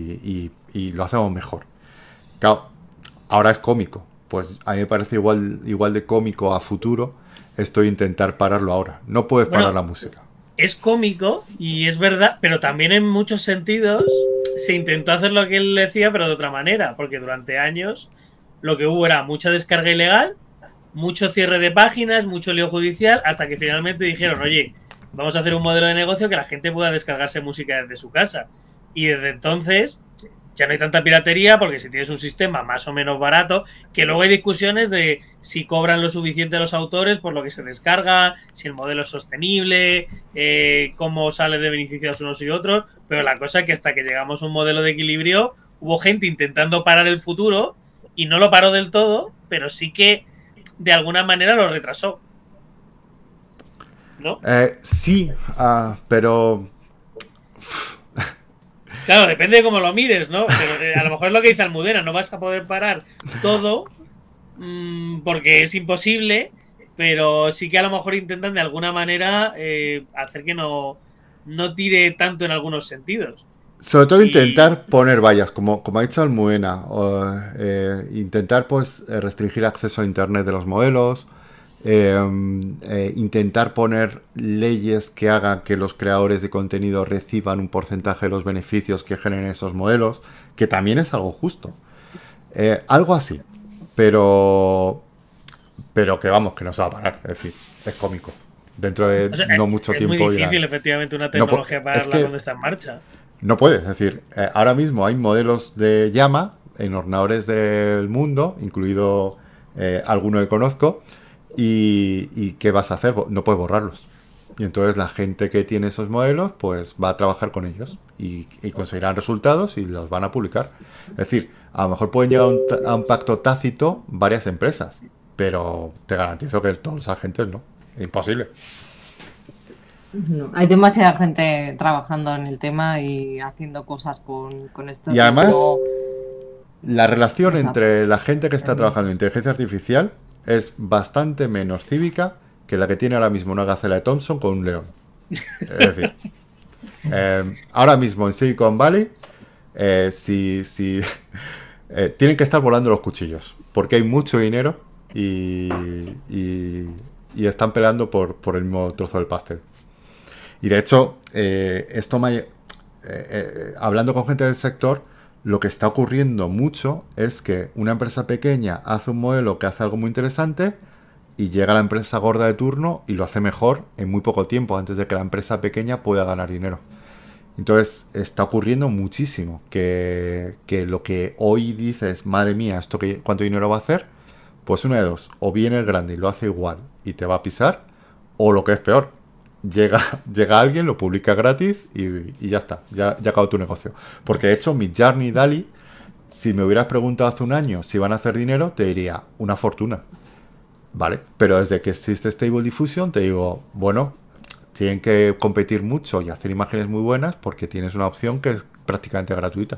Speaker 1: lo hacemos mejor. Claro, ahora es cómico. Pues a mí me parece igual de cómico a futuro esto de intentar pararlo ahora. No puedes parar la música.
Speaker 4: Es cómico y es verdad, pero también en muchos sentidos se intentó hacer lo que él decía, pero de otra manera, porque durante años lo que hubo era mucha descarga ilegal, mucho cierre de páginas, mucho lío judicial, hasta que finalmente dijeron, oye, vamos a hacer un modelo de negocio que la gente pueda descargarse música desde su casa. Y desde entonces ya no hay tanta piratería, porque si tienes un sistema más o menos barato, que luego hay discusiones de si cobran lo suficiente los autores por lo que se descarga, si el modelo es sostenible, cómo sale de beneficiados unos y otros, pero la cosa es que hasta que llegamos a un modelo de equilibrio, hubo gente intentando parar el futuro y no lo paró del todo, pero sí que de alguna manera lo retrasó. ¿No?
Speaker 1: Sí, pero...
Speaker 4: Claro, depende de cómo lo mires, ¿no? Pero a lo mejor es lo que dice Almudena, no vas a poder parar todo porque es imposible, pero sí que a lo mejor intentan de alguna manera hacer que no tire tanto en algunos sentidos.
Speaker 1: Sobre todo intentar poner vallas, como ha dicho Almudena, intentar pues restringir acceso a internet de los modelos, intentar poner leyes que hagan que los creadores de contenido reciban un porcentaje de los beneficios que generen esos modelos, que también es algo justo. Algo así, pero que vamos, que no se va a parar, es decir, es cómico. Dentro de no mucho tiempo.
Speaker 4: Es muy difícil, efectivamente, una tecnología pararla cuando está en marcha.
Speaker 1: No puedes, es decir, ahora mismo hay modelos de llama en ordenadores del mundo, incluido alguno que conozco, y ¿qué vas a hacer? No puedes borrarlos. Y entonces la gente que tiene esos modelos pues va a trabajar con ellos y conseguirán resultados y los van a publicar. Es decir, a lo mejor pueden llegar a un pacto tácito varias empresas, pero te garantizo que todos los agentes no. Es imposible.
Speaker 3: No, hay demasiada gente trabajando en el tema y haciendo cosas con esto.
Speaker 1: Y además, la relación entre la gente que está trabajando en inteligencia artificial es bastante menos cívica que la que tiene ahora mismo una gacela de Thompson con un león. Es decir, ahora mismo en Silicon Valley, tienen que estar volando los cuchillos, porque hay mucho dinero y están peleando por el mismo trozo del pastel. Y de hecho, hablando con gente del sector, lo que está ocurriendo mucho es que una empresa pequeña hace un modelo que hace algo muy interesante y llega la empresa gorda de turno y lo hace mejor en muy poco tiempo, antes de que la empresa pequeña pueda ganar dinero. Entonces está ocurriendo muchísimo que lo que hoy dices, madre mía, ¿esto cuánto dinero va a hacer? Pues una de dos, o viene el grande y lo hace igual y te va a pisar, o lo que es peor, llega alguien, lo publica gratis y ya está, ya acabó tu negocio. Porque de hecho Midjourney y DALL-E, si me hubieras preguntado hace un año si van a hacer dinero, te diría una fortuna, ¿vale? Pero desde que existe Stable Diffusion te digo, bueno, tienen que competir mucho y hacer imágenes muy buenas porque tienes una opción que es prácticamente gratuita.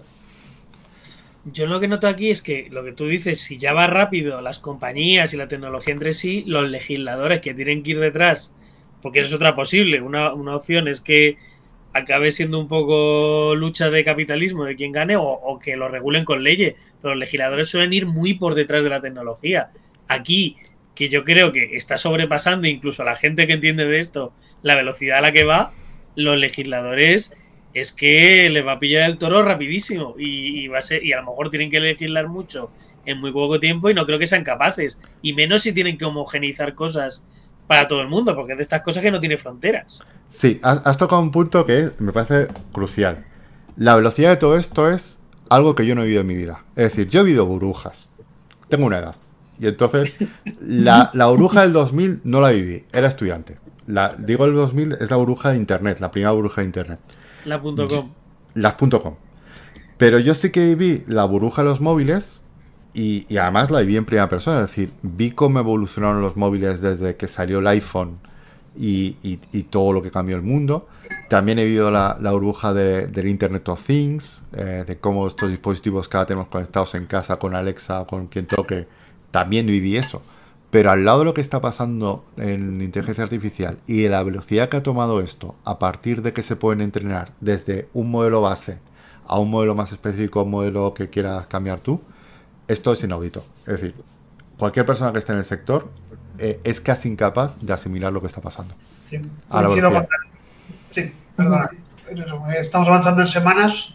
Speaker 4: Yo lo que noto aquí es que lo que tú dices, si ya va rápido las compañías y la tecnología entre sí, los legisladores que tienen que ir detrás, porque eso es otra posible, una opción es que acabe siendo un poco lucha de capitalismo de quién gane o que lo regulen con leyes, pero los legisladores suelen ir muy por detrás de la tecnología. Aquí, que yo creo que está sobrepasando incluso a la gente que entiende de esto la velocidad a la que va, los legisladores es que les va a pillar el toro rapidísimo y va a ser, y a lo mejor tienen que legislar mucho en muy poco tiempo y no creo que sean capaces, y menos si tienen que homogeneizar cosas para todo el mundo, porque es de estas cosas que no tiene fronteras.
Speaker 1: Sí, has tocado un punto que me parece crucial. La velocidad de todo esto es algo que yo no he vivido en mi vida. Es decir, yo he vivido burbujas. Tengo una edad. Y entonces, la burbuja del 2000 no la viví. Era estudiante. Digo el 2000 es la burbuja de Internet, la primera burbuja de Internet.
Speaker 4: La .com.
Speaker 1: Las .com. Pero yo sí que viví la burbuja de los móviles y además la viví en primera persona. Es decir, vi cómo evolucionaron los móviles desde que salió el iPhone y todo lo que cambió el mundo. También he vivido la burbuja del Internet of Things, de cómo estos dispositivos que ahora tenemos conectados en casa con Alexa o con quien toque. También viví eso. Pero al lado de lo que está pasando en inteligencia artificial y de la velocidad que ha tomado esto, a partir de que se pueden entrenar desde un modelo base a un modelo más específico, un modelo que quieras cambiar tú, esto es inaudito. Es decir, cualquier persona que esté en el sector es casi incapaz de asimilar lo que está pasando.
Speaker 2: Sí, sí, perdona. Estamos avanzando en semanas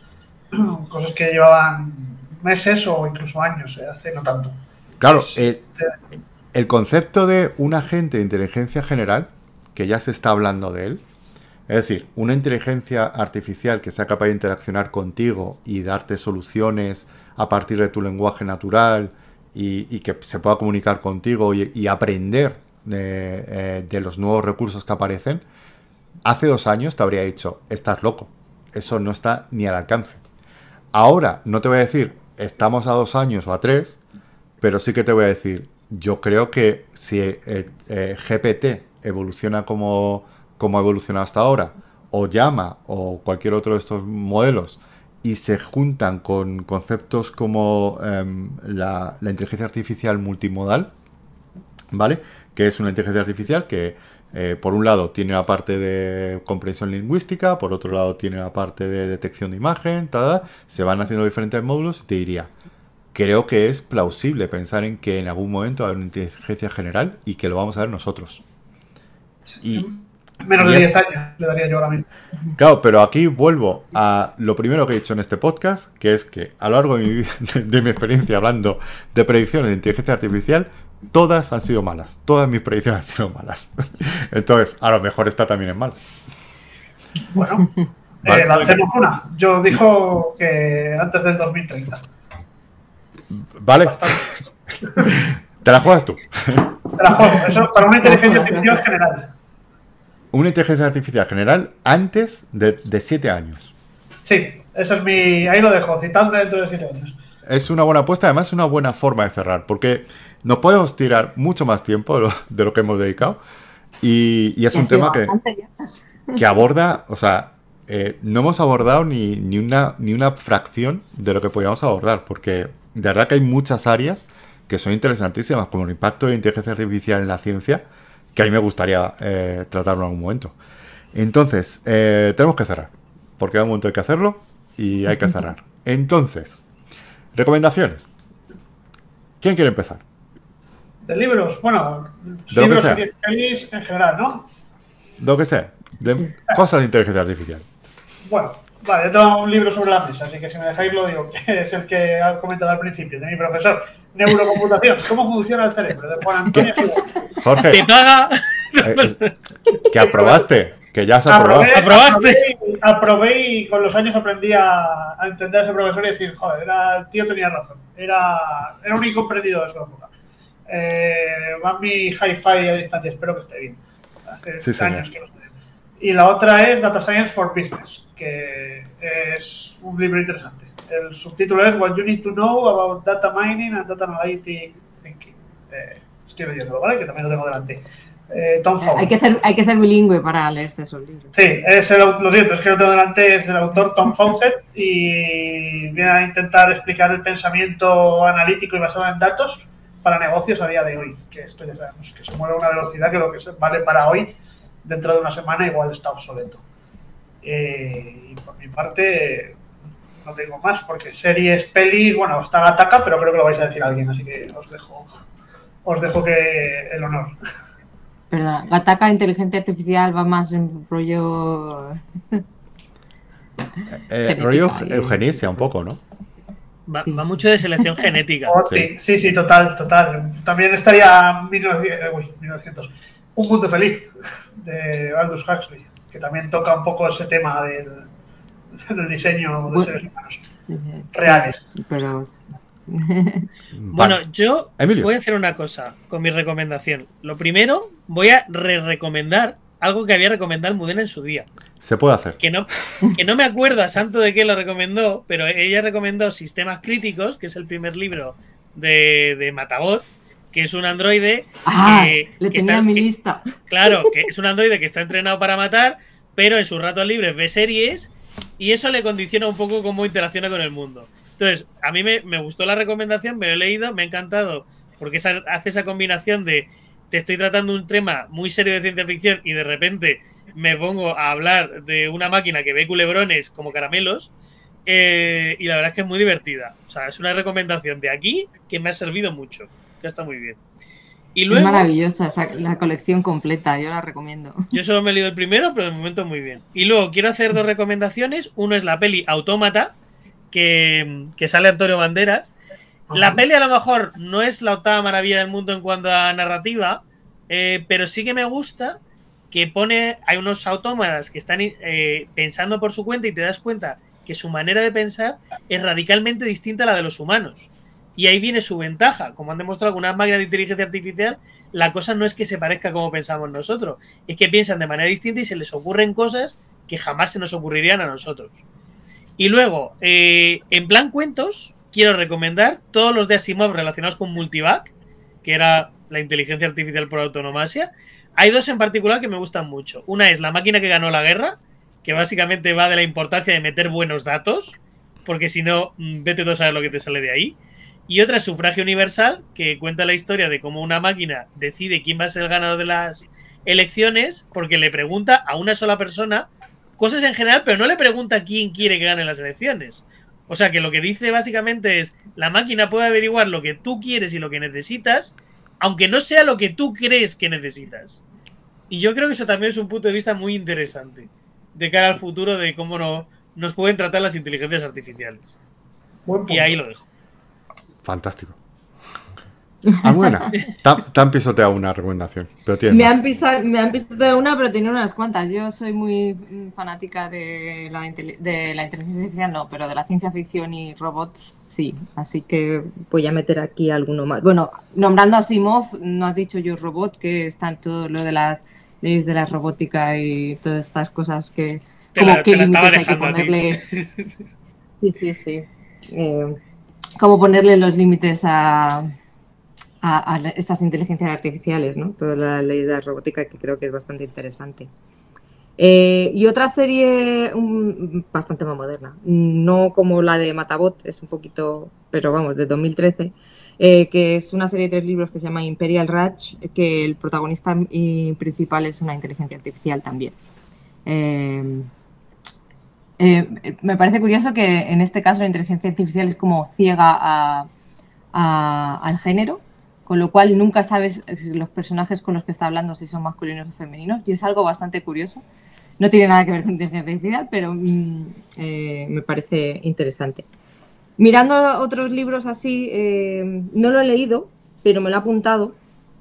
Speaker 2: cosas que llevaban meses o incluso años, hace no tanto.
Speaker 1: Claro,
Speaker 2: Pues,
Speaker 1: el concepto de un agente de inteligencia general, que ya se está hablando de él, es decir, una inteligencia artificial que sea capaz de interaccionar contigo y darte soluciones a partir de tu lenguaje natural y que se pueda comunicar contigo y aprender de los nuevos recursos que aparecen, hace 2 años te habría dicho, estás loco, eso no está ni al alcance. Ahora, no te voy a decir, estamos a 2 años o a 3, pero sí que te voy a decir, yo creo que si GPT evoluciona como ha evolucionado hasta ahora, o Llama o cualquier otro de estos modelos, y se juntan con conceptos como la inteligencia artificial multimodal, ¿vale? Que es una inteligencia artificial que, por un lado, tiene la parte de comprensión lingüística, por otro lado, tiene la parte de detección de imagen, se van haciendo diferentes módulos, y te diría, creo que es plausible pensar en que en algún momento hay una inteligencia general y que lo vamos a ver nosotros. Y,
Speaker 2: menos
Speaker 1: y
Speaker 2: de
Speaker 1: es-
Speaker 2: 10 años le daría yo ahora mismo.
Speaker 1: Claro, pero aquí vuelvo a lo primero que he dicho en este podcast, que es que a lo largo de mi experiencia hablando de predicciones de inteligencia artificial, todas han sido malas. Todas mis predicciones han sido malas. Entonces, a lo mejor esta también es mala.
Speaker 2: Bueno,
Speaker 1: Vale.
Speaker 2: lancemos una. Yo dijo que antes del 2030.
Speaker 1: ¿Vale?
Speaker 2: Bastante.
Speaker 1: Te la juegas tú.
Speaker 2: Te la juego. Eso para una inteligencia artificial general.
Speaker 1: Una inteligencia artificial general antes de 7 años.
Speaker 2: Sí, eso es mi. Ahí lo dejo, citadme dentro de 7 años.
Speaker 1: Es una buena apuesta, además es una buena forma de cerrar, porque nos podemos tirar mucho más tiempo de lo que hemos dedicado. Y es
Speaker 3: Ha
Speaker 1: un
Speaker 3: sido
Speaker 1: tema
Speaker 3: bastante ya.
Speaker 1: que aborda, o sea, no hemos abordado ni una fracción de lo que podíamos abordar, porque de verdad que hay muchas áreas que son interesantísimas, como el impacto de la inteligencia artificial en la ciencia, que a mí me gustaría tratarlo en algún momento. Entonces, tenemos que cerrar, porque hay un momento hay que hacerlo y hay que cerrar. Entonces, recomendaciones. ¿Quién quiere empezar?
Speaker 2: De libros, bueno,
Speaker 1: De lo que
Speaker 2: libros,
Speaker 1: sea.
Speaker 2: series, pelis en general, ¿no?
Speaker 1: Lo que sea, de cosas de inteligencia artificial.
Speaker 2: Bueno, vale, yo tengo un libro sobre la mesa, así que si me dejáis lo digo, que es el que ha comentado al principio, de mi profesor. Neurocomputación, ¿cómo funciona el cerebro? De Juan Antonio Silva.
Speaker 1: Jorge,
Speaker 4: Te paga.
Speaker 1: que aprobaste, que ya se aprobó.
Speaker 4: ¿Aprobaste?
Speaker 2: Aprobé y con los años aprendí a entender a ese profesor y decir, joder, el tío tenía razón. Era un incomprendido de su época. Va mi hi-fi a distancia, espero que esté bien. Hace
Speaker 1: Sí, señor.
Speaker 2: años que lo sé. Y la otra es Data Science for Business, que es un libro interesante. El subtítulo es What You Need to Know About Data Mining and Data Analytic Thinking. Estoy leyéndolo, ¿vale? Que también lo tengo delante. Tom Fawcett.
Speaker 3: Hay que ser bilingüe para leerse esos libros.
Speaker 2: Sí, lo siento, es que lo tengo delante, es del autor Tom Fawcett y viene a intentar explicar el pensamiento analítico y basado en datos para negocios a día de hoy, que esto ya sabemos que se mueve a una velocidad que lo que vale para hoy, dentro de una semana igual está obsoleto. Y por mi parte no tengo más, porque series, pelis, bueno, está Gattaca, pero creo que lo vais a decir alguien, así que os dejo que el honor.
Speaker 3: Perdona, Gattaca inteligencia artificial va más en rollo.
Speaker 1: Rollo eugenesia un poco, ¿no?
Speaker 4: Va mucho de selección genética.
Speaker 2: Oh, sí, total. También estaría 1900. Un mundo feliz, de Aldous Huxley, que también toca un poco ese tema del diseño de seres humanos reales.
Speaker 3: Pero.
Speaker 4: Bueno,
Speaker 1: Vale.
Speaker 4: yo
Speaker 1: Emilio.
Speaker 4: voy a hacer una cosa con mi recomendación. Lo primero, voy a recomendar algo que había recomendado Almudena en su día.
Speaker 1: Se puede hacer.
Speaker 4: Que no me acuerdo a santo de qué lo recomendó, pero ella recomendó Sistemas Críticos, que es el primer libro de Matabot, que es un androide
Speaker 3: Le tenía en mi lista.
Speaker 4: Claro, que es un androide que está entrenado para matar, pero en sus ratos libres ve series y eso le condiciona un poco cómo interacciona con el mundo. Entonces, a mí me gustó la recomendación, me lo he leído, me ha encantado, porque hace esa combinación de te estoy tratando un tema muy serio de ciencia ficción y de repente me pongo a hablar de una máquina que ve culebrones como caramelos y la verdad es que es muy divertida. O sea, es una recomendación de aquí que me ha servido mucho, que está muy bien. Y luego,
Speaker 3: es maravillosa la colección completa, yo la recomiendo.
Speaker 4: Yo solo me he leído el primero, pero de momento muy bien. Y luego quiero hacer dos recomendaciones. Uno es la peli Autómata, que sale Antonio Banderas. La peli a lo mejor no es la octava maravilla del mundo en cuanto a narrativa, pero sí que me gusta que hay unos autómatas que están pensando por su cuenta y te das cuenta que su manera de pensar es radicalmente distinta a la de los humanos. Y ahí viene su ventaja. Como han demostrado con unas máquinas de inteligencia artificial, la cosa no es que se parezca como pensamos nosotros, es que piensan de manera distinta y se les ocurren cosas que jamás se nos ocurrirían a nosotros. Y luego, en plan cuentos, quiero recomendar todos los de Asimov relacionados con Multivac, que era la inteligencia artificial por autonomasia. Hay dos en particular que me gustan mucho. Una es La máquina que ganó la guerra, que básicamente va de la importancia de meter buenos datos, porque si no, vete tú a saber lo que te sale de ahí. Y otra es Sufragio Universal, que cuenta la historia de cómo una máquina decide quién va a ser el ganador de las elecciones, porque le pregunta a una sola persona cosas en general, pero no le pregunta quién quiere que gane las elecciones. O sea que lo que dice básicamente es, la máquina puede averiguar lo que tú quieres y lo que necesitas, aunque no sea lo que tú crees que necesitas. Y yo creo que eso también es un punto de vista muy interesante de cara al futuro de cómo nos pueden tratar las inteligencias artificiales. Y ahí lo dejo.
Speaker 1: Fantástico. Buena. Te han pisoteado una recomendación, pero
Speaker 3: me han pisoteado una, pero tiene unas cuantas. Yo soy muy fanática de la inteligencia artificial, no, pero de la ciencia ficción y robots, sí. Así que voy a meter aquí alguno más. Bueno, nombrando a Asimov, no has dicho Yo Robot, que está en todo lo de las leyes de la robótica y todas estas cosas que...
Speaker 4: Te la estaba dejando hay que ponerle.
Speaker 3: Sí. Cómo ponerle los límites a estas inteligencias artificiales, ¿no? Toda la ley de la robótica, que creo que es bastante interesante. Y otra serie bastante más moderna, no como la de Matabot, es un poquito, pero vamos, de 2013, que es una serie de 3 libros que se llama Imperial Raj, que el protagonista principal es una inteligencia artificial también. Me parece curioso que en este caso la inteligencia artificial es como ciega al género, con lo cual nunca sabes los personajes con los que está hablando si son masculinos o femeninos, y es algo bastante curioso. No tiene nada que ver con inteligencia artificial, pero me parece interesante. Mirando otros libros así, no lo he leído, pero me lo he apuntado,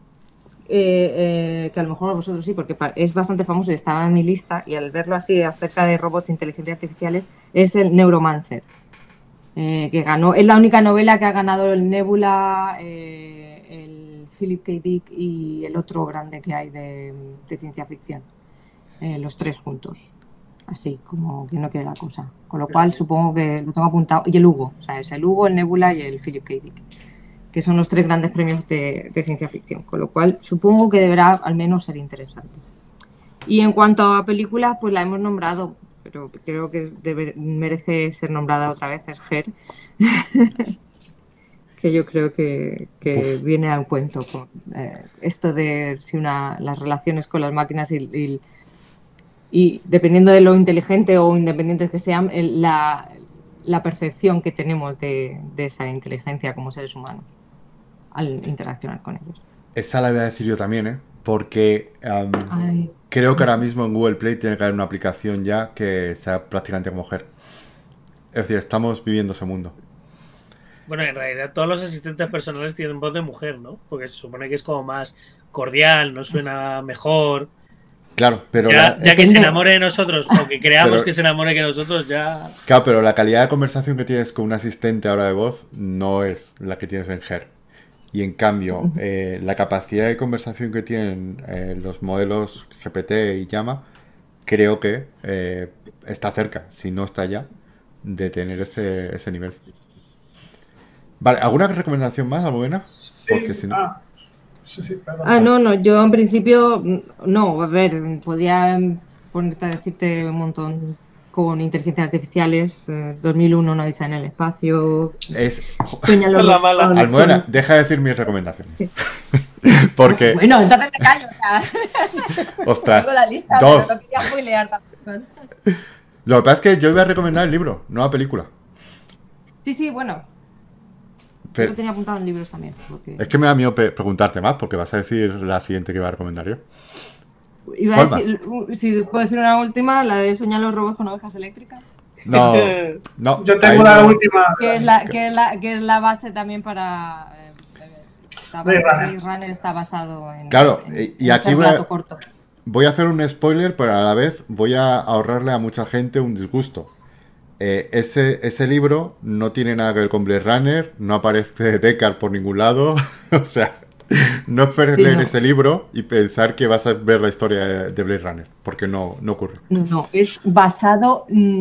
Speaker 3: que a lo mejor vosotros sí, porque es bastante famoso y estaba en mi lista, y al verlo así acerca de robots e inteligencias artificiales, es el Neuromancer, que ganó, es la única novela que ha ganado el Nebula, el Philip K. Dick y el otro grande que hay de ciencia ficción, los 3 juntos, así como que no quiere la cosa, con lo cual supongo que lo tengo apuntado, y el Hugo, o sea, es el Hugo, el Nebula y el Philip K. Dick, que son los 3 grandes premios de ciencia ficción, con lo cual supongo que deberá al menos ser interesante. Y en cuanto a películas, pues la hemos nombrado, pero creo que merece ser nombrada otra vez, es Her, que yo creo que viene al cuento con esto de si las relaciones con las máquinas y dependiendo de lo inteligente o independientes que sean, la percepción que tenemos de esa inteligencia como seres humanos al interaccionar con ellos.
Speaker 1: Esa la voy a decir yo también, porque creo que ahora mismo en Google Play tiene que haber una aplicación ya que sea prácticamente como Her. Es decir, estamos viviendo ese mundo.
Speaker 4: Bueno, en realidad todos los asistentes personales tienen voz de mujer, ¿no? Porque se supone que es como más cordial, nos suena mejor.
Speaker 1: Claro, pero...
Speaker 4: Ya que se enamore de nosotros, o que creamos que se enamore de nosotros, ya...
Speaker 1: Claro, pero la calidad de conversación que tienes con un asistente ahora de voz no es la que tienes en Her. Y en cambio, la capacidad de conversación que tienen los modelos GPT y Llama, creo que está cerca, si no está ya, de tener ese nivel. Vale, ¿alguna recomendación más, Almudena?
Speaker 2: Sí,
Speaker 1: porque si no...
Speaker 2: Sí, perdón.
Speaker 3: No, yo en principio, no, a ver, podría ponerte a decirte un montón con inteligencias artificiales, 2001, una odisea en el espacio,
Speaker 2: Sueña los la mala.
Speaker 1: Almudena, deja de decir mis recomendaciones. Porque...
Speaker 3: Bueno, entonces me callo, o sea.
Speaker 1: Ostras,
Speaker 3: tengo la lista,
Speaker 1: 2.
Speaker 3: pero no quería spoilear tampoco.
Speaker 1: Lo que pasa es que yo iba a recomendar el libro, no la película.
Speaker 3: Sí, bueno. Yo lo tenía apuntado en libros también. Porque...
Speaker 1: Es que me da miedo preguntarte más, porque vas a decir la siguiente que iba a recomendar yo.
Speaker 3: Iba a decir, si puedo decir una última, la de Soñar los robots con ovejas eléctricas.
Speaker 1: No, no.
Speaker 2: Yo tengo
Speaker 1: ahí
Speaker 2: la
Speaker 1: no.
Speaker 2: última.
Speaker 3: Que es la base también para...
Speaker 2: Blade Runner.
Speaker 3: Blade Runner está basado en...
Speaker 1: Claro, y
Speaker 3: en
Speaker 1: aquí
Speaker 3: ese relato corto.
Speaker 1: voy a hacer un spoiler, pero a la vez voy a ahorrarle a mucha gente un disgusto. Ese libro no tiene nada que ver con Blade Runner, no aparece Deckard por ningún lado. O sea, no esperes
Speaker 3: Sí,
Speaker 1: leer
Speaker 3: no.
Speaker 1: ese libro y pensar que vas a ver la historia de Blade Runner, porque no ocurre.
Speaker 3: No, es basado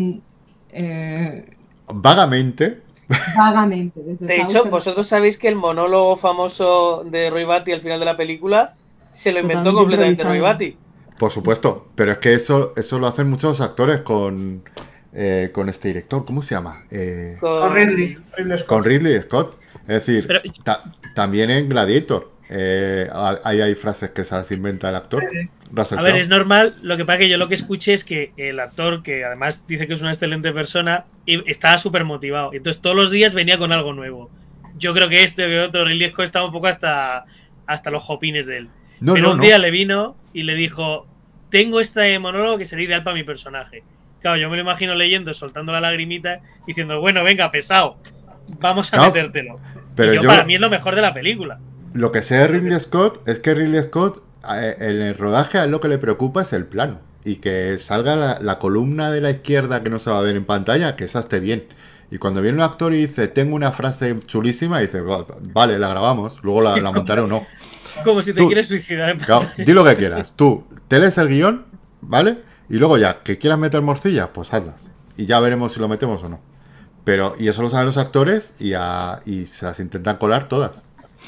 Speaker 1: Vagamente,
Speaker 3: vagamente.
Speaker 4: De hecho, vosotros sabéis que el monólogo famoso de Roy Batty al final de la película se lo inventó
Speaker 3: Totalmente
Speaker 4: completamente Roy
Speaker 3: improvisado.
Speaker 4: Batty.
Speaker 1: por supuesto, pero es que eso lo hacen muchos actores con este director, ¿cómo se llama?
Speaker 2: Con Ridley Scott.
Speaker 1: Con Ridley Scott. Es decir,
Speaker 4: Pero-
Speaker 1: también en Gladiator hay frases que se las inventa el actor.
Speaker 2: Sí, sí.
Speaker 1: Russell
Speaker 4: A ver,
Speaker 1: Crowe.
Speaker 4: es normal. Lo que pasa que yo lo que escuché es que el actor, que además dice que es una excelente persona, estaba súper motivado. Entonces todos los días venía con algo nuevo. Yo creo que este o que otro, Ridley Scott estaba un poco hasta los jopines de él.
Speaker 1: No,
Speaker 4: Pero
Speaker 1: no,
Speaker 4: un
Speaker 1: no.
Speaker 4: día le vino y le dijo: tengo este monólogo que sería ideal para mi personaje. Claro, yo me lo imagino leyendo, soltando la lagrimita, diciendo: bueno, venga, pesado, vamos a
Speaker 1: Claro,
Speaker 4: metértelo.
Speaker 1: pero
Speaker 4: Y yo, para mí es lo mejor de la película.
Speaker 1: Lo que sé de Ridley Scott es que Ridley Scott en el rodaje a él lo que le preocupa es el plano. Y que salga la columna de la izquierda que no se va a ver en pantalla, que esa esté bien. Y cuando viene un actor y dice, tengo una frase chulísima, dice, vale, la grabamos, luego la montaré o no.
Speaker 4: Como si te
Speaker 1: Tú-
Speaker 4: quieres suicidar en
Speaker 1: Claro, di lo que quieras. Tú te lees el guión, ¿vale? Y luego ya, que quieras meter morcillas, pues hazlas. Y ya veremos si lo metemos o no. Pero, y eso lo saben los actores y se las intentan colar todas.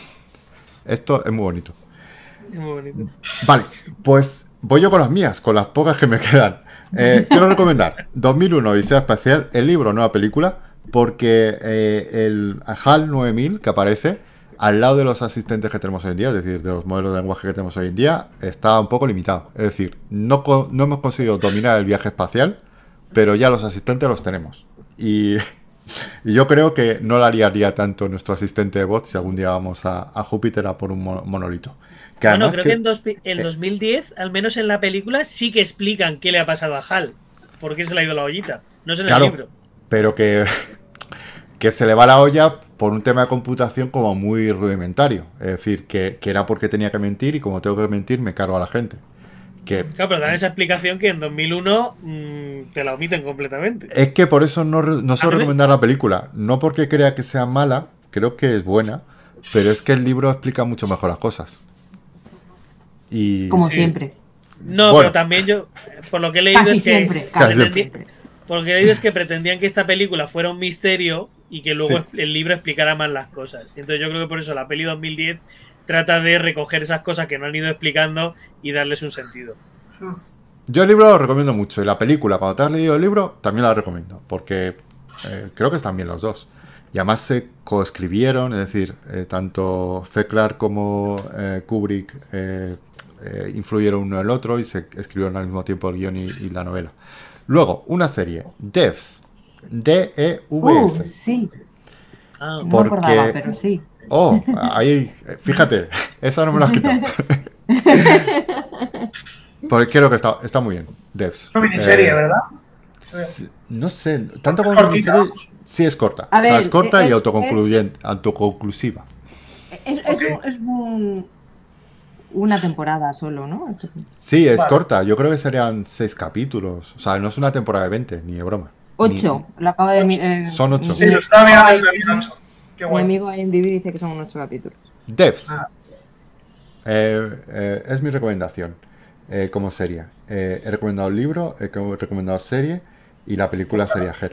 Speaker 1: Esto es muy bonito.
Speaker 4: Muy bonito.
Speaker 1: Vale, pues voy yo con las mías, con las pocas que me quedan. Quiero recomendar 2001 Odisea Espacial, el libro, no la película, porque el HAL 9000 que aparece al lado de los asistentes que tenemos hoy en día, es decir, de los modelos de lenguaje que tenemos hoy en día, está un poco limitado. Es decir, no hemos conseguido dominar el viaje espacial, pero ya los asistentes los tenemos. Y yo creo que no la liaría tanto nuestro asistente de voz si algún día vamos a Júpiter a por un monolito. Que
Speaker 4: Bueno,
Speaker 1: además
Speaker 4: creo que en 2010, al menos en la película, sí que explican qué le ha pasado a Hal. ¿Por qué se le ha ido la ollita? No es en
Speaker 1: Claro,
Speaker 4: el libro.
Speaker 1: pero que se le va la olla por un tema de computación como muy rudimentario. Es decir, que era porque tenía que mentir y como tengo que mentir me cargo a la gente. Que
Speaker 4: Claro, pero dan esa explicación que en 2001 te la omiten completamente.
Speaker 1: es que por eso no suelo
Speaker 4: A mí me-
Speaker 1: recomendar la película. No porque crea que sea mala, creo que es buena, pero es que el libro explica mucho mejor las cosas. Y
Speaker 3: Como
Speaker 4: Sí.
Speaker 3: siempre.
Speaker 4: No,
Speaker 1: Bueno.
Speaker 4: pero también yo, por lo que he leído
Speaker 3: Casi
Speaker 4: es que
Speaker 3: siempre.
Speaker 1: Casi
Speaker 3: Casi
Speaker 1: siempre.
Speaker 3: siempre.
Speaker 4: por lo que he leído es que pretendían que esta película fuera un misterio y que luego
Speaker 1: Sí.
Speaker 4: el libro explicara más las cosas. Entonces yo creo que por eso la peli 2010 trata de recoger esas cosas que no han ido explicando y darles un sentido.
Speaker 1: yo el libro lo recomiendo mucho. Y la película, cuando te has leído el libro, también la recomiendo. Porque creo que están bien los dos. Y además se coescribieron, es decir, tanto C. Clarke como Kubrick influyeron uno en el otro y se escribieron al mismo tiempo el guión y la novela. Luego, una serie, Devs. D-E-V-S.
Speaker 3: Sí.
Speaker 4: Ah,
Speaker 3: No
Speaker 1: Porque-
Speaker 3: me acordaba, pero sí.
Speaker 1: Oh, ahí, fíjate, esa no me la has quitado. Porque creo que está muy bien, Devs.
Speaker 2: Una miniserie, ¿verdad?
Speaker 1: No sé, tanto como
Speaker 2: Cortita,
Speaker 1: miniserie,
Speaker 2: vamos.
Speaker 1: sí es corta.
Speaker 3: A
Speaker 1: O sea,
Speaker 3: ver,
Speaker 1: es corta y
Speaker 3: es-
Speaker 1: autoconclusiva.
Speaker 3: Es una temporada solo, ¿no?
Speaker 1: Sí, es
Speaker 2: Vale.
Speaker 1: corta. Yo creo que serían 6 capítulos. O sea, no es una temporada de 20, ni de broma.
Speaker 3: 8. Lo acabo de mirar.
Speaker 1: Son 8.
Speaker 2: Sí, lo estaba mirando en el 8. Qué
Speaker 3: Mi
Speaker 2: guay.
Speaker 3: amigo IMDb dice que son 8 capítulos.
Speaker 1: Devs.
Speaker 2: Ah.
Speaker 1: Es mi recomendación como serie. He recomendado el libro, he recomendado serie y la película sería Her.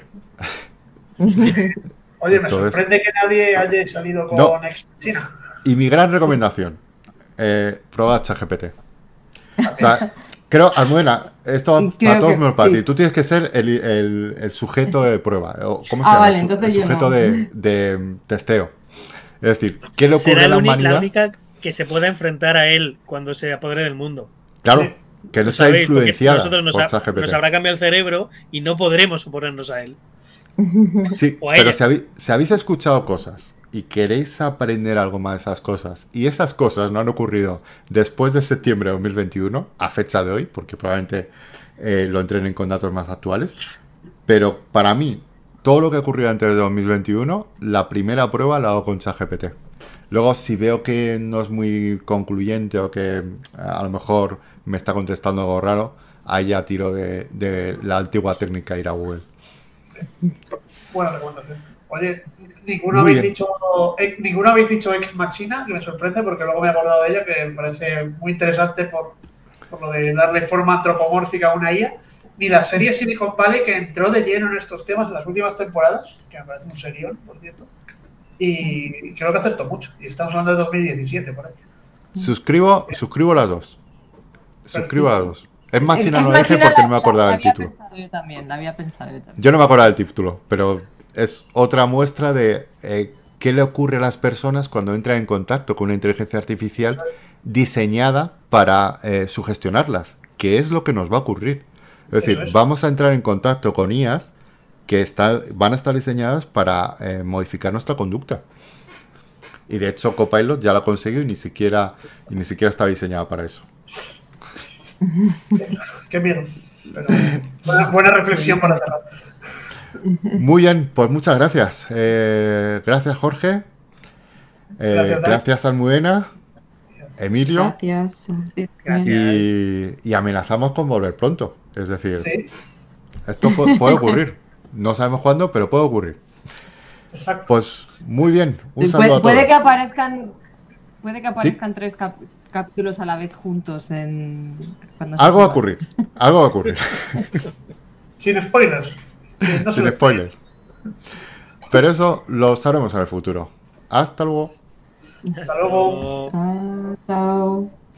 Speaker 2: Oye, me
Speaker 1: Entonces-
Speaker 2: sorprende que nadie haya salido con
Speaker 1: No.
Speaker 2: Ex China.
Speaker 1: Y mi gran recomendación, prueba ChatGPT. O sea, creo, Almudena, esto
Speaker 3: Y
Speaker 1: para
Speaker 3: creo
Speaker 1: todos
Speaker 3: que
Speaker 1: menos para
Speaker 3: sí.
Speaker 1: ti. Tú tienes que ser el sujeto de prueba. ¿O ¿Cómo se
Speaker 3: Ah,
Speaker 1: llama?
Speaker 3: vale,
Speaker 1: El
Speaker 3: entonces
Speaker 1: el
Speaker 3: yo
Speaker 1: sujeto
Speaker 3: no.
Speaker 1: de testeo. Es decir, ¿qué le ocurre
Speaker 4: será
Speaker 1: a la
Speaker 4: la
Speaker 1: humanidad?
Speaker 4: única que se pueda enfrentar a él cuando se apodere del mundo.
Speaker 1: Claro,
Speaker 2: Sí.
Speaker 1: que no
Speaker 4: Lo
Speaker 1: sea
Speaker 4: sabéis, porque
Speaker 1: influenciada
Speaker 4: nosotros
Speaker 1: por ChatGPT.
Speaker 4: nos habrá cambiado el cerebro y no podremos oponernos a él.
Speaker 1: Sí,
Speaker 4: o a
Speaker 1: pero
Speaker 4: ella.
Speaker 1: si habéis escuchado cosas y queréis aprender algo más de esas cosas, y esas cosas no han ocurrido después de septiembre de 2021, a fecha de hoy, porque probablemente lo entrenen con datos más actuales, Pero para mí, todo lo que ocurrió antes de 2021, la primera prueba la hago con ChatGPT. Luego, si veo que no es muy concluyente o que a lo mejor me está contestando algo raro, ahí ya tiro de la antigua técnica ir a Google.
Speaker 2: Buena recomendación. Oye,
Speaker 1: Muy bien.
Speaker 2: ninguno habéis dicho Ex Machina, que me sorprende porque luego me he acordado de ella, que me parece muy interesante por lo de darle forma antropomórfica a una IA. Ni la serie Silicon Valley, que entró de lleno en estos temas en las últimas temporadas, que me parece un serión, por cierto. Y creo que acertó mucho. Y estamos hablando de 2017, por ahí.
Speaker 1: Suscribo las dos. Suscribo las dos. Es Machina
Speaker 3: Es
Speaker 1: no la dije
Speaker 3: Machina,
Speaker 1: porque no me acordaba
Speaker 3: la
Speaker 1: del
Speaker 3: había
Speaker 1: título.
Speaker 3: pensado yo también, la había pensado yo también.
Speaker 1: Yo no me acordaba del título, pero es otra muestra de qué le ocurre a las personas cuando entran en contacto con una inteligencia artificial diseñada para sugestionarlas, que es lo que nos va a ocurrir. Es decir,
Speaker 2: Eso es.
Speaker 1: vamos a entrar en contacto con IAs que van a estar diseñadas para modificar nuestra conducta. Y de hecho Copilot ya lo ha conseguido y ni siquiera está diseñada para eso.
Speaker 2: Qué miedo. Pero buena reflexión para cerrar.
Speaker 1: Muy bien, pues muchas gracias. Gracias Jorge.
Speaker 2: Gracias, Dani.
Speaker 1: Gracias Almudena. Emilio.
Speaker 3: Gracias.
Speaker 4: Gracias.
Speaker 1: Y amenazamos con volver pronto. Es decir,
Speaker 2: Sí,
Speaker 1: esto puede ocurrir. No sabemos cuándo, pero puede ocurrir.
Speaker 2: exacto.
Speaker 1: Pues muy bien. Un saludo a todos.
Speaker 3: Puede que aparezcan tres capítulos a la vez juntos cuando se
Speaker 1: Algo va a
Speaker 3: suban.
Speaker 1: ocurrir. Algo va a ocurrir.
Speaker 2: Sin spoilers. No se
Speaker 1: Sin
Speaker 2: lo-
Speaker 1: spoilers. Pero eso lo sabremos en el futuro. Hasta luego.
Speaker 2: Hasta luego.
Speaker 3: Chao.